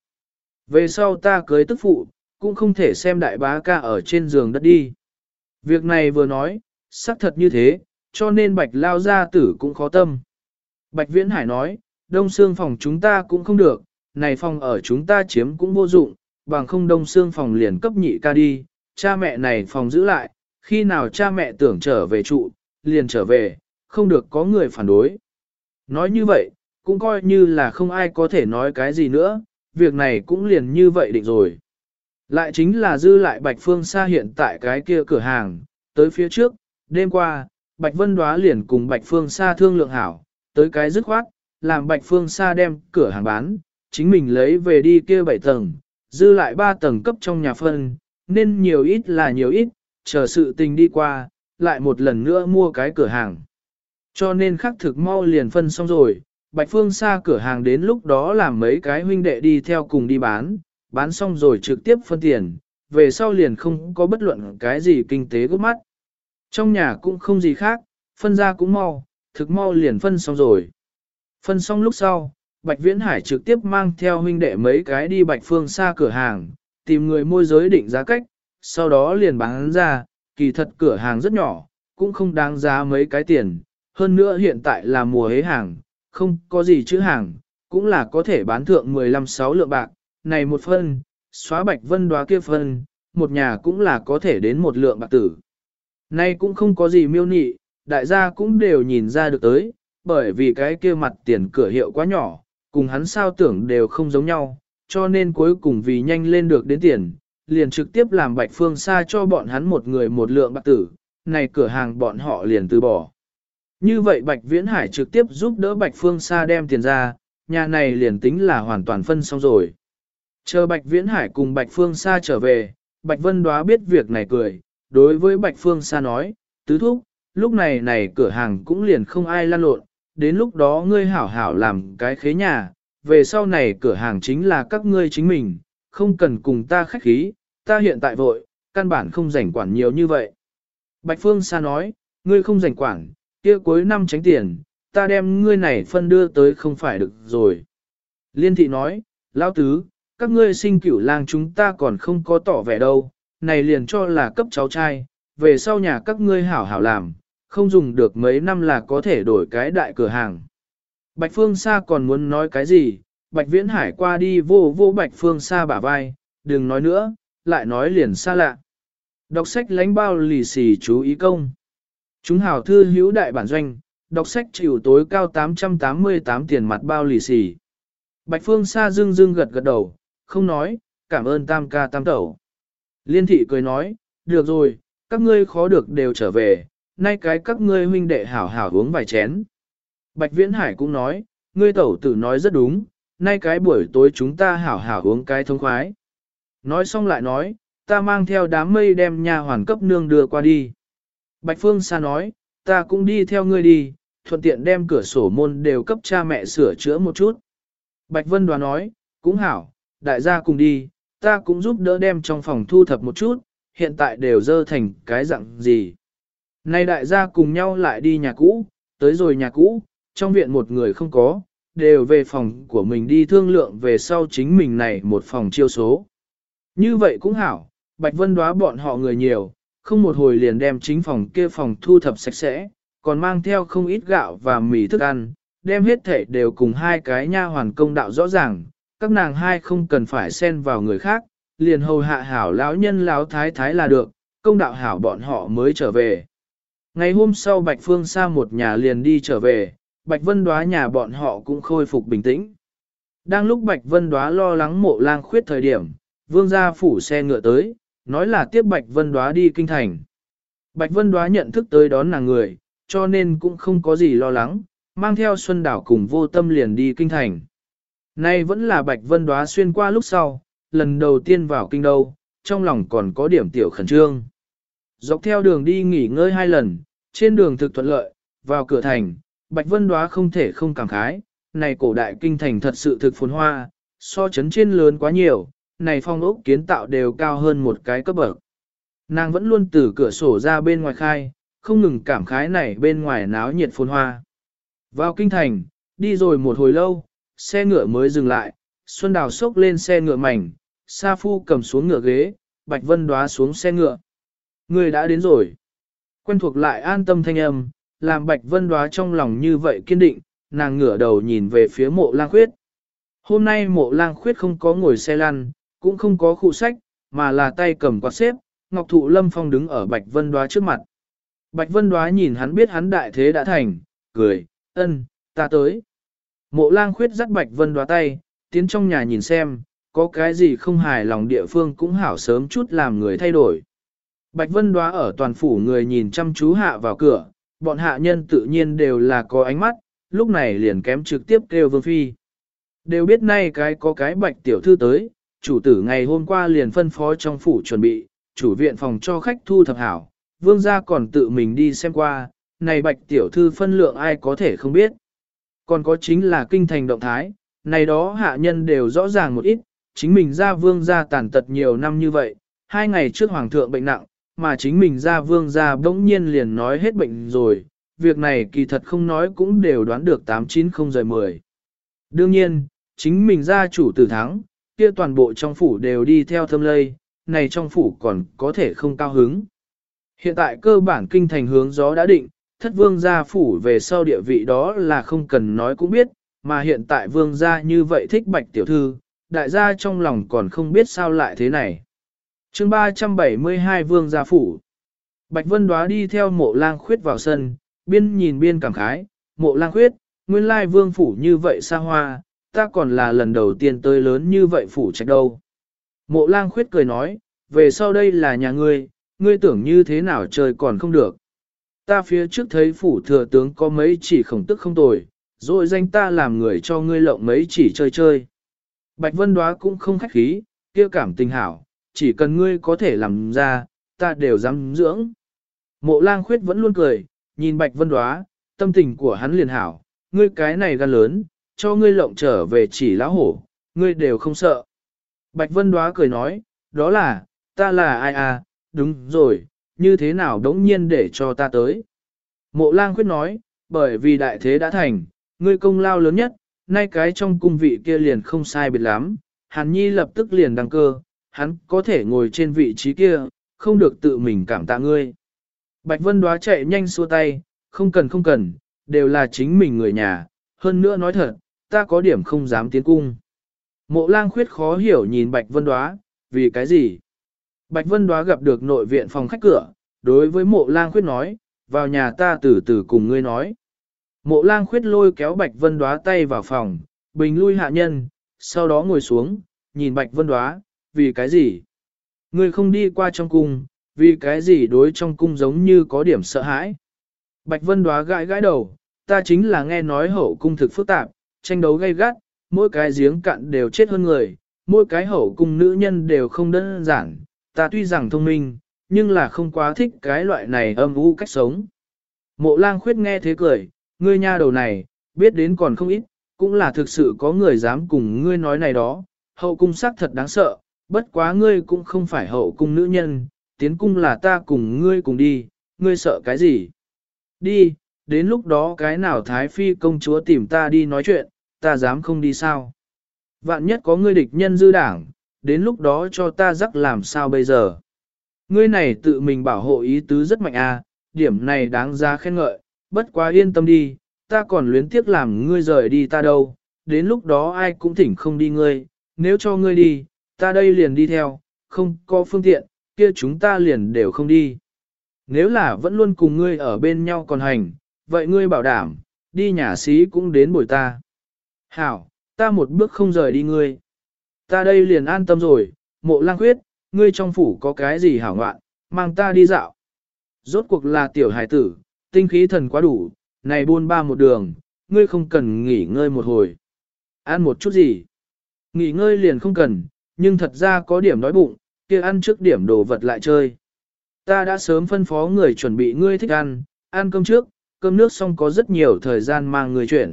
Về sau ta cưới tức phụ, cũng không thể xem đại bá ca ở trên giường đất đi. Việc này vừa nói, xác thật như thế, cho nên Bạch Lao gia tử cũng khó tâm. Bạch Viễn Hải nói, đông xương phòng chúng ta cũng không được, này phòng ở chúng ta chiếm cũng vô dụng, bằng không đông xương phòng liền cấp nhị ca đi, cha mẹ này phòng giữ lại, khi nào cha mẹ tưởng trở về trụ, liền trở về, không được có người phản đối. Nói như vậy, cũng coi như là không ai có thể nói cái gì nữa, việc này cũng liền như vậy định rồi. Lại chính là dư lại Bạch Phương Sa hiện tại cái kia cửa hàng, tới phía trước, đêm qua, Bạch Vân Đóa liền cùng Bạch Phương Sa thương lượng hảo, tới cái dứt khoát, làm Bạch Phương Sa đem cửa hàng bán, chính mình lấy về đi kia 7 tầng, dư lại 3 tầng cấp trong nhà phân, nên nhiều ít là nhiều ít, chờ sự tình đi qua, lại một lần nữa mua cái cửa hàng. Cho nên khắc thực mau liền phân xong rồi, Bạch Phương Sa cửa hàng đến lúc đó làm mấy cái huynh đệ đi theo cùng đi bán xong rồi trực tiếp phân tiền, về sau liền không có bất luận cái gì kinh tế gấp mắt. Trong nhà cũng không gì khác, phân ra cũng mau, thực mau liền phân xong rồi. Phân xong lúc sau, Bạch Viễn Hải trực tiếp mang theo huynh đệ mấy cái đi Bạch Phương Sa cửa hàng, tìm người môi giới định giá cách, sau đó liền bán ra, kỳ thật cửa hàng rất nhỏ, cũng không đáng giá mấy cái tiền, hơn nữa hiện tại là mùa hế hàng, không có gì chữ hàng, cũng là có thể bán thượng 15-6 lượng bạc, này một phân, xóa Bạch Vân Đóa kia phân, một nhà cũng là có thể đến 1 lượng bạc tử. Này cũng không có gì miêu nị, đại gia cũng đều nhìn ra được tới, bởi vì cái kia mặt tiền cửa hiệu quá nhỏ, cùng hắn sao tưởng đều không giống nhau, cho nên cuối cùng vì nhanh lên được đến tiền, liền trực tiếp làm Bạch Phương Sa cho bọn hắn một người 1 lượng bạc tử, này cửa hàng bọn họ liền từ bỏ. Như vậy Bạch Viễn Hải trực tiếp giúp đỡ Bạch Phương Sa đem tiền ra, nhà này liền tính là hoàn toàn phân xong rồi. Chờ Bạch Viễn Hải cùng Bạch Phương Sa trở về, Bạch Vân Đóa biết việc này cười, đối với Bạch Phương Sa nói, tứ thúc, lúc này này cửa hàng cũng liền không ai lan lộn, đến lúc đó ngươi hảo hảo làm cái khế nhà, về sau này cửa hàng chính là các ngươi chính mình, không cần cùng ta khách khí, ta hiện tại vội, căn bản không rảnh quản nhiều như vậy. Bạch Phương Sa nói, ngươi không rảnh quản, kia cuối năm tránh tiền, ta đem ngươi này phân đưa tới không phải được rồi. Liên thị nói, lão tứ, các ngươi sinh cửu lang chúng ta còn không có tỏ vẻ đâu, này liền cho là cấp cháu trai, về sau nhà các ngươi hảo hảo làm, không dùng được mấy năm là có thể đổi cái đại cửa hàng. Bạch Phương Sa còn muốn nói cái gì, Bạch Viễn Hải qua đi vô vô Bạch Phương Sa bả vai, đừng nói nữa, lại nói liền xa lạ. Đọc sách lánh bao lì xì chú ý công. Chúng hảo thư hữu đại bản doanh, đọc sách chịu tối cao 888 tiền mặt bao lì xì. Bạch Phương Sa dưng dưng gật gật đầu, không nói, cảm ơn tam ca tam tẩu. Liên thị cười nói, được rồi, các ngươi khó được đều trở về, nay cái các ngươi huynh đệ hảo hảo uống vài chén. Bạch Viễn Hải cũng nói, ngươi tẩu tử nói rất đúng, nay cái buổi tối chúng ta hảo hảo uống cái thông khoái. Nói xong lại nói, ta mang theo đám mây đem nha hoàn cấp nương đưa qua đi. Bạch Phương Sa nói, ta cũng đi theo ngươi đi, thuận tiện đem cửa sổ môn đều cấp cha mẹ sửa chữa một chút. Bạch Vân Đoá nói, cũng hảo, đại gia cùng đi, ta cũng giúp đỡ đem trong phòng thu thập một chút, hiện tại đều dơ thành cái dạng gì. Nay đại gia cùng nhau lại đi nhà cũ, tới rồi nhà cũ, trong viện một người không có, đều về phòng của mình đi thương lượng về sau chính mình này một phòng chiêu số. Như vậy cũng hảo, Bạch Vân Đoá bọn họ người nhiều, không một hồi liền đem chính phòng kia phòng thu thập sạch sẽ, còn mang theo không ít gạo và mì thức ăn, đem hết thể đều cùng hai cái nha hoàn công đạo rõ ràng, các nàng hai không cần phải xen vào người khác, liền hầu hạ hảo lão nhân lão thái thái là được, công đạo hảo bọn họ mới trở về. Ngày hôm sau Bạch Phương Sa một nhà liền đi trở về, Bạch Vân Đoá nhà bọn họ cũng khôi phục bình tĩnh. Đang lúc Bạch Vân Đoá lo lắng Mộ Lang Khuyết thời điểm, vương gia phủ xe ngựa tới, nói là tiếp Bạch Vân Đoá đi kinh thành. Bạch Vân Đoá nhận thức tới đón nàng người, cho nên cũng không có gì lo lắng, mang theo Xuân Đảo cùng Vô Tâm liền đi kinh thành. Nay vẫn là Bạch Vân Đoá xuyên qua lúc sau, lần đầu tiên vào kinh đô, trong lòng còn có điểm tiểu khẩn trương. Dọc theo đường đi nghỉ ngơi 2 lần, trên đường thực thuận lợi, vào cửa thành, Bạch Vân Đoá không thể không cảm khái, này cổ đại kinh thành thật sự thực phồn hoa, so chấn trên lớn quá nhiều, này phong ốc kiến tạo đều cao hơn một cái cấp bậc. Nàng vẫn luôn từ cửa sổ ra bên ngoài khai, không ngừng cảm khái này bên ngoài náo nhiệt phồn hoa. Vào kinh thành, đi rồi một hồi lâu, xe ngựa mới dừng lại, Xuân Đào xốc lên xe ngựa mảnh, Sa Phu cầm xuống ngựa ghế, Bạch Vân Đoá xuống xe ngựa. Người đã đến rồi. Quen thuộc lại an tâm thanh âm, làm Bạch Vân Đoá trong lòng như vậy kiên định, nàng ngửa đầu nhìn về phía Mộ Lang Khuyết. Hôm nay Mộ Lang Khuyết không có ngồi xe lăn, cũng không có khụ sách, mà là tay cầm quạt xếp, Ngọc Thụ Lâm Phong đứng ở Bạch Vân Đoá trước mặt. Bạch Vân Đoá nhìn hắn biết hắn đại thế đã thành, cười, ân, ta tới. Mộ Lang Khuyết dắt Bạch Vân Đoá tay, tiến trong nhà nhìn xem, có cái gì không hài lòng địa phương cũng hảo sớm chút làm người thay đổi. Bạch Vân Đoá ở toàn phủ người nhìn chăm chú hạ vào cửa, bọn hạ nhân tự nhiên đều là có ánh mắt, lúc này liền kém trực tiếp kêu Vương Phi. Đều biết nay cái có cái Bạch tiểu thư tới, chủ tử ngày hôm qua liền phân phó trong phủ chuẩn bị, chủ viện phòng cho khách thu thập hảo, Vương gia còn tự mình đi xem qua, này Bạch tiểu thư phân lượng ai có thể không biết. Còn có chính là kinh thành động thái, này đó hạ nhân đều rõ ràng một ít, chính mình ra Vương gia tàn tật nhiều năm như vậy, 2 ngày trước hoàng thượng bệnh nặng, mà chính mình ra Vương gia bỗng nhiên liền nói hết bệnh rồi, việc này kỳ thật không nói cũng đều đoán được 8-9-0-10. Đương nhiên, chính mình gia chủ tử thắng, kia toàn bộ trong phủ đều đi theo thâm lây, này trong phủ còn có thể không cao hứng. Hiện tại cơ bản kinh thành hướng gió đã định, thất vương gia phủ về sau địa vị đó là không cần nói cũng biết, mà hiện tại vương gia như vậy thích Bạch tiểu thư, đại gia trong lòng còn không biết sao lại thế này. Chương 372 Vương gia phủ. Bạch Vân Đoá đi theo Mộ Lang Khuyết vào sân, biên nhìn biên cảm khái, Mộ Lang Khuyết, nguyên lai vương phủ như vậy xa hoa, ta còn là lần đầu tiên tới lớn như vậy phủ trạch đâu. Mộ Lang Khuyết cười nói, về sau đây là nhà ngươi, ngươi tưởng như thế nào chơi còn không được. Ta phía trước thấy phủ thừa tướng có mấy chỉ khổng tức không tồi, rồi danh ta làm người cho ngươi lộng mấy chỉ chơi chơi. Bạch Vân Đoá cũng không khách khí, kia cảm tình hảo, chỉ cần ngươi có thể làm ra, ta đều dám dưỡng. Mộ Lang Khuyết vẫn luôn cười, nhìn Bạch Vân Đoá, tâm tình của hắn liền hảo, ngươi cái này gan lớn, cho ngươi lộng trở về chỉ lão hổ, ngươi đều không sợ. Bạch Vân Đóa cười nói, đó là, ta là ai à, đúng rồi, như thế nào đống nhiên để cho ta tới. Mộ Lang Khuyết nói, bởi vì đại thế đã thành, ngươi công lao lớn nhất, nay cái trong cung vị kia liền không sai biệt lắm, Hàn Nhi lập tức liền đăng cơ, hắn có thể ngồi trên vị trí kia, không được tự mình cảm tạ ngươi. Bạch Vân Đóa chạy nhanh xua tay, không cần, đều là chính mình người nhà, hơn nữa nói thật, ta có điểm không dám tiến cung. Mộ Lang Khuyết khó hiểu nhìn Bạch Vân Đóa, vì cái gì? Bạch Vân Đóa gặp được nội viện phòng khách cửa, đối với Mộ Lang Khuyết nói, vào nhà ta từ từ cùng ngươi nói. Mộ Lang Khuyết lôi kéo Bạch Vân Đóa tay vào phòng, bình lui hạ nhân, sau đó ngồi xuống, nhìn Bạch Vân Đóa, vì cái gì? Ngươi không đi qua trong cung, vì cái gì đối trong cung giống như có điểm sợ hãi? Bạch Vân Đóa gãi gãi đầu, ta chính là nghe nói hậu cung thực phức tạp, tranh đấu gay gắt, mỗi cái giếng cạn đều chết hơn người, mỗi cái hậu cung nữ nhân đều không đơn giản, ta tuy rằng thông minh, nhưng là không quá thích cái loại này âm u cách sống. Mộ Lang Khuyết nghe thế cười, ngươi nha đầu này, biết đến còn không ít, cũng là thực sự có người dám cùng ngươi nói này đó, hậu cung sắc thật đáng sợ, bất quá ngươi cũng không phải hậu cung nữ nhân, tiến cung là ta cùng ngươi cùng đi, ngươi sợ cái gì? Đi, đến lúc đó cái nào Thái Phi công chúa tìm ta đi nói chuyện, ta dám không đi sao? Vạn nhất có ngươi địch nhân dư đảng, đến lúc đó cho ta rắc làm sao bây giờ? Ngươi này tự mình bảo hộ ý tứ rất mạnh à, điểm này đáng giá khen ngợi, bất quá yên tâm đi, ta còn luyến tiếc làm ngươi rời đi ta đâu, đến lúc đó ai cũng thỉnh không đi ngươi, nếu cho ngươi đi, ta đây liền đi theo, không có phương tiện, kia chúng ta liền đều không đi. Nếu là vẫn luôn cùng ngươi ở bên nhau còn hành, vậy ngươi bảo đảm, đi nhà xí cũng đến bồi ta. Hảo, ta một bước không rời đi ngươi. Ta đây liền an tâm rồi, Mộ Lang Khuyết, ngươi trong phủ có cái gì hảo ngoạn, mang ta đi dạo. Rốt cuộc là tiểu hải tử, tinh khí thần quá đủ, này buôn ba một đường, ngươi không cần nghỉ ngơi một hồi. Ăn một chút gì? Nghỉ ngơi liền không cần, nhưng thật ra có điểm đói bụng, kia ăn trước điểm đồ vật lại chơi. Ta đã sớm phân phó người chuẩn bị ngươi thích ăn cơm trước, cơm nước xong có rất nhiều thời gian mang người chuyển.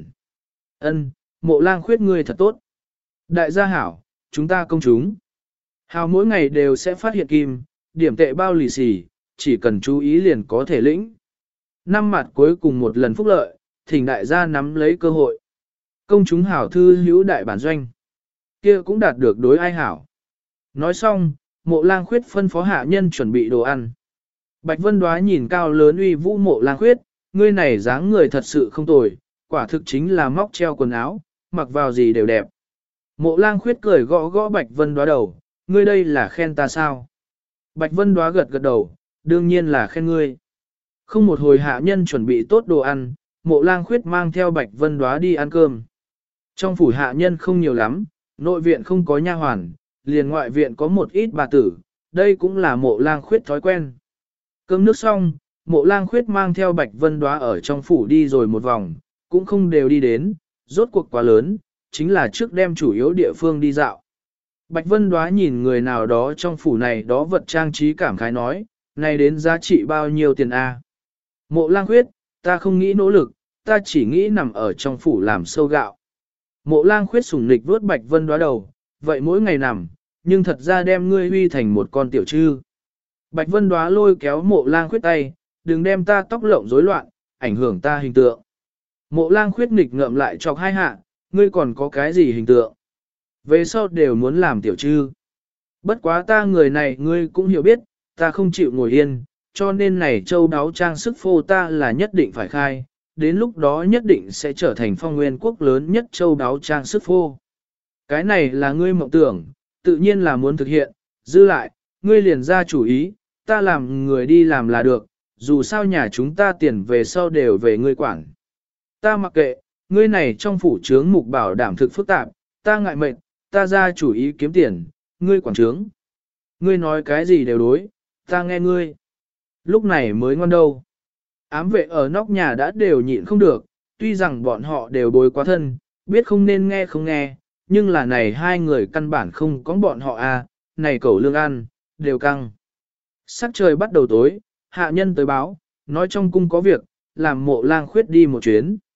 Ân, Mộ Lang Khuyết ngươi thật tốt. Đại gia hảo, chúng ta công chúng. Hào mỗi ngày đều sẽ phát hiện kim, điểm tệ bao lì xì, chỉ cần chú ý liền có thể lĩnh. Năm mặt cuối cùng một lần phúc lợi, thỉnh đại gia nắm lấy cơ hội. Công chúng hảo thư hữu đại bản doanh. Kia cũng đạt được đối ai hảo. Nói xong, Mộ Lang Khuyết phân phó hạ nhân chuẩn bị đồ ăn. Bạch Vân Đóa nhìn cao lớn uy vũ Mộ Lang Khuyết, ngươi này dáng người thật sự không tồi, quả thực chính là móc treo quần áo, mặc vào gì đều đẹp. Mộ Lang Khuyết cười gõ gõ Bạch Vân Đóa đầu, ngươi đây là khen ta sao? Bạch Vân Đóa gật gật đầu, đương nhiên là khen ngươi. Không một hồi hạ nhân chuẩn bị tốt đồ ăn, Mộ Lang Khuyết mang theo Bạch Vân Đóa đi ăn cơm. Trong phủ hạ nhân không nhiều lắm, nội viện không có nha hoàn, liền ngoại viện có một ít bà tử, đây cũng là Mộ Lang Khuyết thói quen. Cơm nước xong, Mộ Lang Khuyết mang theo Bạch Vân Đóa ở trong phủ đi rồi một vòng, cũng không đều đi đến, rốt cuộc quá lớn, chính là trước đem chủ yếu địa phương đi dạo. Bạch Vân Đóa nhìn người nào đó trong phủ này đó vật trang trí cảm khái nói, này đến giá trị bao nhiêu tiền a? Mộ Lang Khuyết, ta không nghĩ nỗ lực, ta chỉ nghĩ nằm ở trong phủ làm sâu gạo. Mộ Lang Khuyết sủng nịch vuốt Bạch Vân Đóa đầu, vậy mỗi ngày nằm, nhưng thật ra đem ngươi huy thành một con tiểu trư. Bạch Vân Đóa lôi kéo Mộ Lang Khuyết tay, đừng đem ta tóc lộng rối loạn, ảnh hưởng ta hình tượng. Mộ Lang Khuyết nghịch ngợm lại chọc hai hạ, ngươi còn có cái gì hình tượng? Về sau đều muốn làm tiểu trư. Bất quá ta người này ngươi cũng hiểu biết, ta không chịu ngồi yên, cho nên này châu đáo trang sức phô ta là nhất định phải khai, đến lúc đó nhất định sẽ trở thành phong nguyên quốc lớn nhất châu đáo trang sức phô. Cái này là ngươi mộng tưởng, tự nhiên là muốn thực hiện, dư lại, ngươi liền ra chủ ý, ta làm người đi làm là được, dù sao nhà chúng ta tiền về sau đều về ngươi quản. Ta mặc kệ, ngươi này trong phủ trướng mục bảo đảm thực phức tạp, ta ngại mệnh, ta ra chủ ý kiếm tiền, ngươi quản trướng. Ngươi nói cái gì đều đối, ta nghe ngươi. Lúc này mới ngon đâu. Ám vệ ở nóc nhà đã đều nhịn không được, tuy rằng bọn họ đều bối quá thân, biết không nên nghe không nghe, nhưng là này hai người căn bản không có bọn họ à, này cẩu lương ăn, đều căng. Sắc trời bắt đầu tối, hạ nhân tới báo, nói trong cung có việc, làm Mộ Lang Khuyết đi một chuyến.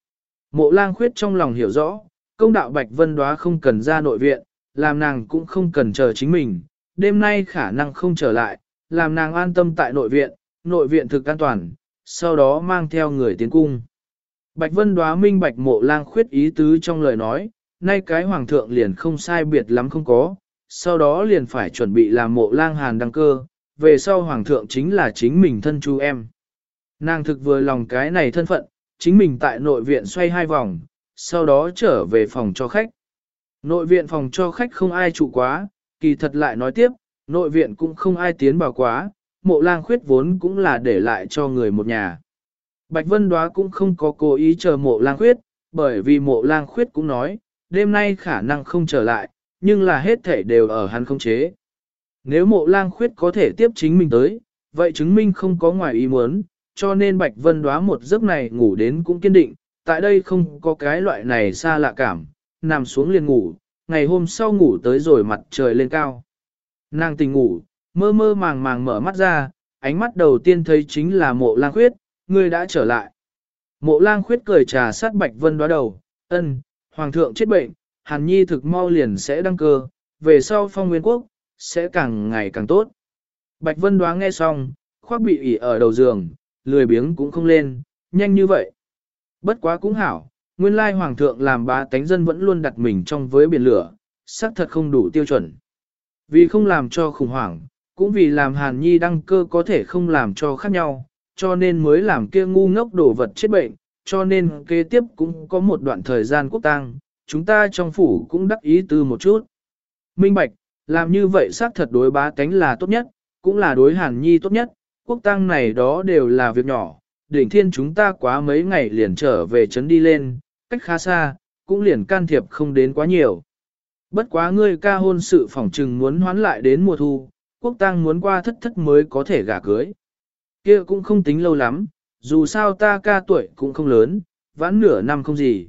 Mộ Lang Khuyết trong lòng hiểu rõ, công đạo Bạch Vân Đóa không cần ra nội viện, làm nàng cũng không cần chờ chính mình, đêm nay khả năng không trở lại, làm nàng an tâm tại nội viện thực an toàn, sau đó mang theo người tiến cung. Bạch Vân Đóa minh bạch Mộ Lang Khuyết ý tứ trong lời nói, nay cái hoàng thượng liền không sai biệt lắm không có, sau đó liền phải chuẩn bị làm Mộ Lang Hàn đăng cơ, về sau hoàng thượng chính là chính mình thân chú em. Nàng thực vừa lòng cái này thân phận, chính mình tại nội viện xoay 2 vòng, sau đó trở về phòng cho khách. Nội viện phòng cho khách không ai trụ quá, kỳ thật lại nói tiếp, nội viện cũng không ai tiến vào quá, Mộ Lang Khuyết vốn cũng là để lại cho người một nhà. Bạch Vân Đóa cũng không có cố ý chờ Mộ Lang Khuyết, bởi vì Mộ Lang Khuyết cũng nói, đêm nay khả năng không trở lại, nhưng là hết thể đều ở hắn khống chế. Nếu Mộ Lang Khuyết có thể tiếp chính mình tới, vậy chứng minh không có ngoài ý muốn, cho nên Bạch Vân Đóa một giấc này ngủ đến cũng kiên định, tại đây không có cái loại này xa lạ cảm, nằm xuống liền ngủ, ngày hôm sau ngủ tới rồi mặt trời lên cao. Nàng tỉnh ngủ, mơ mơ màng màng mở mắt ra, ánh mắt đầu tiên thấy chính là Mộ Lang Khuyết, ngươi đã trở lại. Mộ Lang Khuyết cười trà sát Bạch Vân Đóa đầu, ân, hoàng thượng chết bệnh, Hàn Nhi thực mau liền sẽ đăng cơ, về sau Phong Nguyên Quốc, sẽ càng ngày càng tốt. Bạch Vân Đóa nghe xong, khoác bị ỉ ở đầu giường, lười biếng cũng không lên, nhanh như vậy. Bất quá cũng hảo, nguyên lai hoàng thượng làm bá tánh dân vẫn luôn đặt mình trong với biển lửa, xác thật không đủ tiêu chuẩn. Vì không làm cho khủng hoảng, cũng vì làm Hàn Nhi đăng cơ có thể không làm cho khác nhau, cho nên mới làm kia ngu ngốc đổ vật chết bệnh, cho nên kế tiếp cũng có một đoạn thời gian quốc tang, chúng ta trong phủ cũng đắc ý tư một chút. Minh bạch, làm như vậy xác thật đối bá tánh là tốt nhất, cũng là đối Hàn Nhi tốt nhất, quốc tang này đó đều là việc nhỏ, đỉnh thiên chúng ta quá mấy ngày liền trở về trấn đi lên, cách khá xa, cũng liền can thiệp không đến quá nhiều. Bất quá ngươi ca hôn sự phỏng trừng muốn hoán lại đến mùa thu, quốc tang muốn qua thất thất mới có thể gả cưới. Kia cũng không tính lâu lắm, dù sao ta ca tuổi cũng không lớn, vãn nửa năm không gì.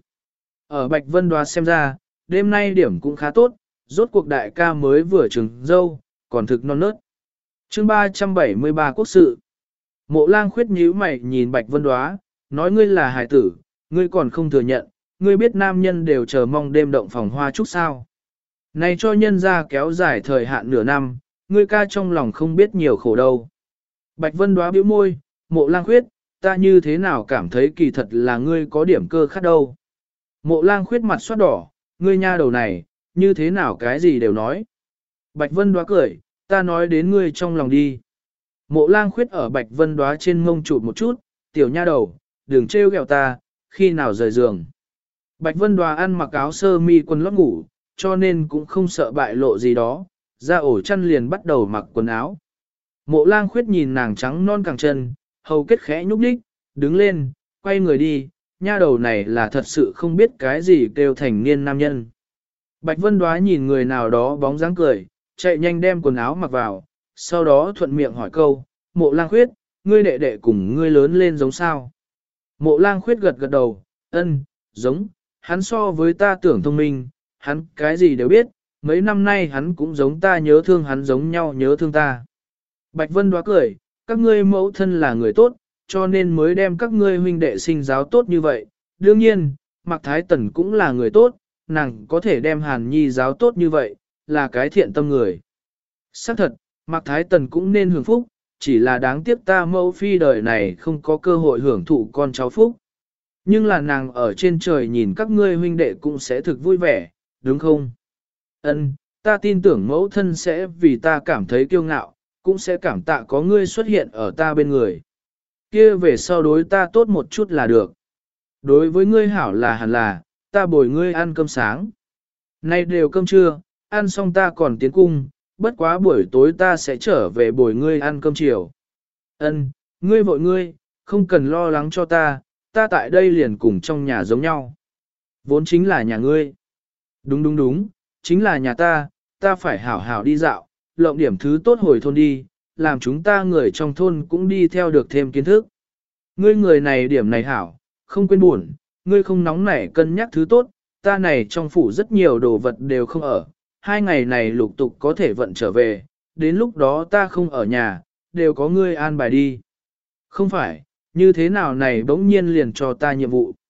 Ở Bạch Vân Đoá xem ra, đêm nay điểm cũng khá tốt, rốt cuộc đại ca mới vừa trừng dâu, còn thực non nớt. Chương 373 quốc sự. Mộ Lang Khuyết nhíu mày nhìn Bạch Vân Đoá, nói ngươi là hài tử, ngươi còn không thừa nhận, ngươi biết nam nhân đều chờ mong đêm động phòng hoa chúc sao. Này cho nhân ra kéo dài thời hạn nửa năm, ngươi ca trong lòng không biết nhiều khổ đâu. Bạch Vân Đoá bĩu môi, Mộ Lang Khuyết, ta như thế nào cảm thấy kỳ thật là ngươi có điểm cơ khát đâu. Mộ Lang Khuyết mặt xoát đỏ, ngươi nha đầu này, như thế nào cái gì đều nói. Bạch Vân Đoá cười, ta nói đến ngươi trong lòng đi. Mộ Lang Khuyết ở Bạch Vân Đoá trên ngông chụp một chút, tiểu nha đầu, đừng trêu ghẹo ta, khi nào rời giường. Bạch Vân Đoá ăn mặc áo sơ mi quần lót ngủ, cho nên cũng không sợ bại lộ gì đó, ra ổ chăn liền bắt đầu mặc quần áo. Mộ Lang Khuyết nhìn nàng trắng non cẳng chân, hầu kết khẽ nhúc nhích, đứng lên, quay người đi, nha đầu này là thật sự không biết cái gì kêu thành niên nam nhân. Bạch Vân Đoá nhìn người nào đó bóng dáng cười, chạy nhanh đem quần áo mặc vào, sau đó thuận miệng hỏi câu, Mộ Lang Khuyết, ngươi đệ đệ cùng ngươi lớn lên giống sao? Mộ Lang Khuyết gật gật đầu, ân, giống, hắn so với ta tưởng thông minh, hắn cái gì đều biết, mấy năm nay hắn cũng giống ta nhớ thương hắn giống nhau nhớ thương ta. Bạch Vân Đoá cười, các ngươi mẫu thân là người tốt, cho nên mới đem các ngươi huynh đệ sinh giáo tốt như vậy. Đương nhiên, Mạc Thái Tần cũng là người tốt, nàng có thể đem Hàn Nhi giáo tốt như vậy, là cái thiện tâm người. Xác thật, Mạc Thái Tần cũng nên hưởng phúc, chỉ là đáng tiếc ta mẫu phi đời này không có cơ hội hưởng thụ con cháu phúc. Nhưng là nàng ở trên trời nhìn các ngươi huynh đệ cũng sẽ thực vui vẻ, đúng không? Ân, ta tin tưởng mẫu thân sẽ vì ta cảm thấy kiêu ngạo, cũng sẽ cảm tạ có ngươi xuất hiện ở ta bên người. Kia về sau đối ta tốt một chút là được. Đối với ngươi hảo là hẳn là, ta bồi ngươi ăn cơm sáng. Nay đều cơm trưa, ăn xong ta còn tiến cung, bất quá buổi tối ta sẽ trở về bồi ngươi ăn cơm chiều. Ân, ngươi vội ngươi, không cần lo lắng cho ta, ta tại đây liền cùng trong nhà giống nhau. Vốn chính là nhà ngươi. Đúng đúng đúng, chính là nhà ta phải hảo hảo đi dạo, lộng điểm thứ tốt hồi thôn đi, làm chúng ta người trong thôn cũng đi theo được thêm kiến thức. Ngươi người này điểm này hảo, không quên buồn, ngươi không nóng nảy cân nhắc thứ tốt, ta này trong phủ rất nhiều đồ vật đều không ở, 2 ngày này lục tục có thể vận trở về, đến lúc đó ta không ở nhà, đều có ngươi an bài đi. Không phải, như thế nào này bỗng nhiên liền cho ta nhiệm vụ.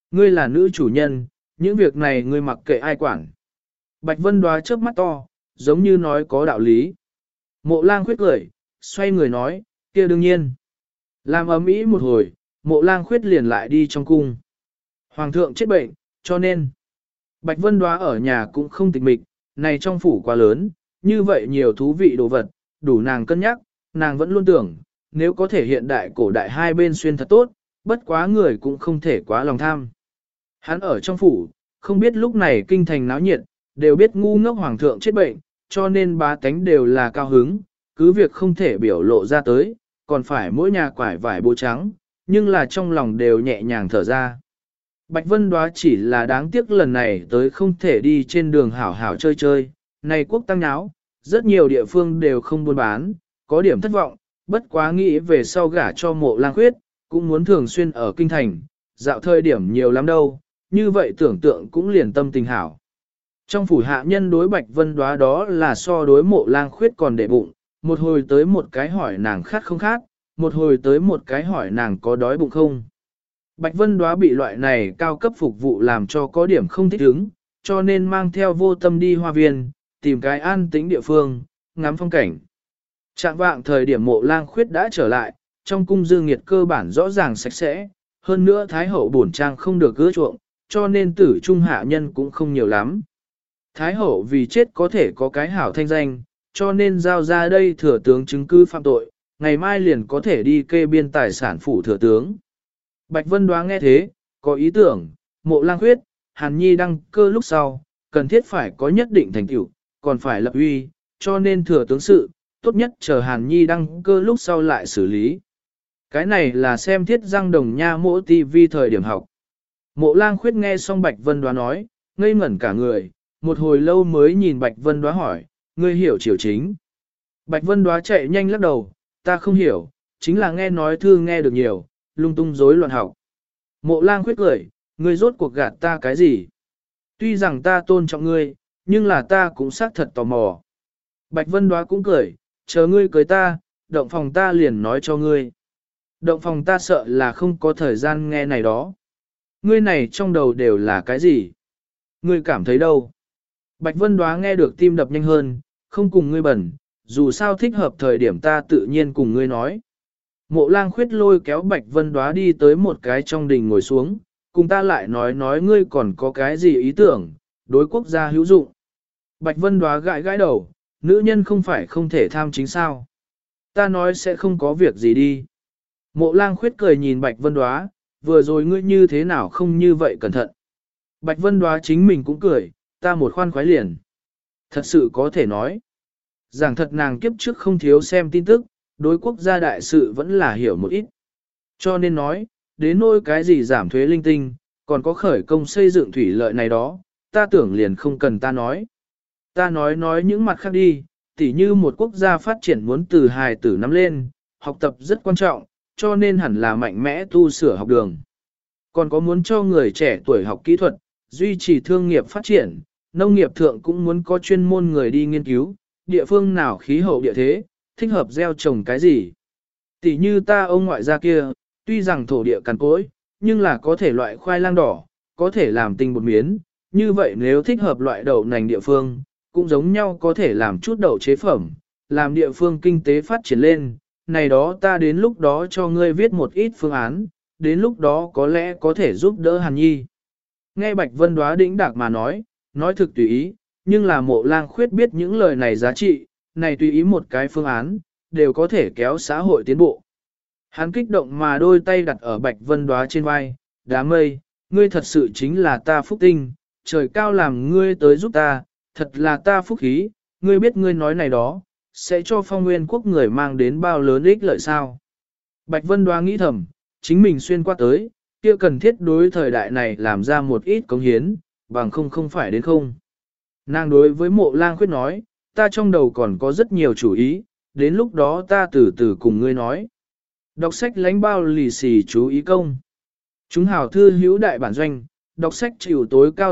Ngươi là nữ chủ nhân, những việc này ngươi mặc kệ ai quản. Bạch Vân Đoá chớp mắt to, giống như nói có đạo lý. Mộ lang khuyết cười, xoay người nói, kia đương nhiên. Làm ầm ĩ một hồi, mộ lang khuyết liền lại đi trong cung. Hoàng thượng chết bệnh, cho nên, Bạch Vân Đoá ở nhà cũng không tịch mịch, này trong phủ quá lớn, như vậy nhiều thú vị đồ vật, đủ nàng cân nhắc, nàng vẫn luôn tưởng, nếu có thể hiện đại cổ đại hai bên xuyên thật tốt, bất quá người cũng không thể quá lòng tham. Hắn ở trong phủ, không biết lúc này kinh thành náo nhiệt, đều biết ngu ngốc hoàng thượng chết bệnh, cho nên bá tánh đều là cao hứng, cứ việc không thể biểu lộ ra tới, còn phải mỗi nhà quải vải bố trắng, nhưng là trong lòng đều nhẹ nhàng thở ra. Bạch Vân Đoá chỉ là đáng tiếc lần này tới không thể đi trên đường hảo hảo chơi chơi, này quốc tăng náo, rất nhiều địa phương đều không buôn bán, có điểm thất vọng, bất quá nghĩ về sau gả cho mộ lang khuyết, cũng muốn thường xuyên ở kinh thành, dạo thời điểm nhiều lắm đâu, như vậy tưởng tượng cũng liền tâm tình hảo. Trong phủ hạ nhân đối Bạch Vân Đoá đó là so đối mộ lang khuyết còn để bụng, một hồi tới một cái hỏi nàng khát không khát, một hồi tới một cái hỏi nàng có đói bụng không. Bạch Vân Đoá bị loại này cao cấp phục vụ làm cho có điểm không thích ứng, cho nên mang theo vô tâm đi hoa viên, tìm cái an tĩnh địa phương, ngắm phong cảnh. Trạng vạng thời điểm mộ lang khuyết đã trở lại, trong cung dư nghiệt cơ bản rõ ràng sạch sẽ, hơn nữa Thái hậu bổn trang không được ưa chuộng, cho nên tử trung hạ nhân cũng không nhiều lắm. Thái hậu vì chết có thể có cái hảo thanh danh, cho nên giao ra đây thừa tướng chứng cứ phạm tội, ngày mai liền có thể đi kê biên tài sản phủ thừa tướng. Bạch Vân Đoá nghe thế, có ý tưởng, mộ lang khuyết, Hàn Nhi đăng cơ lúc sau, cần thiết phải có nhất định thành tựu, còn phải lập uy, cho nên thừa tướng sự, tốt nhất chờ Hàn Nhi đăng cơ lúc sau lại xử lý. Cái này là xem thiết răng đồng nha mỗ TV thời điểm học. Mộ lang khuyết nghe xong Bạch Vân Đoá nói, ngây ngẩn cả người, một hồi lâu mới nhìn Bạch Vân Đoá hỏi, ngươi hiểu triều chính. Bạch Vân Đoá chạy nhanh lắc đầu, ta không hiểu, chính là nghe nói thư nghe được nhiều, lung tung rối loạn học. Mộ lang khuyết cười, ngươi rốt cuộc gạt ta cái gì? Tuy rằng ta tôn trọng ngươi, nhưng là ta cũng xác thật tò mò. Bạch Vân Đoá cũng cười, chờ ngươi cưới ta, động phòng ta liền nói cho ngươi. Động phòng ta sợ là không có thời gian nghe này đó. Ngươi này trong đầu đều là cái gì? Ngươi cảm thấy đâu? Bạch Vân Đoá nghe được tim đập nhanh hơn, không cùng ngươi bẩn, dù sao thích hợp thời điểm ta tự nhiên cùng ngươi nói. Mộ lang khuyết lôi kéo Bạch Vân Đoá đi tới một cái trong đình ngồi xuống, cùng ta lại nói ngươi còn có cái gì ý tưởng, đối quốc gia hữu dụng. Bạch Vân Đoá gãi gãi đầu, nữ nhân không phải không thể tham chính sao. Ta nói sẽ không có việc gì đi. Mộ lang khuyết cười nhìn Bạch Vân Đoá, vừa rồi ngươi như thế nào không như vậy cẩn thận. Bạch Vân Đoá chính mình cũng cười, ta một khoan khoái liền. Thật sự có thể nói. Giảng thật nàng kiếp trước không thiếu xem tin tức, đối quốc gia đại sự vẫn là hiểu một ít. Cho nên nói, đến nỗi cái gì giảm thuế linh tinh, còn có khởi công xây dựng thủy lợi này đó, ta tưởng liền không cần ta nói. Ta nói những mặt khác đi, tỉ như một quốc gia phát triển muốn từ hài tử nắm lên, học tập rất quan trọng, cho nên hẳn là mạnh mẽ tu sửa học đường. Còn có muốn cho người trẻ tuổi học kỹ thuật, duy trì thương nghiệp phát triển, nông nghiệp thượng cũng muốn có chuyên môn người đi nghiên cứu, địa phương nào khí hậu địa thế, thích hợp gieo trồng cái gì. Tỷ như ta ông ngoại gia kia, tuy rằng thổ địa cằn cỗi, nhưng là có thể loại khoai lang đỏ, có thể làm tinh bột miến, như vậy nếu thích hợp loại đậu nành địa phương, cũng giống nhau có thể làm chút đậu chế phẩm, làm địa phương kinh tế phát triển lên, này đó ta đến lúc đó cho ngươi viết một ít phương án, đến lúc đó có lẽ có thể giúp đỡ Hàn Nhi. Nghe Bạch Vân Đoá đĩnh đạc mà nói thực tùy ý, nhưng là mộ lang khuyết biết những lời này giá trị, này tùy ý một cái phương án, đều có thể kéo xã hội tiến bộ. Hắn kích động mà đôi tay đặt ở Bạch Vân Đoá trên vai, đám mây, ngươi thật sự chính là ta phúc tinh, trời cao làm ngươi tới giúp ta, thật là ta phúc khí, ngươi biết ngươi nói này đó, sẽ cho Phong Nguyên quốc người mang đến bao lớn ích lợi sao. Bạch Vân Đoá nghĩ thầm, chính mình xuyên qua tới, kia cần thiết đối thời đại này làm ra một ít cống hiến, bằng không phải đến không. Nàng đối với mộ lang khuyết nói, ta trong đầu còn có rất nhiều chủ ý, đến lúc đó ta từ từ cùng ngươi nói. Đọc sách lánh bao lì xì chú ý công. Chúng hảo thư hữu đại bản doanh, đọc sách chịu tối cao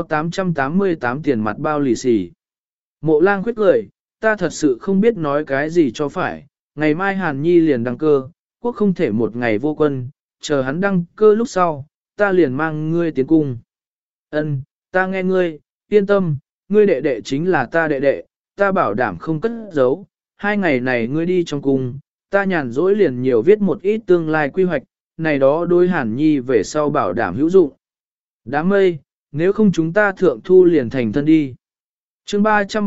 888 tiền mặt bao lì xì. Mộ lang khuyết cười, ta thật sự không biết nói cái gì cho phải, ngày mai Hàn Nhi liền đăng cơ, quốc không thể một ngày vô quân, chờ hắn đăng cơ lúc sau, ta liền mang ngươi tiến cung. Ân, ta nghe ngươi, yên tâm, ngươi đệ đệ chính là ta đệ đệ, ta bảo đảm không cất giấu, 2 ngày này ngươi đi trong cung, ta nhàn rỗi liền nhiều viết một ít tương lai quy hoạch, này đó đối Hàn Nhi về sau bảo đảm hữu dụng. Đám mây, nếu không chúng ta thượng thu liền thành thân đi. Chương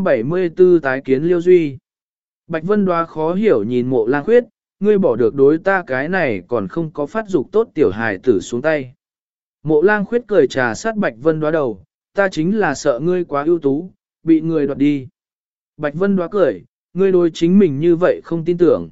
374 tái kiến Liêu Duy. Bạch Vân Đoá khó hiểu nhìn Mộ Lang Khuyết, ngươi bỏ được đối ta cái này còn không có phát dục tốt tiểu hài tử xuống tay. Mộ Lang Khuyết cười trà sát Bạch Vân Đoá đầu, ta chính là sợ ngươi quá ưu tú, bị người đoạt đi. Bạch Vân Đoá cười, ngươi đối chính mình như vậy không tin tưởng.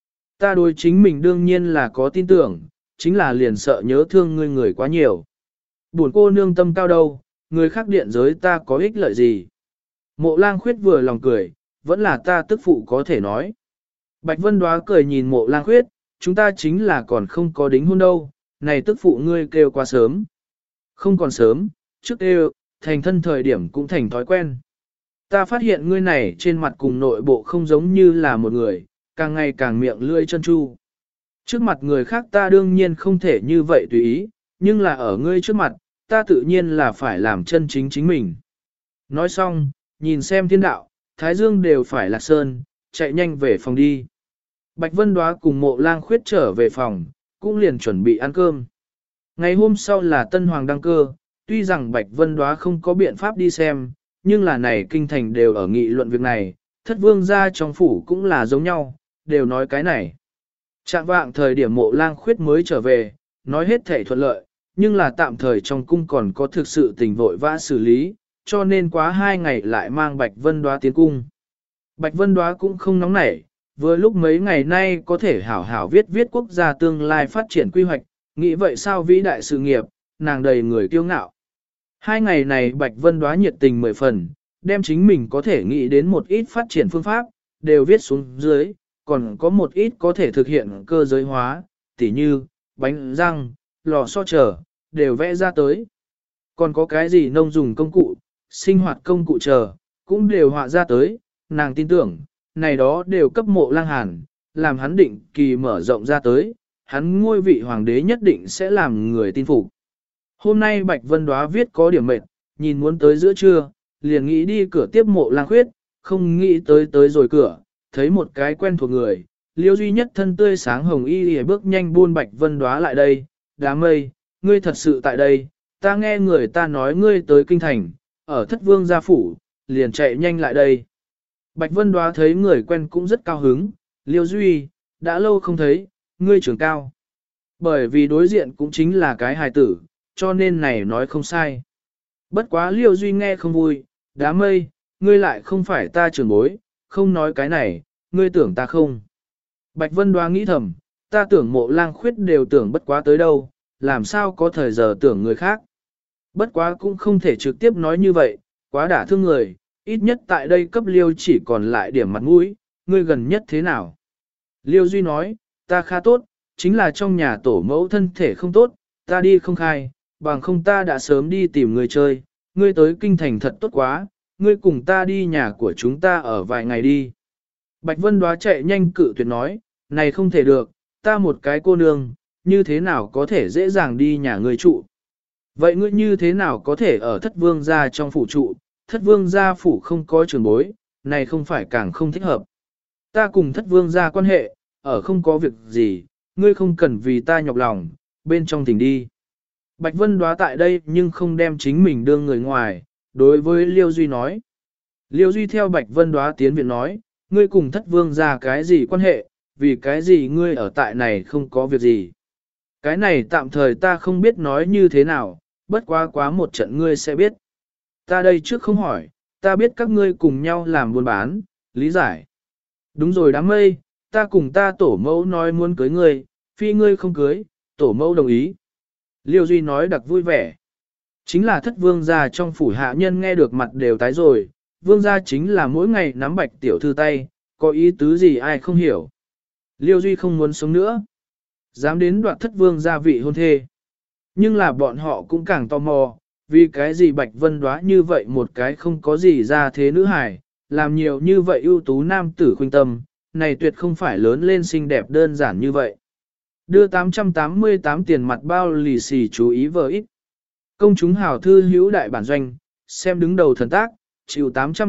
Ta đối chính mình đương nhiên là có tin tưởng, chính là liền sợ nhớ thương ngươi người quá nhiều. Buồn cô nương tâm cao đâu, người khác điện giới ta có ích lợi gì. Mộ Lang Khuyết vừa lòng cười, vẫn là ta tức phụ có thể nói. Bạch Vân Đoá cười nhìn Mộ Lang Khuyết, chúng ta chính là còn không có đính hôn đâu, này tức phụ ngươi kêu quá sớm. Không còn sớm, trước kêu, thành thân thời điểm cũng thành thói quen. Ta phát hiện ngươi này trên mặt cùng nội bộ không giống như là một người, càng ngày càng miệng lưỡi chân chu. Trước mặt người khác ta đương nhiên không thể như vậy tùy ý, nhưng là ở ngươi trước mặt, ta tự nhiên là phải làm chân chính chính mình. Nói xong, nhìn xem thiên đạo, Thái Dương đều phải lạc sơn, chạy nhanh về phòng đi. Bạch Vân Đoá cùng Mộ Lang Khuyết trở về phòng, cũng liền chuẩn bị ăn cơm. Ngày hôm sau là Tân Hoàng đăng cơ, tuy rằng Bạch Vân Đoá không có biện pháp đi xem, nhưng là này kinh thành đều ở nghị luận việc này, Thất Vương gia trong phủ cũng là giống nhau, đều nói cái này. Trạng vạng thời điểm Mộ Lang Khuyết mới trở về, nói hết thể thuận lợi, nhưng là tạm thời trong cung còn có thực sự tình vội vã xử lý, cho nên quá 2 ngày lại mang Bạch Vân Đoá tiến cung. Bạch Vân Đoá cũng không nóng nảy, vừa lúc mấy ngày nay có thể hảo hảo viết quốc gia tương lai phát triển quy hoạch, nghĩ vậy sao vĩ đại sự nghiệp, nàng đầy người kiêu ngạo. 2 ngày này Bạch Vân Đoá nhiệt tình 10 phần, đem chính mình có thể nghĩ đến một ít phát triển phương pháp, đều viết xuống dưới, còn có một ít có thể thực hiện cơ giới hóa, tỉ như, bánh răng, lò xo chờ, đều vẽ ra tới. Còn có cái gì nông dùng công cụ, sinh hoạt công cụ chờ, cũng đều họa ra tới, nàng tin tưởng, này đó đều cấp Mộ Lang Hàn, làm hắn định kỳ mở rộng ra tới, hắn ngôi vị hoàng đế nhất định sẽ làm người tin phục. Hôm nay Bạch Vân Đoá viết có điểm mệt, nhìn muốn tới giữa trưa, liền nghĩ đi cửa tiếp Mộ Lang Khuyết, không nghĩ tới rồi cửa, thấy một cái quen thuộc người, Liêu Duy Nhất thân tươi sáng hồng y bước nhanh buôn Bạch Vân Đoá lại đây, đám mây, ngươi thật sự tại đây, ta nghe người ta nói ngươi tới kinh thành, ở Thất Vương gia phủ, liền chạy nhanh lại đây. Bạch Vân Đoá thấy người quen cũng rất cao hứng, Liêu Duy, đã lâu không thấy, ngươi trưởng cao. Bởi vì đối diện cũng chính là cái hài tử, cho nên này nói không sai. Bất quá Liêu Duy nghe không vui, đám mây, ngươi lại không phải ta trưởng bối, không nói cái này, ngươi tưởng ta không. Bạch Vân Đoá nghĩ thầm, ta tưởng Mộ Lang Khuyết đều tưởng bất quá tới đâu, làm sao có thời giờ tưởng người khác. Bất quá cũng không thể trực tiếp nói như vậy, quá đả thương người, ít nhất tại đây cấp Liêu chỉ còn lại điểm mặt mũi, ngươi gần nhất thế nào. Liêu Duy nói, ta khá tốt, chính là trong nhà tổ mẫu thân thể không tốt, ta đi không khai, bằng không ta đã sớm đi tìm người chơi, ngươi tới kinh thành thật tốt quá, ngươi cùng ta đi nhà của chúng ta ở vài ngày đi. Bạch Vân Đoá chạy nhanh cự tuyệt nói, này không thể được, ta một cái cô nương, như thế nào có thể dễ dàng đi nhà ngươi trụ. Vậy ngươi như thế nào có thể ở Thất Vương gia trong phủ trụ, Thất Vương gia phủ không có trường bối, này không phải càng không thích hợp. Ta cùng Thất Vương gia quan hệ, ở không có việc gì, ngươi không cần vì ta nhọc lòng, bên trong tỉnh đi. Bạch Vân Đoá tại đây nhưng không đem chính mình đương người ngoài, đối với Liêu Duy nói. Liêu Duy theo Bạch Vân Đoá tiến viện nói, ngươi cùng Thất Vương gia cái gì quan hệ, vì cái gì ngươi ở tại này không có việc gì. Cái này tạm thời ta không biết nói như thế nào, bất quá một trận ngươi sẽ biết. Ta đây trước không hỏi, ta biết các ngươi cùng nhau làm buôn bán, lý giải. Đúng rồi đám mây, ta cùng ta tổ mẫu nói muốn cưới ngươi, phi ngươi không cưới, tổ mẫu đồng ý. Liêu Duy nói đặc vui vẻ. Chính là Thất Vương gia trong phủ hạ nhân nghe được mặt đều tái rồi, Vương gia chính là mỗi ngày nắm Bạch tiểu thư tay, có ý tứ gì ai không hiểu. Liêu Duy không muốn sống nữa. Dám đến đoạt Thất Vương gia vị hôn thê. Nhưng là bọn họ cũng càng tò mò, vì cái gì Bạch Vân Đoá như vậy một cái không có gì ra thế nữ hài, làm nhiều như vậy ưu tú nam tử khuynh tâm, này tuyệt không phải lớn lên xinh đẹp đơn giản như vậy. Đưa 888 tiền mặt bao lì xì chú ý vờ ít. Công chúng hảo thư hữu đại bản doanh, xem đứng đầu thần tác, chịu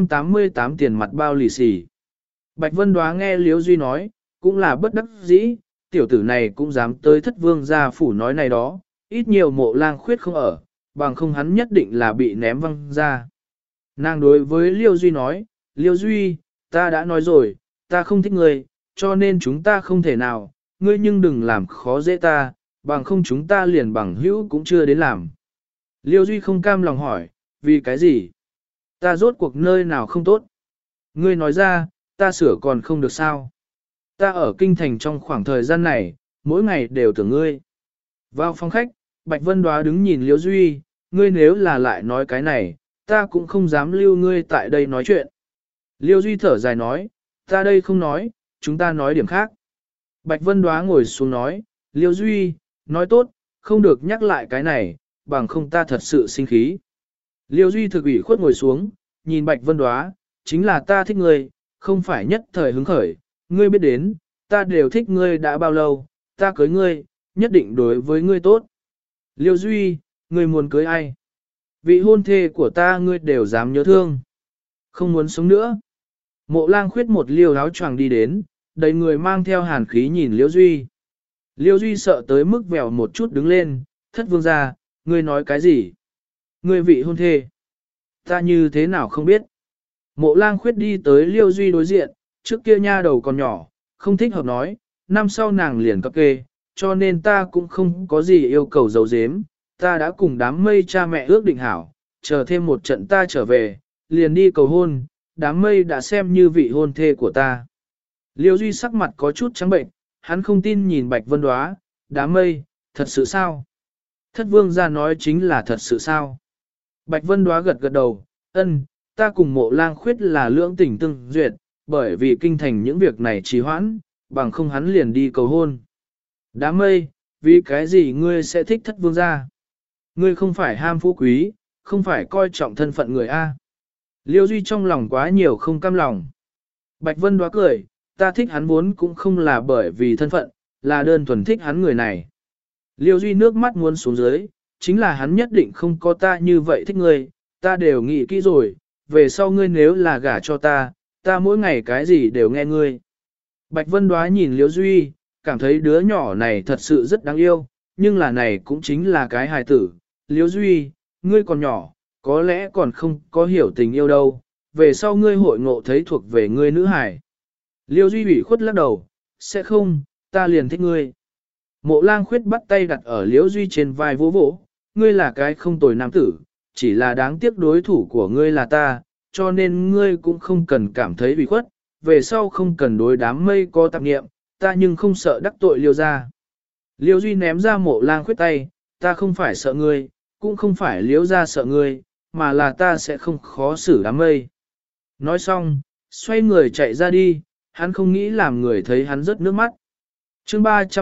888 tiền mặt bao lì xì. Bạch Vân Đoá nghe Liễu Duy nói, cũng là bất đắc dĩ, tiểu tử này cũng dám tới Thất Vương gia phủ nói này đó, ít nhiều Mộ Lang Khuyết không ở, bằng không hắn nhất định là bị ném văng ra. Nàng đối với Liễu Duy nói, Liễu Duy, ta đã nói rồi, ta không thích ngươi, cho nên chúng ta không thể nào, ngươi nhưng đừng làm khó dễ ta, bằng không chúng ta liền bằng hữu cũng chưa đến làm. Liễu Duy không cam lòng hỏi, vì cái gì? Ta rốt cuộc nơi nào không tốt? Ngươi nói ra, ta sửa còn không được sao? Ta ở kinh thành trong khoảng thời gian này, mỗi ngày đều tưởng ngươi. Vào phòng khách, Bạch Vân Đoá đứng nhìn Liễu Duy, ngươi nếu là lại nói cái này, ta cũng không dám lưu ngươi tại đây nói chuyện. Liễu Duy thở dài nói, ta đây không nói, chúng ta nói điểm khác. Bạch Vân Đoá ngồi xuống nói, Liễu Duy, nói tốt, không được nhắc lại cái này, bằng không ta thật sự sinh khí. Liễu Duy thực ủy khuất ngồi xuống, nhìn Bạch Vân Đoá, chính là ta thích ngươi, không phải nhất thời hứng khởi, ngươi biết đến, ta đều thích ngươi đã bao lâu, ta cưới ngươi, nhất định đối với ngươi tốt. Liễu Duy, ngươi muốn cưới ai? Vị hôn thê của ta ngươi đều dám nhớ thương. Không muốn sống nữa. Mộ Lang Khuyết một liều áo choàng đi đến, đầy người mang theo hàn khí nhìn Liễu Duy. Liễu Duy sợ tới mức vèo một chút đứng lên, Thất Vương gia, ngươi nói cái gì? Ngươi vị hôn thê. Ta như thế nào không biết. Mộ Lang Khuyết đi tới Liễu Duy đối diện, trước kia nha đầu còn nhỏ, không thích hợp nói, năm sau nàng liền cập kê, cho nên ta cũng không có gì yêu cầu giấu giếm, ta đã cùng đám mây cha mẹ ước định hảo, chờ thêm một trận ta trở về, liền đi cầu hôn, đám mây đã xem như vị hôn thê của ta. Liễu Duy sắc mặt có chút trắng bệnh, hắn không tin nhìn Bạch Vân Đoá, đám mây, thật sự sao? Thất Vương gia nói chính là thật sự sao? Bạch Vân Đoá gật gật đầu, ân, ta cùng Mộ Lang Khuyết là lưỡng tình tương duyệt, bởi vì kinh thành những việc này trì hoãn, bằng không hắn liền đi cầu hôn. Đám mây, vì cái gì ngươi sẽ thích Thất Vương gia? Ngươi không phải ham phú quý, không phải coi trọng thân phận người A. Liễu Duy trong lòng quá nhiều không cam lòng. Bạch Vân Đoá cười, ta thích hắn vốn cũng không là bởi vì thân phận, là đơn thuần thích hắn người này. Liễu Duy nước mắt muốn xuống dưới, chính là hắn nhất định không có ta như vậy thích ngươi, ta đều nghĩ kỹ rồi, về sau ngươi nếu là gả cho ta, ta mỗi ngày cái gì đều nghe ngươi. Bạch Vân Đoá nhìn Liễu Duy, cảm thấy đứa nhỏ này thật sự rất đáng yêu, nhưng là này cũng chính là cái hài tử. Liễu Duy, ngươi còn nhỏ, có lẽ còn không có hiểu tình yêu đâu, về sau ngươi hội ngộ thấy thuộc về ngươi nữ hài. Liễu Duy ủy khuất lắc đầu, sẽ không, ta liền thích ngươi. Mộ Lang Khuyết bắt tay đặt ở Liễu Duy trên vai vỗ vỗ, ngươi là cái không tồi nam tử, chỉ là đáng tiếc đối thủ của ngươi là ta, cho nên ngươi cũng không cần cảm thấy ủy khuất, về sau không cần đối đám mây có tạp niệm, ta nhưng không sợ đắc tội Liễu gia. Liễu Duy ném ra Mộ Lang Khuyết tay, ta không phải sợ ngươi, cũng không phải Liễu gia sợ ngươi, mà là ta sẽ không khó xử đám mây. Nói xong, xoay người chạy ra đi, hắn không nghĩ làm người thấy hắn rớt nước mắt. Chương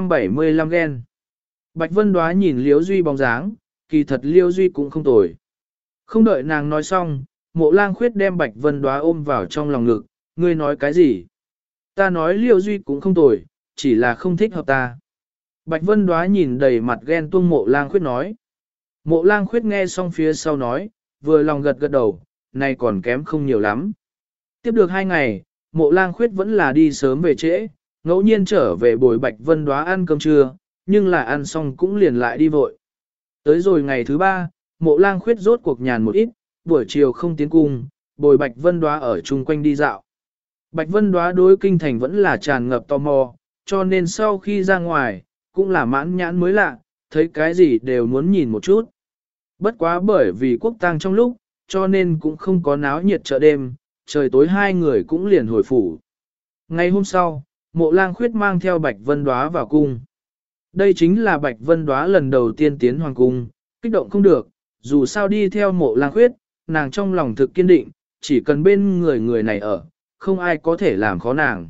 375 ghen. Bạch Vân Đoá nhìn Liễu Duy bóng dáng, kỳ thật Liễu Duy cũng không tồi. Không đợi nàng nói xong, Mộ Lang Khuyết đem Bạch Vân Đoá ôm vào trong lòng ngực, ngươi nói cái gì? Ta nói Liễu Duy cũng không tồi, chỉ là không thích hợp ta. Bạch Vân Đoá nhìn đầy mặt ghen tuông Mộ Lang Khuyết nói. Mộ Lang Khuyết nghe xong phía sau nói, vừa lòng gật gật đầu, này còn kém không nhiều lắm. Tiếp được 2 ngày, Mộ Lang Khuyết vẫn là đi sớm về trễ, ngẫu nhiên trở về bồi Bạch Vân Đoá ăn cơm trưa, nhưng là ăn xong cũng liền lại đi vội. Tới rồi ngày thứ 3, Mộ Lang Khuyết rốt cuộc nhàn một ít, buổi chiều không tiến cung, bồi Bạch Vân Đoá ở chung quanh đi dạo. Bạch Vân Đoá đối kinh thành vẫn là tràn ngập tò mò, cho nên sau khi ra ngoài, cũng là mãn nhãn mới lạ, thấy cái gì đều muốn nhìn một chút. Bất quá bởi vì quốc tang trong lúc, cho nên cũng không có náo nhiệt chợ đêm, trời tối hai người cũng liền hồi phủ. Ngày hôm sau, Mộ Lang Khuyết mang theo Bạch Vân Đoá vào cung. Đây chính là Bạch Vân Đoá lần đầu tiên tiến hoàng cung, kích động không được, dù sao đi theo Mộ Lang Khuyết, nàng trong lòng thực kiên định, chỉ cần bên người này ở, không ai có thể làm khó nàng.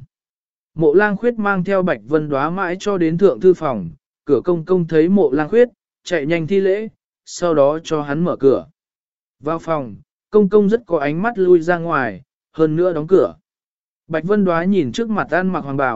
Mộ Lang Khuyết mang theo Bạch Vân Đoá mãi cho đến thượng thư phòng, cửa công công thấy Mộ Lang Khuyết, chạy nhanh thi lễ, sau đó cho hắn mở cửa. Vào phòng, công công rất có ánh mắt lui ra ngoài, hơn nữa đóng cửa. Bạch Vân Đoá nhìn trước mặt ăn mặc hoàng bào,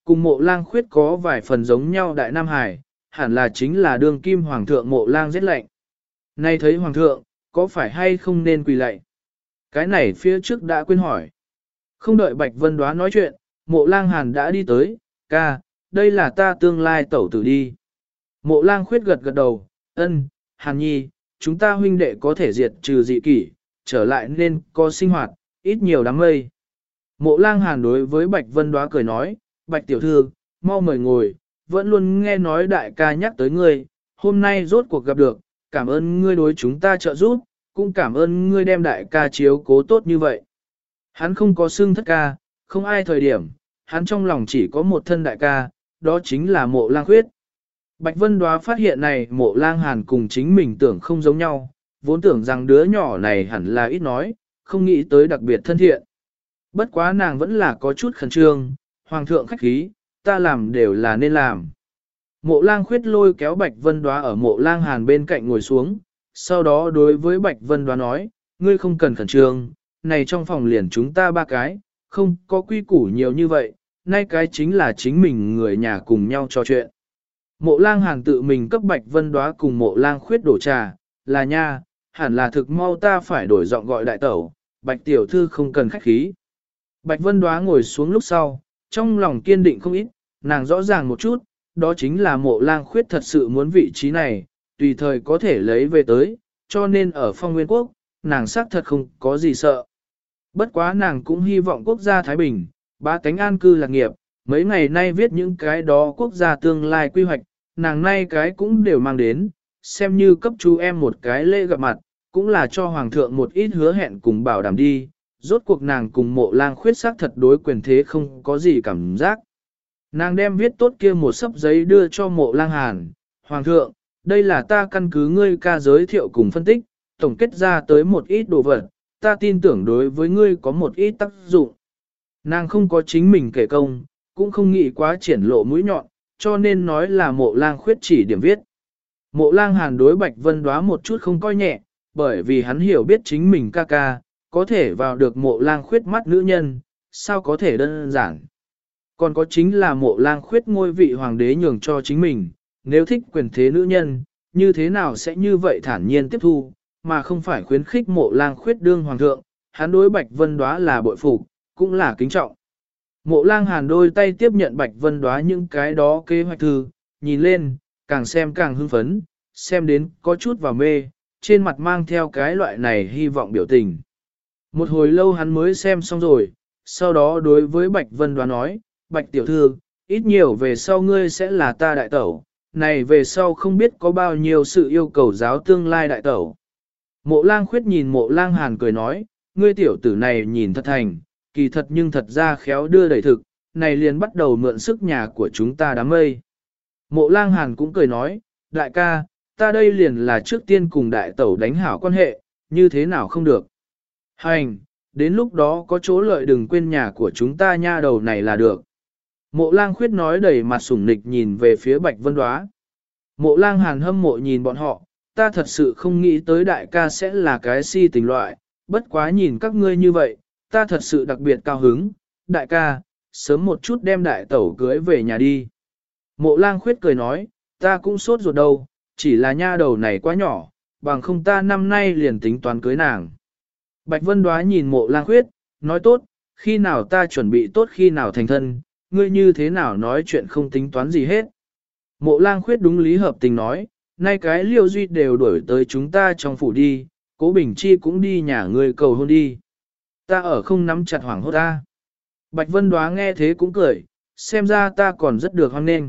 cùng Mộ Lang Khuyết có vài phần giống nhau đại nam hải, hẳn là chính là đương kim hoàng thượng Mộ Lang giết lệnh. Nay thấy hoàng thượng, có phải hay không nên quỳ lạy? Cái này phía trước đã quên hỏi. Không đợi Bạch Vân Đoá nói chuyện, Mộ Lang Hàn đã đi tới, ca, đây là ta tương lai tẩu tử đi. Mộ Lang Khuyết gật gật đầu, ân, Hàn Nhi, chúng ta huynh đệ có thể diệt trừ dị kỷ, trở lại nên có sinh hoạt, ít nhiều đám mây. Mộ Lang Hàn đối với Bạch Vân Đoá cười nói, Bạch tiểu thư, mau mời ngồi, vẫn luôn nghe nói đại ca nhắc tới ngươi, hôm nay rốt cuộc gặp được, cảm ơn ngươi đối chúng ta trợ giúp, cũng cảm ơn ngươi đem đại ca chiếu cố tốt như vậy. Hắn không có xưng thất ca, không ai thời điểm, hắn trong lòng chỉ có một thân đại ca, đó chính là Mộ Lang Khuyết. Bạch Vân Đoá phát hiện này Mộ Lang Hàn cùng chính mình tưởng không giống nhau, vốn tưởng rằng đứa nhỏ này hẳn là ít nói, không nghĩ tới đặc biệt thân thiện. Bất quá nàng vẫn là có chút khẩn trương, hoàng thượng khách khí, ta làm đều là nên làm. Mộ Lang Khuyết lôi kéo Bạch Vân Đoá ở Mộ Lang Hàn bên cạnh ngồi xuống, sau đó đối với Bạch Vân Đoá nói, ngươi không cần khẩn trương, này trong phòng liền chúng ta ba cái, không có quy củ nhiều như vậy, nay cái chính là chính mình người nhà cùng nhau trò chuyện. Mộ Lang Hàn tự mình cấp Bạch Vân Đoá cùng Mộ Lang Khuyết đổ trà, là nha, hẳn là thực mau ta phải đổi giọng gọi đại tẩu, Bạch tiểu thư không cần khách khí. Bạch Vân Đoá ngồi xuống lúc sau, trong lòng kiên định không ít, nàng rõ ràng một chút, đó chính là Mộ Lang Khuyết thật sự muốn vị trí này, tùy thời có thể lấy về tới, cho nên ở Phong Nguyên Quốc, nàng xác thật không có gì sợ. Bất quá nàng cũng hy vọng quốc gia Thái Bình, bá tánh an cư lạc nghiệp, mấy ngày nay viết những cái đó quốc gia tương lai quy hoạch, nàng nay cái cũng đều mang đến, xem như cấp chú em một cái lễ gặp mặt, cũng là cho Hoàng thượng một ít hứa hẹn cùng bảo đảm đi, rốt cuộc nàng cùng Mộ Lang Khuyết xác thật đối quyền thế không có gì cảm giác. Nàng đem viết tốt kia một sấp giấy đưa cho Mộ Lang Hàn, Hoàng thượng, đây là ta căn cứ ngươi ca giới thiệu cùng phân tích, tổng kết ra tới một ít đồ vật, ta tin tưởng đối với ngươi có một ít tác dụng. Nàng không có chính mình kể công, cũng không nghĩ quá triển lộ mũi nhọn, cho nên nói là Mộ Lang Khuyết chỉ điểm viết. Mộ Lang Hàn đối Bạch Vân Đoá một chút không coi nhẹ, bởi vì hắn hiểu biết chính mình ca ca, có thể vào được Mộ Lang Khuyết mắt nữ nhân, sao có thể đơn giản. Còn có chính là Mộ Lang Khuyết ngôi vị hoàng đế nhường cho chính mình, nếu thích quyền thế nữ nhân, như thế nào sẽ như vậy thản nhiên tiếp thu, mà không phải khuyến khích Mộ Lang Khuyết đương hoàng thượng, hắn đối Bạch Vân Đoá là bội phục, cũng là kính trọng. Mộ Lang Hàn đôi tay tiếp nhận Bạch Vân Đoá những cái đó kế hoạch thư, nhìn lên, càng xem càng hưng phấn, xem đến có chút vào mê, trên mặt mang theo cái loại này hy vọng biểu tình. Một hồi lâu hắn mới xem xong rồi, sau đó đối với Bạch Vân Đoá nói, Bạch tiểu thư, ít nhiều về sau ngươi sẽ là ta đại tẩu, này về sau không biết có bao nhiêu sự yêu cầu giáo tương lai đại tẩu. Mộ Lang Khuyết nhìn Mộ Lang Hàn cười nói, ngươi tiểu tử này nhìn thật thành, kỳ thật nhưng thật ra khéo đưa đẩy thực, này liền bắt đầu mượn sức nhà của chúng ta đám mây. Mộ Lang Hàn cũng cười nói, đại ca, ta đây liền là trước tiên cùng đại tẩu đánh hảo quan hệ, như thế nào không được. Hành, đến lúc đó có chỗ lợi đừng quên nhà của chúng ta nha đầu này là được. Mộ Lang Khuyết nói đầy mặt sủng nịch nhìn về phía Bạch Vân Đoá. Mộ Lang Hàn hâm mộ nhìn bọn họ, ta thật sự không nghĩ tới đại ca sẽ là cái si tình loại, bất quá nhìn các ngươi như vậy, ta thật sự đặc biệt cao hứng, đại ca, sớm một chút đem đại tẩu cưới về nhà đi. Mộ Lang Khuyết cười nói, ta cũng sốt ruột đâu, chỉ là nha đầu này quá nhỏ, bằng không ta năm nay liền tính toán cưới nàng. Bạch Vân Đoá nhìn Mộ Lang Khuyết, nói tốt, khi nào ta chuẩn bị tốt khi nào thành thân, ngươi như thế nào nói chuyện không tính toán gì hết. Mộ Lang Khuyết đúng lý hợp tình nói, nay cái Liêu Duy đều đuổi tới chúng ta trong phủ đi, Cố Bình Chi cũng đi nhà ngươi cầu hôn đi. Ta ở không nắm chặt hoảng hốt ta. Bạch Vân Đoá nghe thế cũng cười, xem ra ta còn rất được hoan nghênh.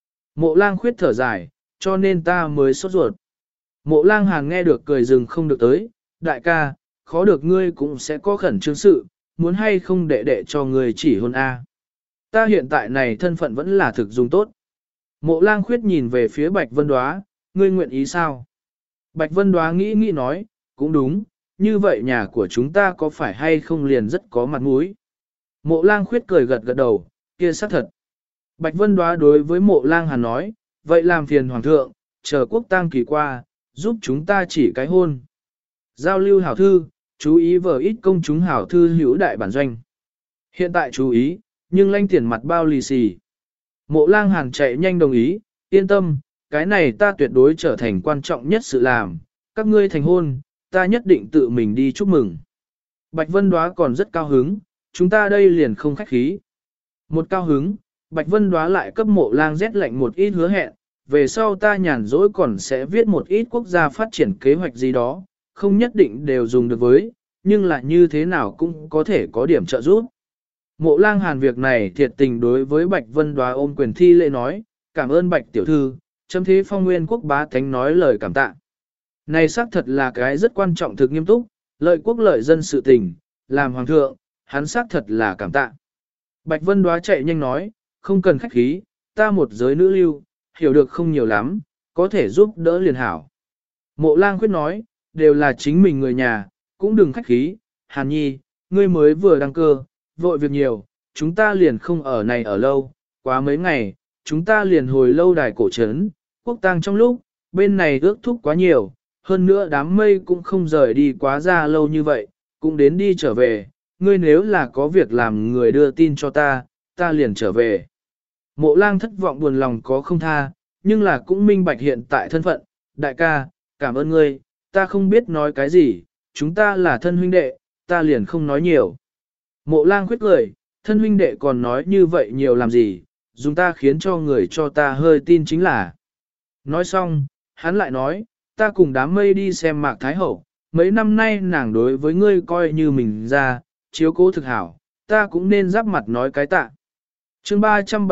Mộ Lang Khuyết thở dài, cho nên ta mới sốt ruột. Mộ Lang Hàn nghe được cười dừng không được tới, đại ca, khó được ngươi cũng sẽ có khẩn trương sự, muốn hay không đệ đệ cho ngươi chỉ hôn A. Ta hiện tại này thân phận vẫn là thực dùng tốt. Mộ Lang Khuyết nhìn về phía Bạch Vân Đoá, ngươi nguyện ý sao? Bạch Vân Đoá nghĩ nghĩ nói, cũng đúng, như vậy nhà của chúng ta có phải hay không liền rất có mặt mũi. Mộ Lang Khuyết cười gật gật đầu, kia xác thật. Bạch Vân Đoá đối với Mộ Lang Hàn nói, vậy làm phiền Hoàng thượng, chờ quốc tang kỳ qua, giúp chúng ta chỉ cái hôn. Giao lưu hảo thư, chú ý vở ít công chúng hảo thư hữu đại bản doanh. Hiện tại chú ý, nhưng lanh tiền mặt bao lì xì. Mộ Lang Hàn chạy nhanh đồng ý, yên tâm, cái này ta tuyệt đối trở thành quan trọng nhất sự làm, các ngươi thành hôn, ta nhất định tự mình đi chúc mừng. Bạch Vân Đóa còn rất cao hứng, chúng ta đây liền không khách khí. Một cao hứng, Bạch Vân Đóa lại cấp Mộ Lang rét lạnh một ít hứa hẹn, về sau ta nhàn rỗi còn sẽ viết một ít quốc gia phát triển kế hoạch gì đó, không nhất định đều dùng được với, nhưng là như thế nào cũng có thể có điểm trợ giúp. Mộ Lang Hàn việc này thiệt tình đối với Bạch Vân Đóa ôm quyền thi lễ nói, cảm ơn Bạch tiểu thư, chấm thế phong nguyên quốc bá tánh nói lời cảm tạ. Này xác thật là cái rất quan trọng thực nghiêm túc, lợi quốc lợi dân sự tình, làm hoàng thượng, hắn xác thật là cảm tạ. Bạch Vân Đóa chạy nhanh nói, không cần khách khí, ta một giới nữ lưu, hiểu được không nhiều lắm, có thể giúp đỡ liền hảo. Mộ Lang Khuyết nói, đều là chính mình người nhà, cũng đừng khách khí, Hàn Nhi, ngươi mới vừa đăng cơ, vội việc nhiều, chúng ta liền không ở này ở lâu, quá mấy ngày, chúng ta liền hồi lâu đài cổ trấn, quốc tang trong lúc, bên này ước thúc quá nhiều, hơn nữa đám mây cũng không rời đi quá ra lâu như vậy, cũng đến đi trở về, ngươi nếu là có việc làm người đưa tin cho ta, ta liền trở về. Mộ Lang thất vọng buồn lòng có không tha, nhưng là cũng minh bạch hiện tại thân phận, đại ca, cảm ơn ngươi, ta không biết nói cái gì, chúng ta là thân huynh đệ, ta liền không nói nhiều. Mộ Lang khuyết cười, thân huynh đệ còn nói như vậy nhiều làm gì, dùng ta khiến cho người cho ta hơi tin chính là. Nói xong, hắn lại nói, ta cùng đám mây đi xem Mạc Thái Hậu, mấy năm nay nàng đối với ngươi coi như mình ra, chiếu cố thực hảo, ta cũng nên giáp mặt nói cái tạ. Chương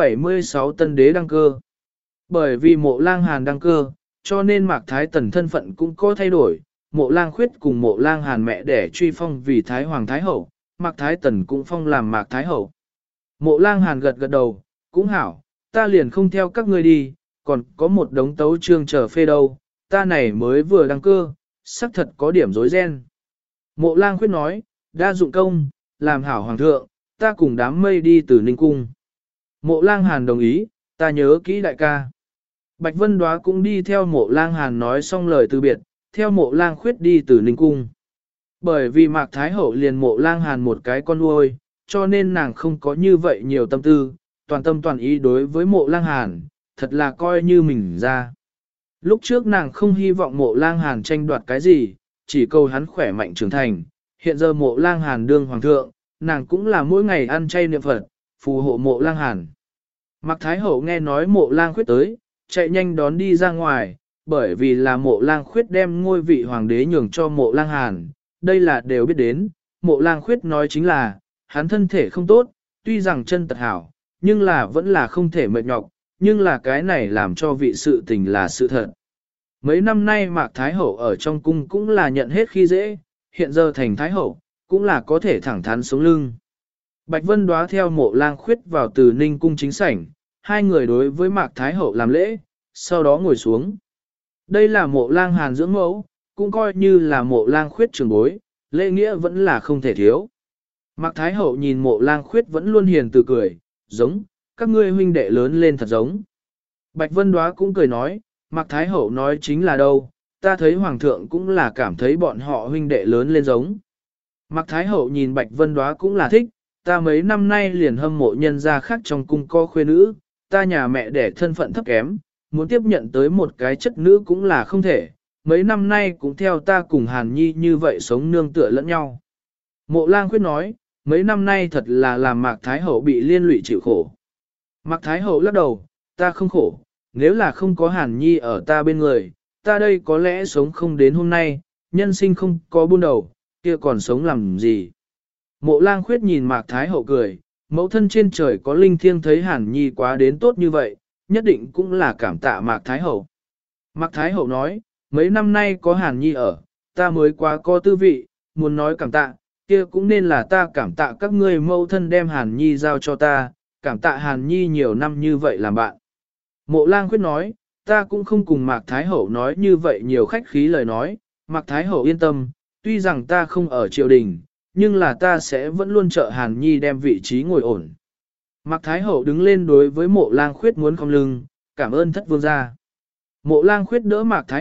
376 Tân Đế đăng cơ. Bởi vì Mộ Lang Hàn đăng cơ, cho nên Mạc Thái Tần thân phận cũng có thay đổi, Mộ Lang Khuyết cùng Mộ Lang Hàn mẹ đẻ truy phong vì Thái Hoàng Thái Hậu, Mạc Thái Tần cũng phong làm Mạc Thái Hậu. Mộ Lang Hàn gật gật đầu, cũng hảo, ta liền không theo các ngươi đi, còn có một đống tấu chương chờ phê đâu, ta này mới vừa đăng cơ, xác thật có điểm rối ren. Mộ Lang Khuyết nói, đa dụng công, làm hảo hoàng thượng, ta cùng đám mây đi từ Ninh Cung. Mộ Lang Hàn đồng ý, ta nhớ kỹ đại ca. Bạch Vân Đóa cũng đi theo Mộ Lang Hàn nói xong lời từ biệt, theo Mộ Lang Khuyết đi từ Ninh Cung. Bởi vì Mạc Thái Hậu liền Mộ Lang Hàn một cái con nuôi, cho nên nàng không có như vậy nhiều tâm tư, toàn tâm toàn ý đối với Mộ Lang Hàn, thật là coi như mình ra. Lúc trước nàng không hy vọng Mộ Lang Hàn tranh đoạt cái gì, chỉ cầu hắn khỏe mạnh trưởng thành. Hiện giờ Mộ Lang Hàn đương hoàng thượng, nàng cũng là mỗi ngày ăn chay niệm Phật, phù hộ Mộ Lang Hàn. Mạc Thái Hậu nghe nói Mộ Lang Khuyết tới, chạy nhanh đón đi ra ngoài, bởi vì là Mộ Lang Khuyết đem ngôi vị hoàng đế nhường cho Mộ Lang Hàn, đây là đều biết đến. Mộ Lang Khuyết nói chính là, hắn thân thể không tốt, tuy rằng chân tật hảo, nhưng là vẫn là không thể mệt nhọc, nhưng là cái này làm cho vị sự tình là sự thật. Mấy năm nay Mạc Thái Hậu ở trong cung cũng là nhận hết khi dễ, hiện giờ thành Thái Hậu, cũng là có thể thẳng thắn sống lưng. Bạch Vân Đóa theo Mộ Lang Khuyết vào từ Ninh cung chính sảnh, hai người đối với Mạc Thái Hậu làm lễ, sau đó ngồi xuống. Đây là Mộ Lang Hàn dưỡng mẫu, cũng coi như là Mộ Lang Khuyết trưởng bối, lễ nghĩa vẫn là không thể thiếu. Mạc Thái Hậu nhìn Mộ Lang Khuyết vẫn luôn hiền từ cười, giống, các ngươi huynh đệ lớn lên thật giống. Bạch Vân Đóa cũng cười nói, Mạc Thái Hậu nói chính là đâu, ta thấy Hoàng thượng cũng là cảm thấy bọn họ huynh đệ lớn lên giống. Mạc Thái Hậu nhìn Bạch Vân Đóa cũng là thích, ta mấy năm nay liền hâm mộ nhân gia khác trong cung có khuê nữ, ta nhà mẹ đẻ thân phận thấp kém, muốn tiếp nhận tới một cái chất nữ cũng là không thể, mấy năm nay cũng theo ta cùng Hàn Nhi như vậy sống nương tựa lẫn nhau. Mộ Lang Khuyết nói, mấy năm nay thật là làm Mạc Thái Hậu bị liên lụy chịu khổ. Mạc Thái Hậu lắc đầu, ta không khổ, nếu là không có Hàn Nhi ở ta bên người, ta đây có lẽ sống không đến hôm nay, nhân sinh không có buôn đầu, kia còn sống làm gì. Mộ Lang Khuyết nhìn Mạc Thái Hậu cười, mẫu thân trên trời có linh thiêng thấy Hàn Nhi quá đến tốt như vậy, nhất định cũng là cảm tạ Mạc Thái Hậu. Mạc Thái Hậu nói, mấy năm nay có Hàn Nhi ở, ta mới quá có tư vị, muốn nói cảm tạ, kia cũng nên là ta cảm tạ các ngươi mẫu thân đem Hàn Nhi giao cho ta, cảm tạ Hàn Nhi nhiều năm như vậy làm bạn. Mộ Lang Khuyết nói, ta cũng không cùng Mạc Thái Hậu nói như vậy nhiều khách khí lời nói, Mạc Thái Hậu yên tâm, tuy rằng ta không ở triều đình, nhưng là ta sẽ vẫn luôn trợ Hàn Nhi đem vị trí ngồi ổn. Mạc Thái Hậu đứng lên đối với Mộ Lang Khuyết muốn cong lưng, cảm ơn thất vương gia. Mộ Lang Khuyết đỡ Mạc Thái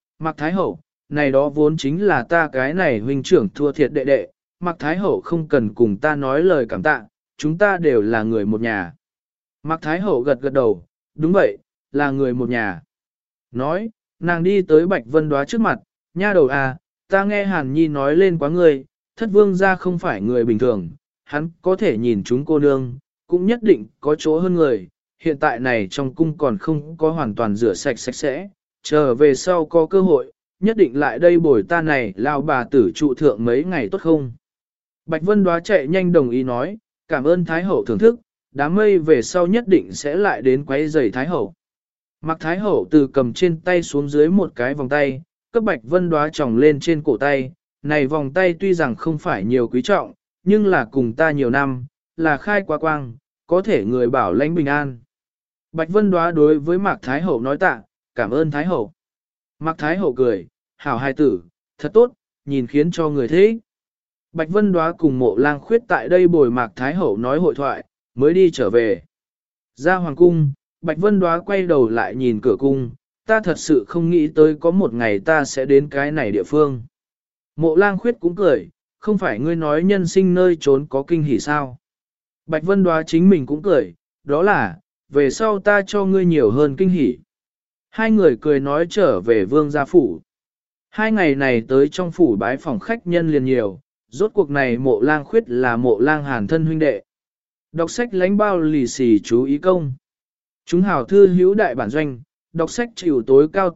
Hậu, này đó vốn chính là ta cái này huynh trưởng thua thiệt đệ đệ, Mạc Thái Hậu không cần cùng ta nói lời cảm tạ, chúng ta đều là người một nhà. Mạc Thái Hậu gật gật đầu, đúng vậy, là người một nhà. Nói, nàng đi tới Bạch Vân Đóa trước mặt, nha đầu à, ta nghe Hàn Nhi nói lên quá người, thất vương gia không phải người bình thường, hắn có thể nhìn chúng cô nương, cũng nhất định có chỗ hơn người, hiện tại này trong cung còn không có hoàn toàn rửa sạch sạch sẽ, chờ về sau có cơ hội, nhất định lại đây bồi ta này lao bà tử trụ thượng mấy ngày tốt không? Bạch Vân Đóa chạy nhanh đồng ý nói, cảm ơn Thái Hậu thưởng thức, đám mây về sau nhất định sẽ lại đến quấy rầy Thái Hậu. Mạc Thái Hậu từ cầm trên tay xuống dưới một cái vòng tay, cấp Bạch Vân Đóa tròng lên trên cổ tay, này vòng tay tuy rằng không phải nhiều quý trọng, nhưng là cùng ta nhiều năm, là khai quá quang, có thể người bảo lãnh bình an. Bạch Vân Đóa đối với Mạc Thái Hậu nói tạ, cảm ơn Thái Hậu. Mạc Thái Hậu cười, hảo hài tử, thật tốt, nhìn khiến cho người thế. Bạch Vân Đóa cùng Mộ Lang Khuyết tại đây bồi Mạc Thái Hậu nói hội thoại, mới đi trở về. Ra hoàng cung, Bạch Vân Đóa quay đầu lại nhìn cửa cung, ta thật sự không nghĩ tới có một ngày ta sẽ đến cái này địa phương. Mộ Lang Khuyết cũng cười, không phải ngươi nói nhân sinh nơi trốn có kinh hỉ sao. Bạch Vân Đóa chính mình cũng cười, đó là, về sau ta cho ngươi nhiều hơn kinh hỉ. Hai người cười nói trở về vương gia phủ. Hai ngày này tới trong phủ bái phòng khách nhân liền nhiều, rốt cuộc này Mộ Lang Khuyết là Mộ Lang Hàn thân huynh đệ. Đọc sách lánh bao lì xì chú ý công. Chúng hảo thư hữu đại bản doanh, đọc sách chịu tối cao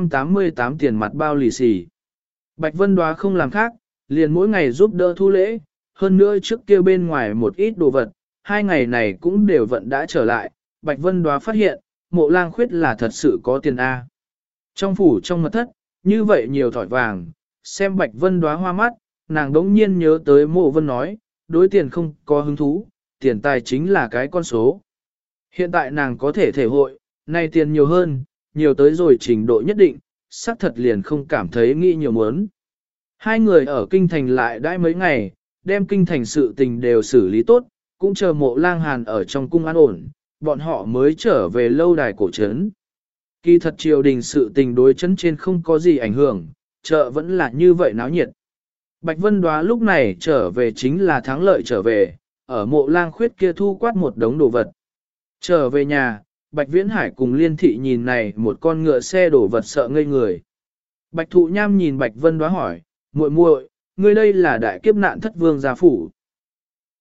888 tiền mặt bao lì xì. Bạch Vân Đóa không làm khác, liền mỗi ngày giúp đỡ thu lễ, hơn nữa trước kia bên ngoài một ít đồ vật, hai ngày này cũng đều vận đã trở lại. Bạch Vân Đóa phát hiện, Mộ Lang Khuyết là thật sự có tiền A. Trong phủ trong mật thất, như vậy nhiều thỏi vàng, xem Bạch Vân Đóa hoa mắt, nàng đống nhiên nhớ tới Mộ Vân nói, đối tiền không có hứng thú, tiền tài chính là cái con số. Hiện tại nàng có thể thể hội, nay tiền nhiều hơn, nhiều tới rồi trình độ nhất định, xác thật liền không cảm thấy nghĩ nhiều muốn. Hai người ở kinh thành lại đãi mấy ngày, đem kinh thành sự tình đều xử lý tốt, cũng chờ Mộ Lang Hàn ở trong cung an ổn, bọn họ mới trở về lâu đài cổ trấn. Kỳ thật triều đình sự tình đối trấn trên không có gì ảnh hưởng, chợ vẫn là như vậy náo nhiệt. Bạch Vân Đóa lúc này trở về chính là thắng lợi trở về, ở Mộ Lang Khuyết kia thu quát một đống đồ vật. Trở về nhà, Bạch Viễn Hải cùng Liên Thị nhìn này một con ngựa xe đổ vật sợ ngây người. Bạch Thụ Nham nhìn Bạch Vân Đóa hỏi, muội muội, ngươi đây là đại kiếp nạn thất vương gia phủ.